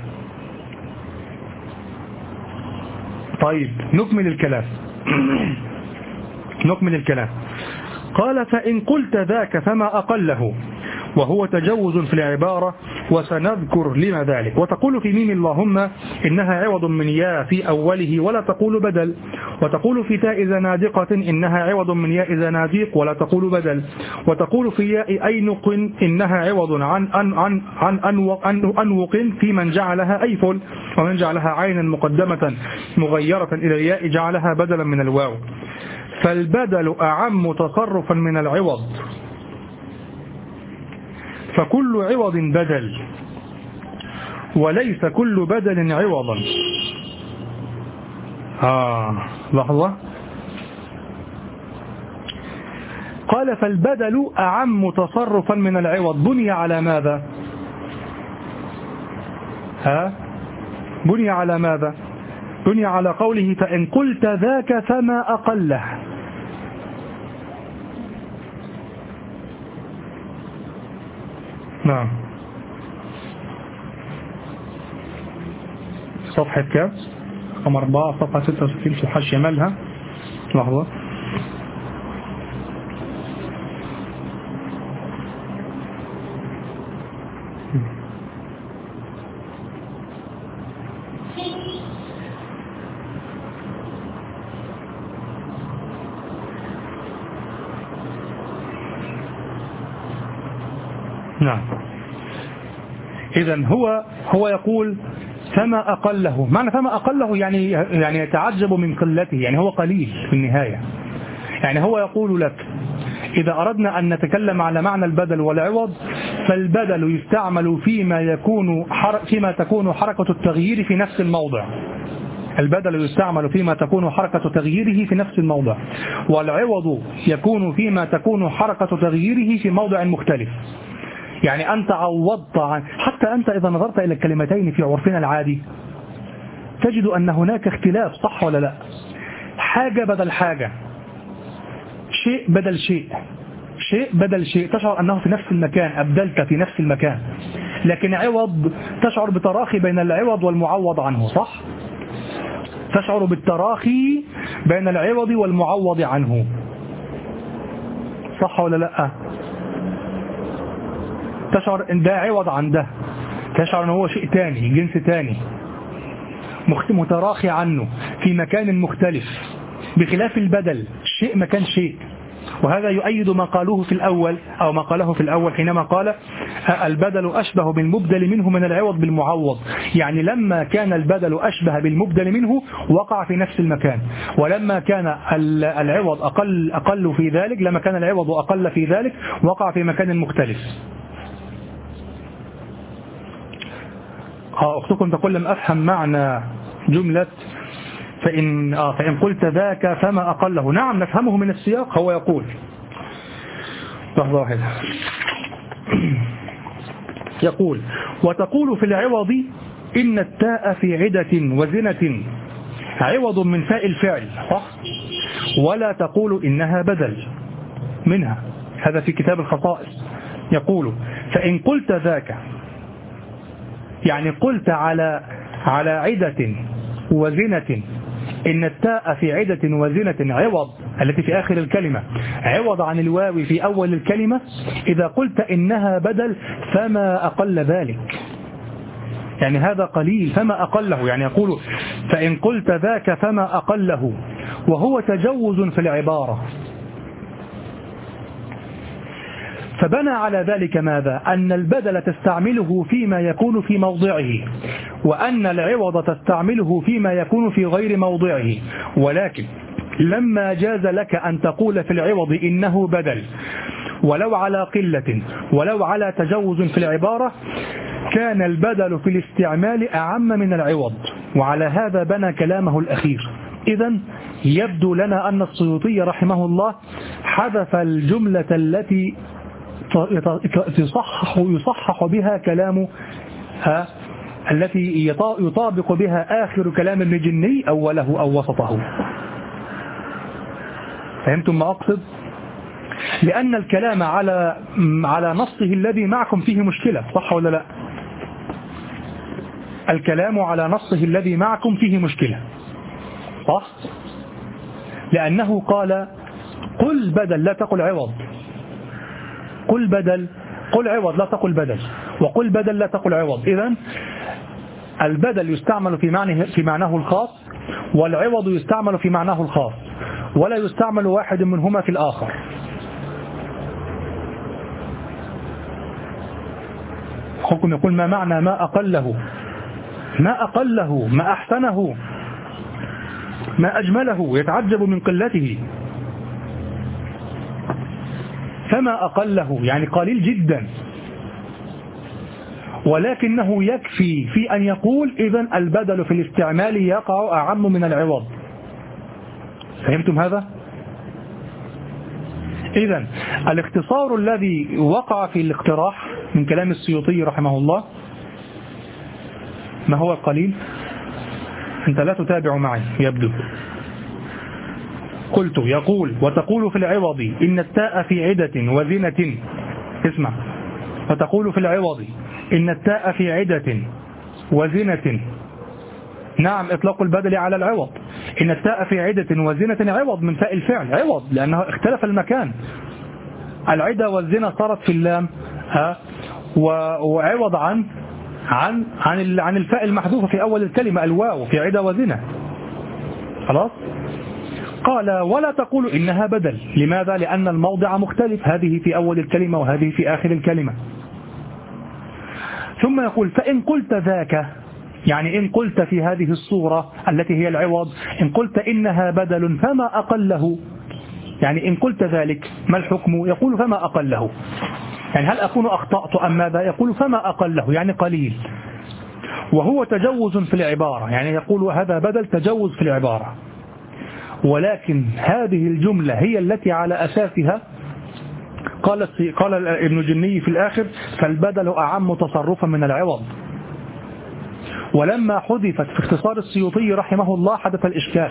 Speaker 2: طيب نكمل الكلام نكمل الكلام قال فإن قلت ذاك فما أقله وهو تجوز في العبارة وسنذكر لما ذلك. وتقول في ميم اللهم إنها عوض من يا في أوله ولا تقول بدل، وتقول في تاء زنادقة إنها عوض من ياء زناديق ولا تقول بدل، وتقول في ياء أينق إنها عوض عن أن عن عن أنوق, أنوق في من جعلها أيفل، ومن جعلها عينا مقدمة مغيرة إلى الياء جعلها بدلا من الواو. فالبدل أعم تصرفا من العوض، فكل عوض بدل وليس كل بدل عوضا. آه لحظة. قال فالبدل أعم تصرفا من العوض، بني على ماذا؟ ها بني على ماذا؟ بني على قوله فإن قلت ذاك فما أقله. نعم. صفحة كام؟ رقم أربعة صفحة ستة وستين في الحاشية مالها. لحظة. نعم. إذن هو هو يقول فما أقله، معنى فما أقله يعني يعني يتعجب من قلته، يعني هو قليل في النهاية. يعني هو يقول لك إذا أردنا أن نتكلم على معنى البدل والعوض فالبدل يستعمل فيما يكون فيما تكون حركة التغيير في نفس الموضع. البدل يستعمل فيما تكون حركة تغييره في نفس الموضع، والعوض يكون فيما تكون حركة تغييره في موضع مختلف. يعني أنت عوضت عن، حتى أنت إذا نظرت إلى الكلمتين في عرفنا العادي تجد أن هناك اختلاف، صح ولا لا؟ حاجة بدل حاجة، شيء بدل شيء، شيء بدل شيء، تشعر أنه في نفس المكان، أبدلت في نفس المكان. لكن عوض تشعر بتراخي بين العوض والمعوض عنه، صح؟ تشعر بالتراخي بين العوض والمعوض عنه، صح ولا لا؟ تشعر ان ده عوض عن ده، تشعر ان هو شيء تاني، جنس تاني متراخي عنه في مكان مختلف، بخلاف البدل شيء مكان شيء. وهذا يؤيد ما قالوه في الأول أو ما قاله في الأول حينما قال البدل أشبه بالمبدل منه من العوض بالمعوض. يعني لما كان البدل أشبه بالمبدل منه وقع في نفس المكان، ولما كان العوض أقل أقل في ذلك، لما كان العوض أقل في ذلك وقع في مكان مختلف. أختكم تقول لم أفهم معنى جملة فإن, آه فإن قلت ذاك فما أقله. نعم نفهمه من السياق. هو يقول لحظة واحدة، يقول وتقول في العوض إن التاء في عدة وزنة عوض من فاء الفعل، صح؟ ولا تقول إنها بدل منها. هذا في كتاب الخصائص. يقول فإن قلت ذاك يعني قلت على على عدة وزنة إن التاء في عدة وزنة عوض التي في آخر الكلمة عوض عن الواو في أول الكلمة، إذا قلت إنها بدل فما أقل ذلك، يعني هذا قليل فما أقله. يعني يقول فإن قلت ذاك فما أقله وهو تجوز في العبارة. فبنى على ذلك ماذا؟ أن البدل تستعمله فيما يكون في موضعه، وأن العوض تستعمله فيما يكون في غير موضعه. ولكن لما جاز لك أن تقول في العوض إنه بدل ولو على قلة ولو على تجوز في العبارة، كان البدل في الاستعمال أعم من العوض، وعلى هذا بنى كلامه الأخير. إذن يبدو لنا أن السيوطي رحمه الله حذف الجملة التي يصحح, يصحح بها كلام التي يطابق بها آخر كلام ابن جني أوله أو وسطه. فهمتم ما أقصد؟ لأن الكلام على على نصه الذي معكم فيه مشكلة، صح ولا لا؟ الكلام على نصه الذي معكم فيه مشكلة، صح؟ لأنه قال قل بدل لا تقل عوض. قل بدل، قل عوض لا تقل بدل، وقل بدل لا تقل عوض. إذن البدل يستعمل في معناه في معناه الخاص، والعوض يستعمل في معناه الخاص، ولا يستعمل واحد منهما في الآخر. حكم يقول ما معنى ما أقله، ما أقله، ما أحسنه، ما أجمله، يتعجب من قلته. فما أقله يعني قليل جدا، ولكنه يكفي في أن يقول إذن البدل في الاستعمال يقع أعم من العوض. فهمتم هذا؟ إذن الاختصار الذي وقع في الاقتراح من كلام السيوطي رحمه الله ما هو القليل؟ أنت لا تتابع معي يبدو. قلت يقول وتقول في العوض إن التاء في عدة وزنة. اسمع، وتقول في العوض إن التاء في عدة وزنة. نعم، إطلاق البدل على العوض. إن التاء في عدة وزنة عوض من تاء الفعل، عوض لأنه اختلف المكان. العدة والزنة صارت في اللام ها، وعوض عن عن عن عن الفاء المحذوفة في أول الكلمة الواو في عدة وزنة. خلاص. قال ولا تقول إنها بدل. لماذا؟ لأن الموضع مختلف، هذه في أول الكلمة وهذه في آخر الكلمة. ثم يقول فإن قلت ذاك، يعني إن قلت في هذه الصورة التي هي العوض، إن قلت إنها بدل فما أقله، يعني إن قلت ذلك ما الحكم؟ يقول فما أقله، يعني هل أكون أخطأت أم ماذا؟ يقول فما أقله يعني قليل، وهو تجوز في العبارة، يعني يقول هذا بدل تجوز في العبارة. ولكن هذه الجملة هي التي على أساسها قال قال ابن جني في الآخر فالبدل أعم تصرفا من العوض. ولما حذفت في اختصار السيوطي رحمه الله حدث الإشكال.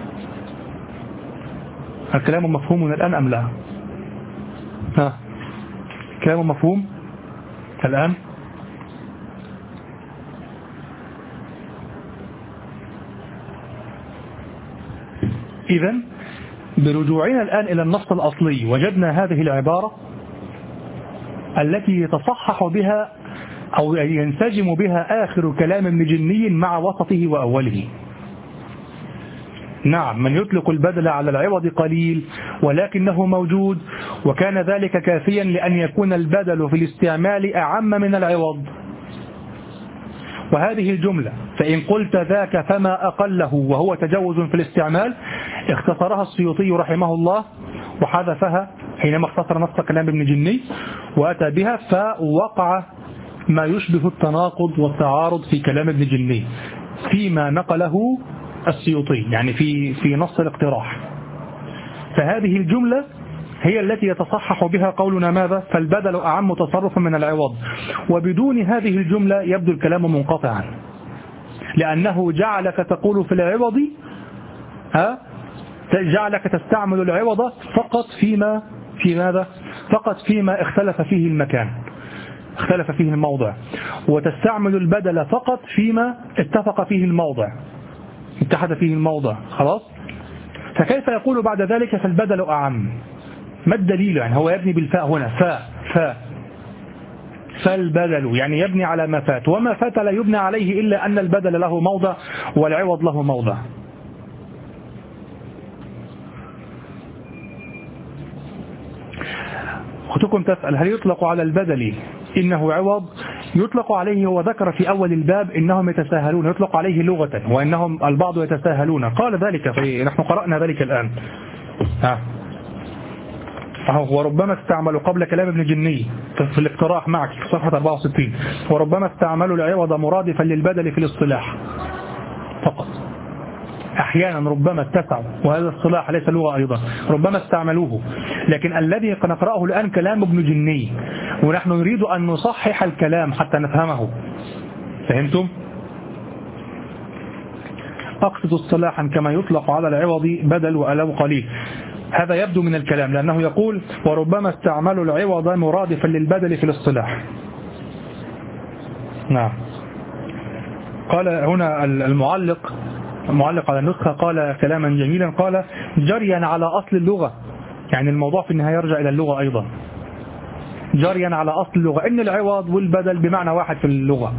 Speaker 2: الكلام مفهوم الآن أم لا؟ ها، كلام مفهوم الآن؟ إذن برجوعنا الآن إلى النص الأصلي وجدنا هذه العبارة التي يتصحح بها أو ينسجم بها آخر كلام ابن جني مع وسطه وأوله. نعم، من يطلق البدل على العوض قليل ولكنه موجود، وكان ذلك كافيا لأن يكون البدل في الاستعمال أعم من العوض. وهذه الجملة فإن قلت ذاك فما أقله وهو تجوز في الاستعمال اختصرها السيوطي رحمه الله وحذفها حينما اختصر نص كلام ابن جني وأتى بها، فوقع ما يشبه التناقض والتعارض في كلام ابن جني فيما نقله السيوطي، يعني في في نص الاقتراح. فهذه الجملة هي التي يتصحح بها قولنا ماذا؟ فالبدل أعم تصرفا من العوض. وبدون هذه الجملة يبدو الكلام منقطعا، لأنه جعلك تقول في العوض ها جعلك تستعمل العوض فقط فيما في ماذا؟ فقط فيما اختلف فيه المكان، اختلف فيه الموضع، وتستعمل البدل فقط فيما اتفق فيه الموضع، اتحد فيه الموضع. خلاص. فكيف يقول بعد ذلك فالبدل أعم؟ ما الدليل؟ يعني هو يبني بالفاء هنا، فاء فاء فالبدل يعني يبني على ما فات، وما فات لا يبنى عليه إلا أن البدل له موضع والعوض له موضع. أختكم تسأل هل يطلق على البدل إنه عوض؟ يطلق عليه، هو ذكر في أول الباب إنهم يتساهلون، يطلق عليه لغة وإنهم البعض يتساهلون، قال ذلك في نحن قرأنا ذلك الآن. ها وربما استعملوا قبل كلام ابن جني في الاقتراح معك في صفحة أربعة وستين، وربما استعملوا العوض مرادفا للبدل في الاصطلاح فقط. أحيانا ربما اتسعوا، وهذا الصلاح ليس لغة أيضا، ربما استعملوه، لكن الذي نقرأه الآن كلام ابن جني، ونحن نريد أن نصحح الكلام حتى نفهمه. فهمتم؟ أقصد اصطلاحا كما يطلق على العوض بدل وألو قليل. هذا يبدو من الكلام، لأنه يقول وربما استعملوا العوض مرادفا للبدل في الاصطلاح. نعم. قال هنا المعلق المعلق على النسخة قال كلاما جميلا، قال جريا على أصل اللغة يعني الموضوع في النهاية يرجع إلى اللغة أيضا، جريا على أصل اللغة إن العوض والبدل بمعنى واحد في اللغة،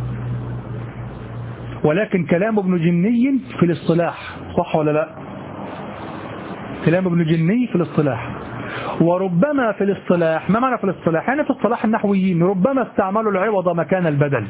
Speaker 2: ولكن كلام ابن جني في الاصطلاح، صح ولا لا؟ كلام ابن جني في الاصطلاح، وربما في الاصطلاح، ما معنى في الاصطلاح؟ يعني في اصطلاح النحويين ربما استعملوا العوض مكان البدل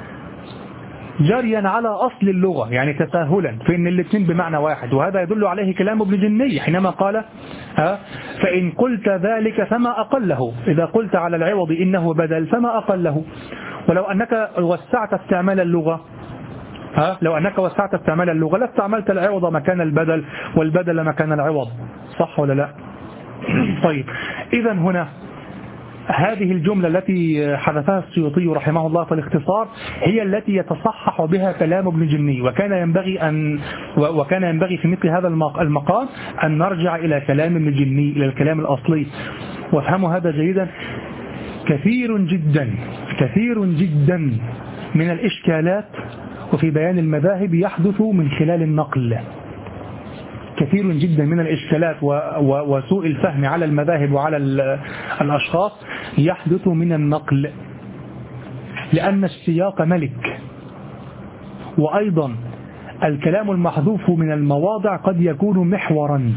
Speaker 2: جريا على أصل اللغة، يعني تساهلا في أن الاثنين بمعنى واحد، وهذا يدل عليه كلام ابن جني حينما قال ها فإن قلت ذلك فما أقله، إذا قلت على العوض إنه بدل فما أقله. ولو أنك وسعت استعمال اللغة ها لو أنك وسعت استعمال اللغة لاستعملت العوض مكان البدل والبدل مكان العوض، صح ولا لا؟ طيب إذا هنا هذه الجملة التي حذفها السيوطي رحمه الله في الاختصار هي التي يتصحح بها كلام ابن جني، وكان ينبغي أن وكان ينبغي في مثل هذا المقام أن نرجع إلى كلام ابن جني، إلى الكلام الأصلي. وافهموا هذا جيدا، كثير جدا كثير جدا من الإشكالات وفي بيان المذاهب يحدث من خلال النقل، كثير جدا من الإشكالات وسوء الفهم على المذاهب وعلى الأشخاص يحدث من النقل، لأن السياق ملك، وأيضا الكلام المحذوف من المواضع قد يكون محورا،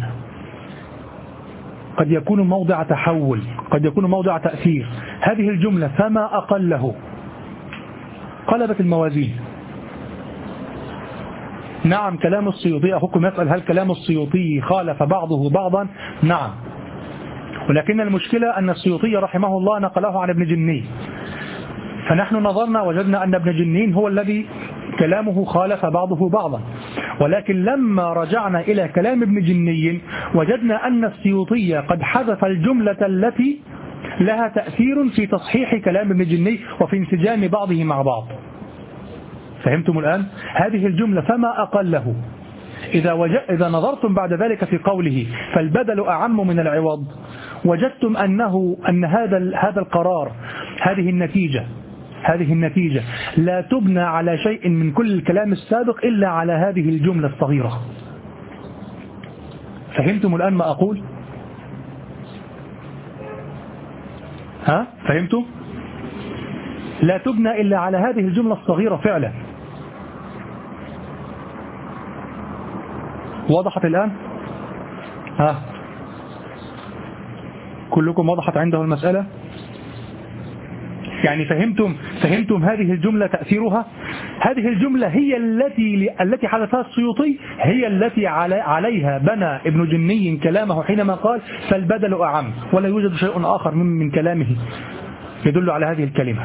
Speaker 2: قد يكون موضع تحول، قد يكون موضع تأثير. هذه الجملة فما أقله قلبت الموازين. نعم كلام السيوطي، أخوكم يسأل هل كلام السيوطي خالف بعضه بعضا؟ نعم، ولكن المشكلة أن السيوطي رحمه الله نقله عن ابن جنين، فنحن نظرنا وجدنا أن ابن جنين هو الذي كلامه خالف بعضه بعضا، ولكن لما رجعنا إلى كلام ابن جنين وجدنا أن السيوطي قد حذف الجملة التي لها تأثير في تصحيح كلام ابن جنين وفي انسجام بعضه مع بعض. فهمتم الآن؟ هذه الجملة فما أقله، إذا, وج... إذا نظرتم بعد ذلك في قوله فالبدل أعم من العوض، وجدتم أنه أن هذا هذا القرار، هذه النتيجة هذه النتيجة لا تبنى على شيء من كل الكلام السابق إلا على هذه الجملة الصغيرة. فهمتم الآن ما أقول؟ ها؟ فهمتم؟ لا تبنى إلا على هذه الجملة الصغيرة فعلا. وضحت الآن؟ ها كلكم وضحت عنده المسألة؟ يعني فهمتم فهمتم هذه الجملة تأثيرها؟ هذه الجملة هي التي التي حدثها السيوطي، هي التي عليها بنى ابن جني كلامه حينما قال فالبدل أعم، ولا يوجد شيء آخر من من كلامه يدل على هذه الكلمة.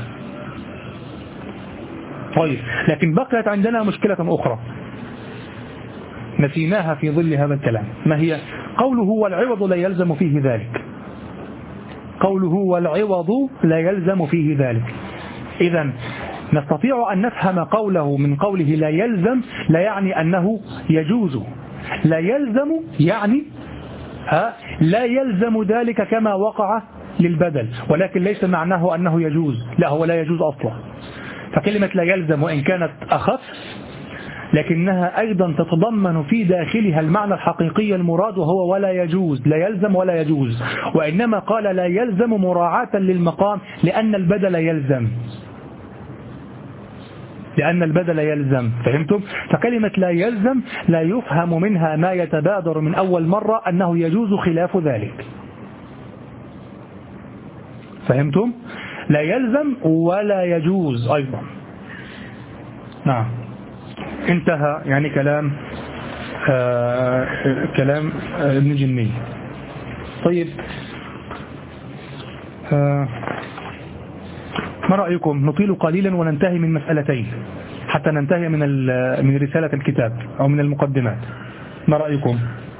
Speaker 2: طيب، لكن بقيت عندنا مشكلة أخرى نسيناها في ظل هذا الكلام، ما هي؟ قوله والعوض لا يلزم فيه ذلك. قوله والعوض لا يلزم فيه ذلك. إذا نستطيع أن نفهم قوله من قوله لا يلزم لا يعني أنه يجوز، لا يلزم يعني ها لا يلزم ذلك كما وقع للبدل، ولكن ليس معناه أنه يجوز، لا هو لا يجوز أصلا. فكلمة لا يلزم وإن كانت أخف لكنها أيضا تتضمن في داخلها المعنى الحقيقي المراد، وهو ولا يجوز، لا يلزم ولا يجوز، وإنما قال لا يلزم مراعاة للمقام لأن البدل يلزم، لأن البدل يلزم. فهمتم؟ فكلمة لا يلزم لا يفهم منها ما يتبادر من أول مرة أنه يجوز خلاف ذلك. فهمتم؟ لا يلزم ولا يجوز أيضا. نعم، انتهى يعني كلام آه كلام آه ابن جني. طيب، آه ما رأيكم نطيل قليلا وننتهي من مسألتين حتى ننتهي من من رسالة الكتاب أو من المقدمات؟ ما رأيكم؟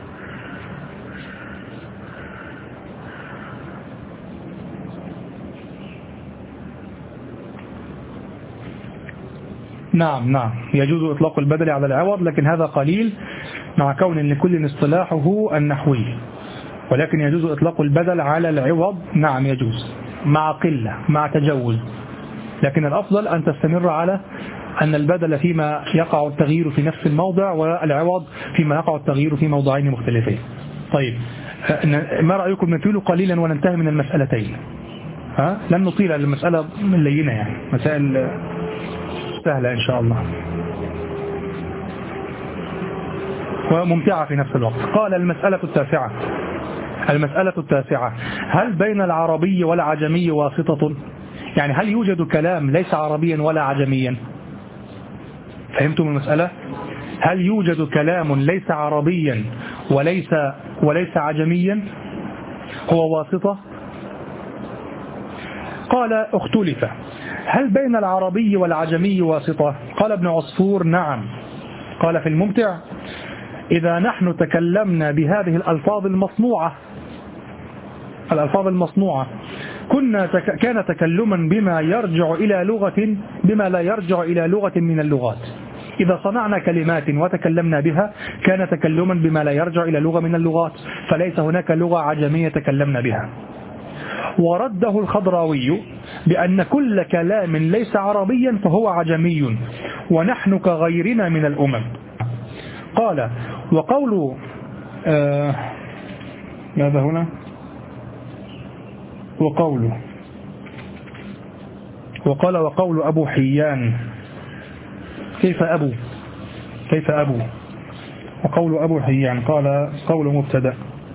Speaker 2: نعم نعم يجوز إطلاق البدل على العوض، لكن هذا قليل مع كون لكل اصطلاحه النحوي، ولكن يجوز إطلاق البدل على العوض. نعم يجوز مع قلة، مع تجوز، لكن الأفضل أن تستمر على أن البدل فيما يقع التغيير في نفس الموضع، والعوض فيما يقع التغيير في موضعين مختلفين. طيب، ما رأيكم نطيل قليلا وننتهي من المسألتين؟ ها؟ لن نطيل المسألة اللينة، يعني مسائل سهلة إن شاء الله وممتعة في نفس الوقت. قال المسألة التاسعة المسألة التاسعة هل بين العربي والعجمي واسطة؟ يعني هل يوجد كلام ليس عربيا ولا عجميا؟ فهمتم المسألة؟ هل يوجد كلام ليس عربيا وليس وليس عجميا هو واسطة؟ قال اختلف. هل بين العربي والعجمي واسطة؟ قال ابن عصفور نعم. قال في الممتع إذا نحن تكلمنا بهذه الألفاظ المصنوعة الألفاظ المصنوعة كنا تك... كان تكلما بما يرجع إلى لغة بما لا يرجع إلى لغة من اللغات. إذا صنعنا كلمات وتكلمنا بها كان تكلما بما لا يرجع إلى لغة من اللغات، فليس هناك لغة عجمية تكلمنا بها. ورده الخضراوي بأن كل كلام ليس عربيا فهو عجمي ونحن كغيرنا من الأمم. قال وقول آه ماذا هنا وقوله وقال وقول أبو حيان كيف أبو كيف أبو وقول أبو حيان قال قول مبتدأ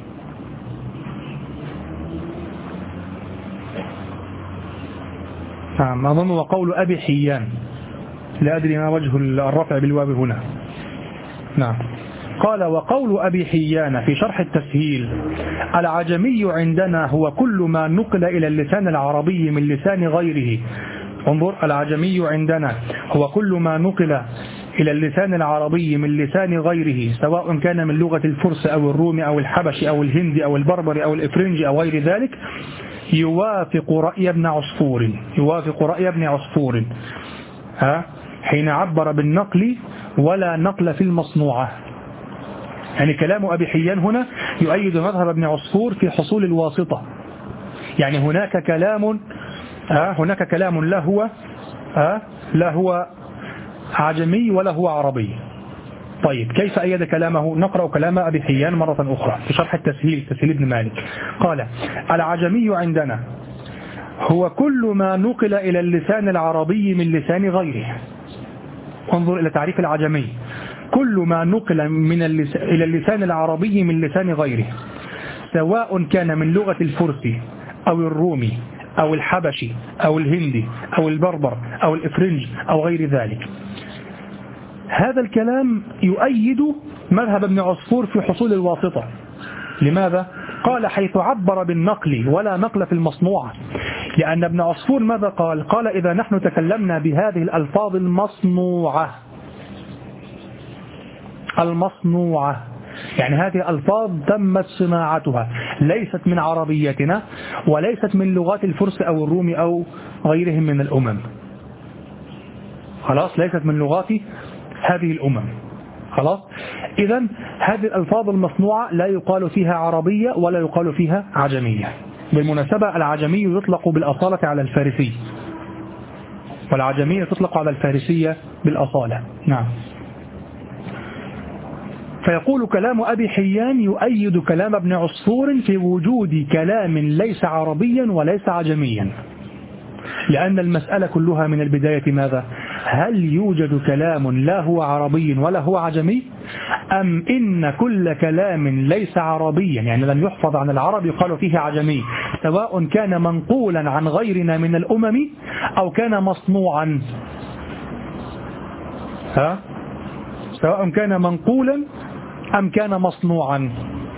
Speaker 2: نعم أظن وقول أبي حيان لا أدري ما وجه الرفع بالواو هنا. نعم قال وقول أبي حيان في شرح التسهيل العجمي عندنا هو كل ما نقل إلى اللسان العربي من لسان غيره. انظر العجمي عندنا هو كل ما نقل إلى اللسان العربي من لسان غيره سواء كان من لغة الفرس أو الروم أو الحبشي أو الهندي أو البربري أو الإفرنجي أو غير ذلك يوافق رأي ابن عصفور يوافق رأي ابن عصفور ها حين عبر بالنقل ولا نقل في المصنوعة. يعني كلام أبي حيان هنا يؤيد مذهب ابن عصفور في حصول الواسطة. يعني هناك كلام هناك كلام لا هو لا هو عجمي ولا هو عربي. طيب كيف أيد كلامه؟ نقرأ كلام أبي حيان مرة أخرى في شرح التسهيل تسهيل ابن مالك. قال العجمي عندنا هو كل ما نقل إلى اللسان العربي من لسان غيره. انظر إلى تعريف العجمي كل ما نقل من اللسان إلى اللسان العربي من لسان غيره سواء كان من لغة الفرس أو الرومي أو الحبشي أو الهندي أو البربر أو الإفرنج أو غير ذلك. هذا الكلام يؤيد مذهب ابن عصفور في حصول الواسطة. لماذا؟ قال حيث عبر بالنقل ولا نقل في المصنوعة. لأن ابن عصفور ماذا قال؟ قال إذا نحن تكلمنا بهذه الألفاظ المصنوعة المصنوعة يعني هذه ألفاظ تمت صناعتها ليست من عربيتنا وليست من لغات الفرس أو الروم أو غيرهم من الأمم. خلاص ليست من لغات هذه الأمم. خلاص إذا هذه الألفاظ المصنوعة لا يقال فيها عربية ولا يقال فيها عجمية. بالمناسبة العجمي يطلق بالأصالة على الفارسي والعجمية تطلق على الفارسية بالأصالة. نعم. فيقول كلام أبي حيان يؤيد كلام ابن عصفور في وجود كلام ليس عربيا وليس عجميا. لأن المسألة كلها من البداية ماذا؟ هل يوجد كلام لا هو عربي ولا هو عجمي، أم إن كل كلام ليس عربيا يعني لم يحفظ عن العرب يقال فيه عجمي سواء كان منقولا عن غيرنا من الأمم أو كان مصنوعا ها؟ سواء كان منقولا أم كان مصنوعا.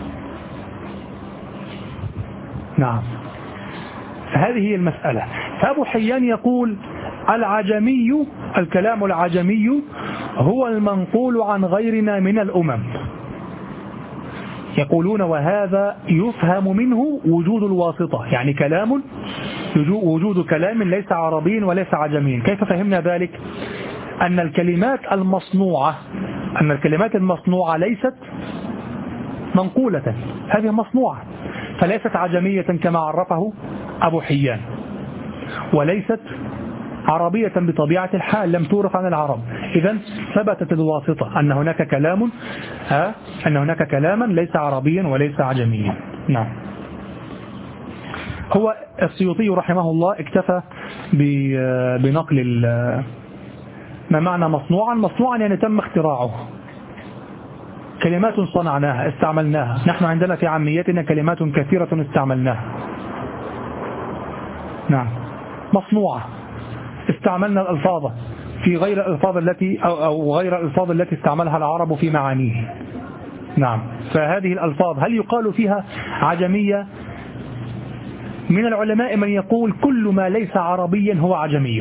Speaker 2: نعم هذه هي المسألة. فأبو حيان يقول العجمي الكلام العجمي هو المنقول عن غيرنا من الأمم. يقولون وهذا يفهم منه وجود الواسطة يعني كلام وجود كلام ليس عربي وليس عجمي. كيف فهمنا ذلك؟ أن الكلمات المصنوعة أن الكلمات المصنوعة ليست منقولة هذه مصنوعة فليست عجمية كما عرفه أبو حيان وليست عربية بطبيعة الحال لم تورث عن العرب. إذا ثبتت الواسطة أن هناك كلام ها أن هناك كلاما ليس عربيا وليس عجميا. نعم. هو السيوطي رحمه الله اكتفى بنقل ما معنى مصنوعا. مصنوعا يعني تم اختراعه، كلمات صنعناها استعملناها. نحن عندنا في عاميتنا كلمات كثيرة استعملناها. نعم. مصنوعة، استعملنا الألفاظ في غير الألفاظ التي أو, أو غير الألفاظ التي استعملها العرب في معانيه. نعم. فهذه الألفاظ هل يقال فيها عجمية؟ من العلماء من يقول كل ما ليس عربيا هو عجمي،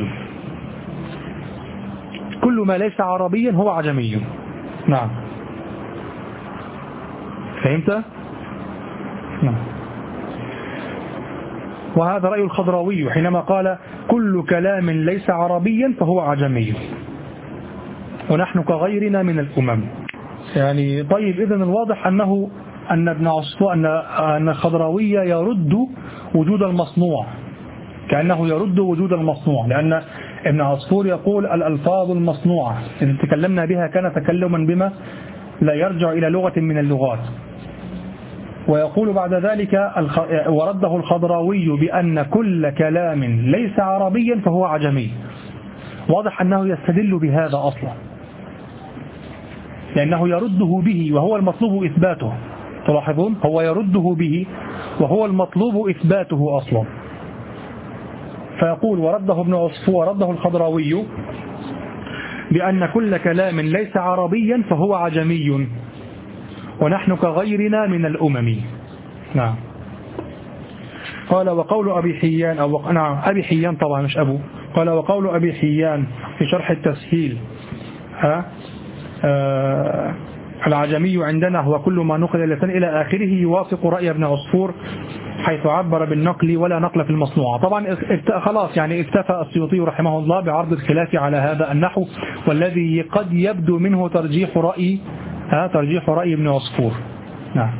Speaker 2: كل ما ليس عربيا هو عجمي. نعم. فهمت؟ نعم. وهذا رأي الخضراوي حينما قال كل كلام ليس عربيا فهو عجمي ونحن كغيرنا من الأمم. يعني طيب، إذن الواضح أنه أن ابن عصفور أن أن الخضراوي يرد وجود المصنوع، كأنه يرد وجود المصنوع، لأن ابن عصفور يقول الألفاظ المصنوعة إذا تكلمنا بها كان تكلما بما لا يرجع إلى لغة من اللغات. ويقول بعد ذلك ورده الخضراوي بأن كل كلام ليس عربيا فهو عجمي. واضح أنه يستدل بهذا أصلا، لأنه يرده به وهو المطلوب إثباته. تلاحظون، هو يرده به وهو المطلوب إثباته أصلا. فيقول ورده ابن عصفور ورده الخضراوي بأن كل كلام ليس عربيا فهو عجمي ونحن كغيرنا من الأمم. نعم. قال وقول أبي حيان أو نعم أبي حيان طبعا مش أبو. قال وقول أبي حيان في شرح التسهيل ها آه العجمي عندنا هو كل ما نقل اللسان إلى آخره يوافق رأي ابن عصفور حيث عبر بالنقل ولا نقل في المصنوع. طبعا خلاص يعني اكتفى السيوطي رحمه الله بعرض الخلاف على هذا النحو، والذي قد يبدو منه ترجيح رأي ها ترجيح رأي ابن عصفور. نعم.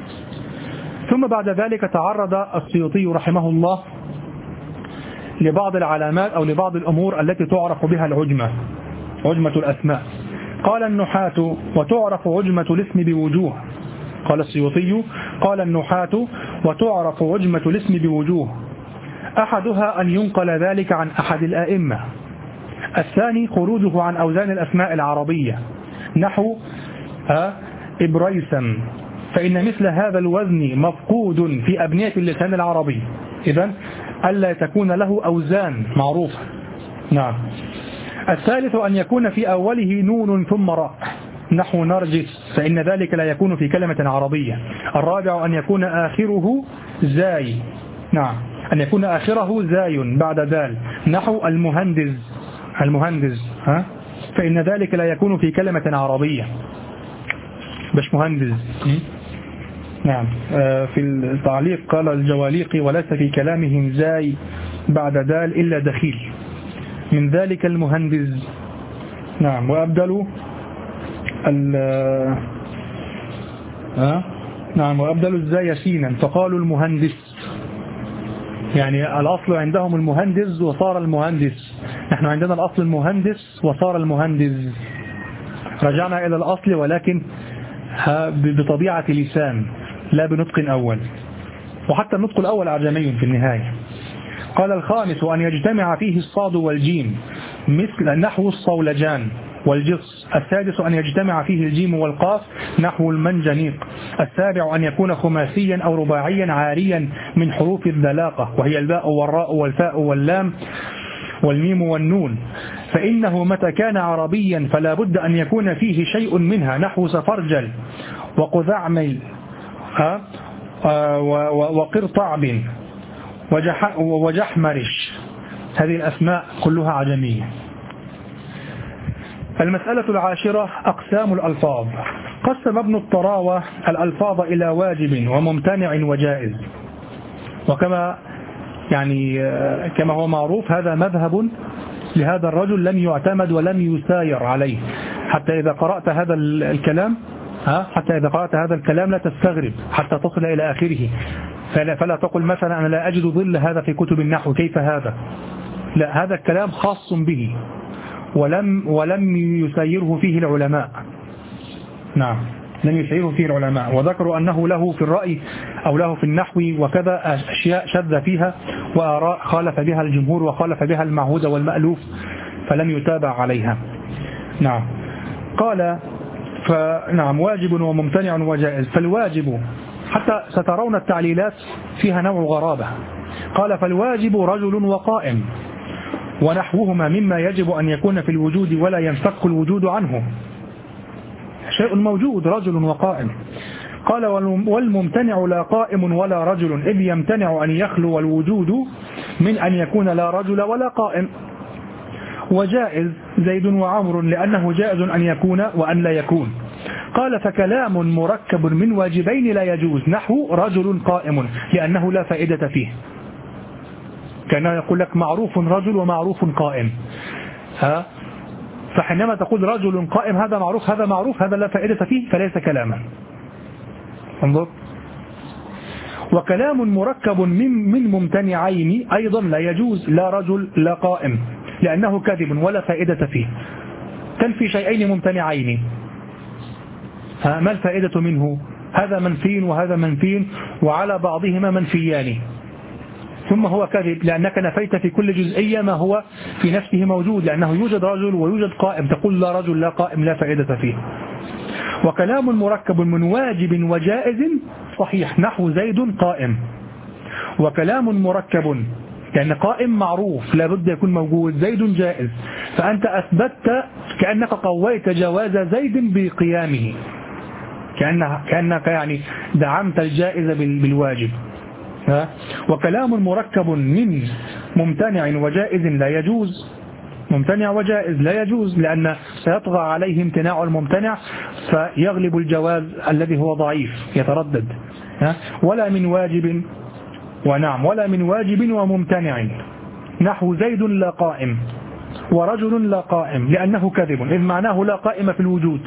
Speaker 2: ثم بعد ذلك تعرض السيوطي رحمه الله لبعض العلامات أو لبعض الأمور التي تعرف بها العجمة، عجمة الأسماء. قال النحاة وتعرف عجمة الاسم بوجوه. قال السيوطي قال النحاة وتعرف عجمة الاسم بوجوه، أحدها أن ينقل ذلك عن أحد الآئمة، الثاني خروجه عن أوزان الأسماء العربية نحو إبريسا، فإن مثل هذا الوزن مفقود في أبنية اللسان العربي، إذن ألا تكون له أوزان معروفة. نعم. الثالث أن يكون في أوله نون ثم راء نحو نرجس، فإن ذلك لا يكون في كلمة عربية. الرابع أن يكون آخره زاي، نعم أن يكون آخره زاي بعد ذال نحو المهندز، المهندز ها فإن ذلك لا يكون في كلمة عربية. باش مهندز. نعم. في التعليق قال الجواليقي وليس في كلامهم زاي بعد دال إلا دخيل، من ذلك المهندز. نعم. وأبدلوا ال ها نعم وأبدلوا الزاي سينا فقالوا المهندس، يعني الأصل عندهم المهندس وصار المهندس، نحن عندنا الأصل المهندس وصار المهندس. رجعنا إلى الأصل ولكن بطبيعة لسان لا بنطق أول، وحتى النطق الأول أعجمي في النهاية. قال الخامس أن يجتمع فيه الصاد والجيم مثل نحو الصولجان والجص. السادس أن يجتمع فيه الجيم والقاف نحو المنجنيق. السابع أن يكون خماسيا أو رباعيا عاريا من حروف الذلاقة، وهي الباء والراء والفاء واللام والميم والنون، فإنه متى كان عربيا فلا بد أن يكون فيه شيء منها نحو سفرجل وقذعمل وقرطعب وجحمرش، هذه الأسماء كلها عجمية. المسألة العاشرة أقسام الألفاظ. قسم ابن الطراوة الألفاظ إلى واجب وممتنع وجائز، وكما يعني كما هو معروف هذا مذهب لهذا الرجل لم يعتمد ولم يساير عليه، حتى إذا قرأت هذا الكلام ها حتى إذا قرأت هذا الكلام لا تستغرب حتى تصل إلى آخره، فلا, فلا تقل مثلا أنا لا أجد ظل هذا في كتب النحو، كيف هذا؟ لا، هذا الكلام خاص به ولم ولم يسيره فيه العلماء. نعم. لم يسعيه فيه العلماء، وذكروا أنه له في الرأي أو له في النحو وكذا أشياء شذ فيها وآراء خالف بها الجمهور وخالف بها المعهود والمألوف فلم يتابع عليها. نعم. قال فنعم واجب وممتنع وجائز. فالواجب حتى سترون التعليلات فيها نوع غرابة. قال فالواجب رجل وقائم ونحوهما مما يجب أن يكون في الوجود ولا ينفك الوجود عنه، شيء موجود رجل وقائم. قال والممتنع لا قائم ولا رجل، إذ يمتنع أن يخلو الوجود من أن يكون لا رجل ولا قائم. وجائز زيد وعمر لأنه جائز أن يكون وأن لا يكون. قال فكلام مركب من واجبين لا يجوز، نحو رجل قائم لأنه لا فائدة فيه، كأنه يقول لك معروف رجل ومعروف قائم، ها؟ فحينما تقول رجل قائم هذا معروف هذا معروف هذا لا فائدة فيه فليس كلاما. انظر. وكلام مركب من من ممتنعين أيضا لا يجوز، لا رجل لا قائم لأنه كذب ولا فائدة فيه. تنفي شيئين ممتنعين، ما الفائدة منه؟ هذا منفي وهذا منفي وعلى بعضهما منفيان، ثم هو كذب لأنك نفيت في كل جزئية ما هو في نفسه موجود، لأنه يوجد رجل ويوجد قائم، تقول لا رجل لا قائم لا فائدة فيه. وكلام مركب من واجب وجائز صحيح، نحو زيد قائم. وكلام مركب يعني قائم معروف لا بد يكون موجود، زيد جائز، فأنت أثبتت كأنك قويت جواز زيد بقيامه، كأنك, كأنك يعني دعمت الجائز بالواجب. وكلام مركب من ممتنع وجائز لا يجوز، ممتنع وجائز لا يجوز لأن سيطغى عليه امتناع الممتنع فيغلب الجواز الذي هو ضعيف يتردد. ولا من واجب ونعم ولا من واجب وممتنع، نحو زيد لا قائم ورجل لا قائم لأنه كذب، إذ معناه لا قائم في الوجود.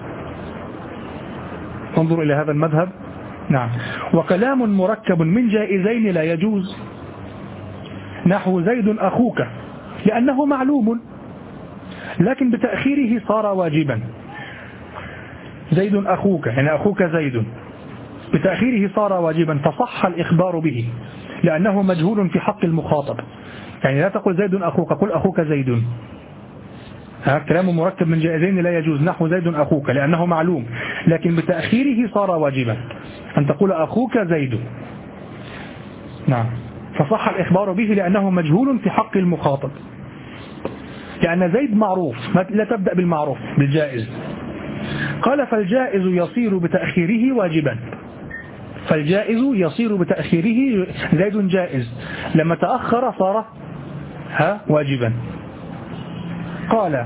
Speaker 2: انظر إلى هذا المذهب. نعم. وكلام مركب من جائزين لا يجوز، نحو زيد أخوك لأنه معلوم لكن بتأخيره صار واجبا. زيد أخوك يعني أخوك زيد بتأخيره صار واجبا، فصح الإخبار به لأنه مجهول في حق المخاطب. يعني لا تقول زيد أخوك، قل أخوك زيد. كلام مركب من جائزين لا يجوز، نحو زيد أخوك لأنه معلوم لكن بتأخيره صار واجبا أن تقول أخوك زيد. نعم. فصح الإخبار به لأنه مجهول في حق المخاطب، لأن زيد معروف لا تبدأ بالمعروف بالجائز. قال فالجائز يصير بتأخيره واجبا، فالجائز يصير بتأخيره، زيد جائز لما تأخر صار ها واجبا. قال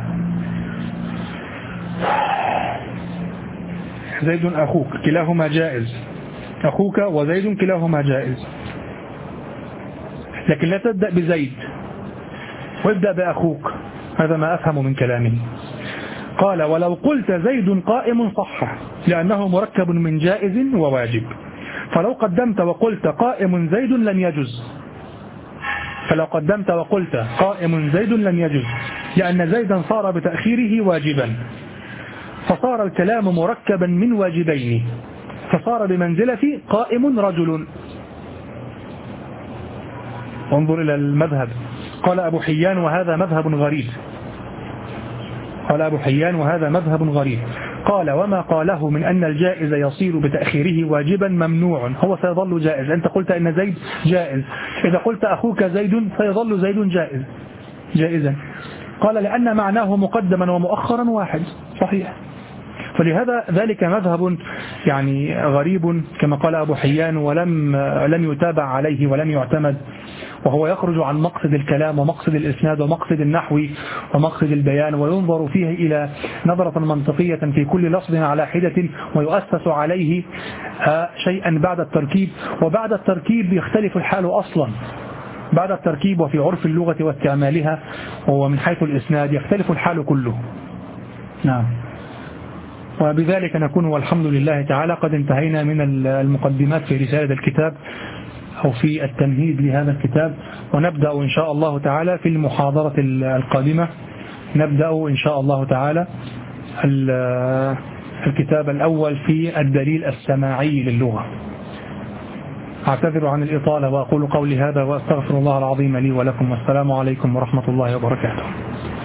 Speaker 2: زيد أخوك كلاهما جائز، أخوك وزيد كلاهما جائز، لكن لا تبدأ بزيد وابدأ بأخوك، هذا ما أفهم من كلامه. قال ولو قلت زيد قائم صح لأنه مركب من جائز وواجب، فلو قدمت وقلت قائم زيد لم يجز، فلو قدمت وقلت قائم زيد لم يجز لأن زيدا صار بتأخيره واجبا، فصار الكلام مركبا من واجبين، فصار بمنزلة قائم رجل. انظر إلى المذهب. قال أبو حيان وهذا مذهب غريب، قال أبو حيان وهذا مذهب غريب. قال وما قاله من أن الجائز يصير بتأخيره واجبا ممنوع، هو سيظل جائز. أنت قلت أن زيد جائز، إذا قلت أخوك زيد سيظل زيد جائز جائزا. قال لأن معناه مقدما ومؤخرا واحد، صحيح. فلهذا ذلك مذهب يعني غريب كما قال أبو حيان، ولم لم يتابع عليه ولم يعتمد، وهو يخرج عن مقصد الكلام ومقصد الإسناد ومقصد النحو ومقصد البيان، وينظر فيه إلى نظرة منطقية في كل لفظ على حدة، ويؤسس عليه شيئا بعد التركيب، وبعد التركيب يختلف الحال أصلا، بعد التركيب وفي عرف اللغة واستعمالها ومن حيث الإسناد يختلف الحال كله. نعم. وبذلك نكون والحمد لله تعالى قد انتهينا من المقدمات في رسالة الكتاب أو في التمهيد لهذا الكتاب، ونبدأ إن شاء الله تعالى في المحاضرة القادمة، نبدأ إن شاء الله تعالى الكتاب الأول في الدليل السماعي للغة. أعتذر عن الإطالة وأقول قولي هذا وأستغفر الله العظيم لي ولكم، والسلام عليكم ورحمة الله وبركاته.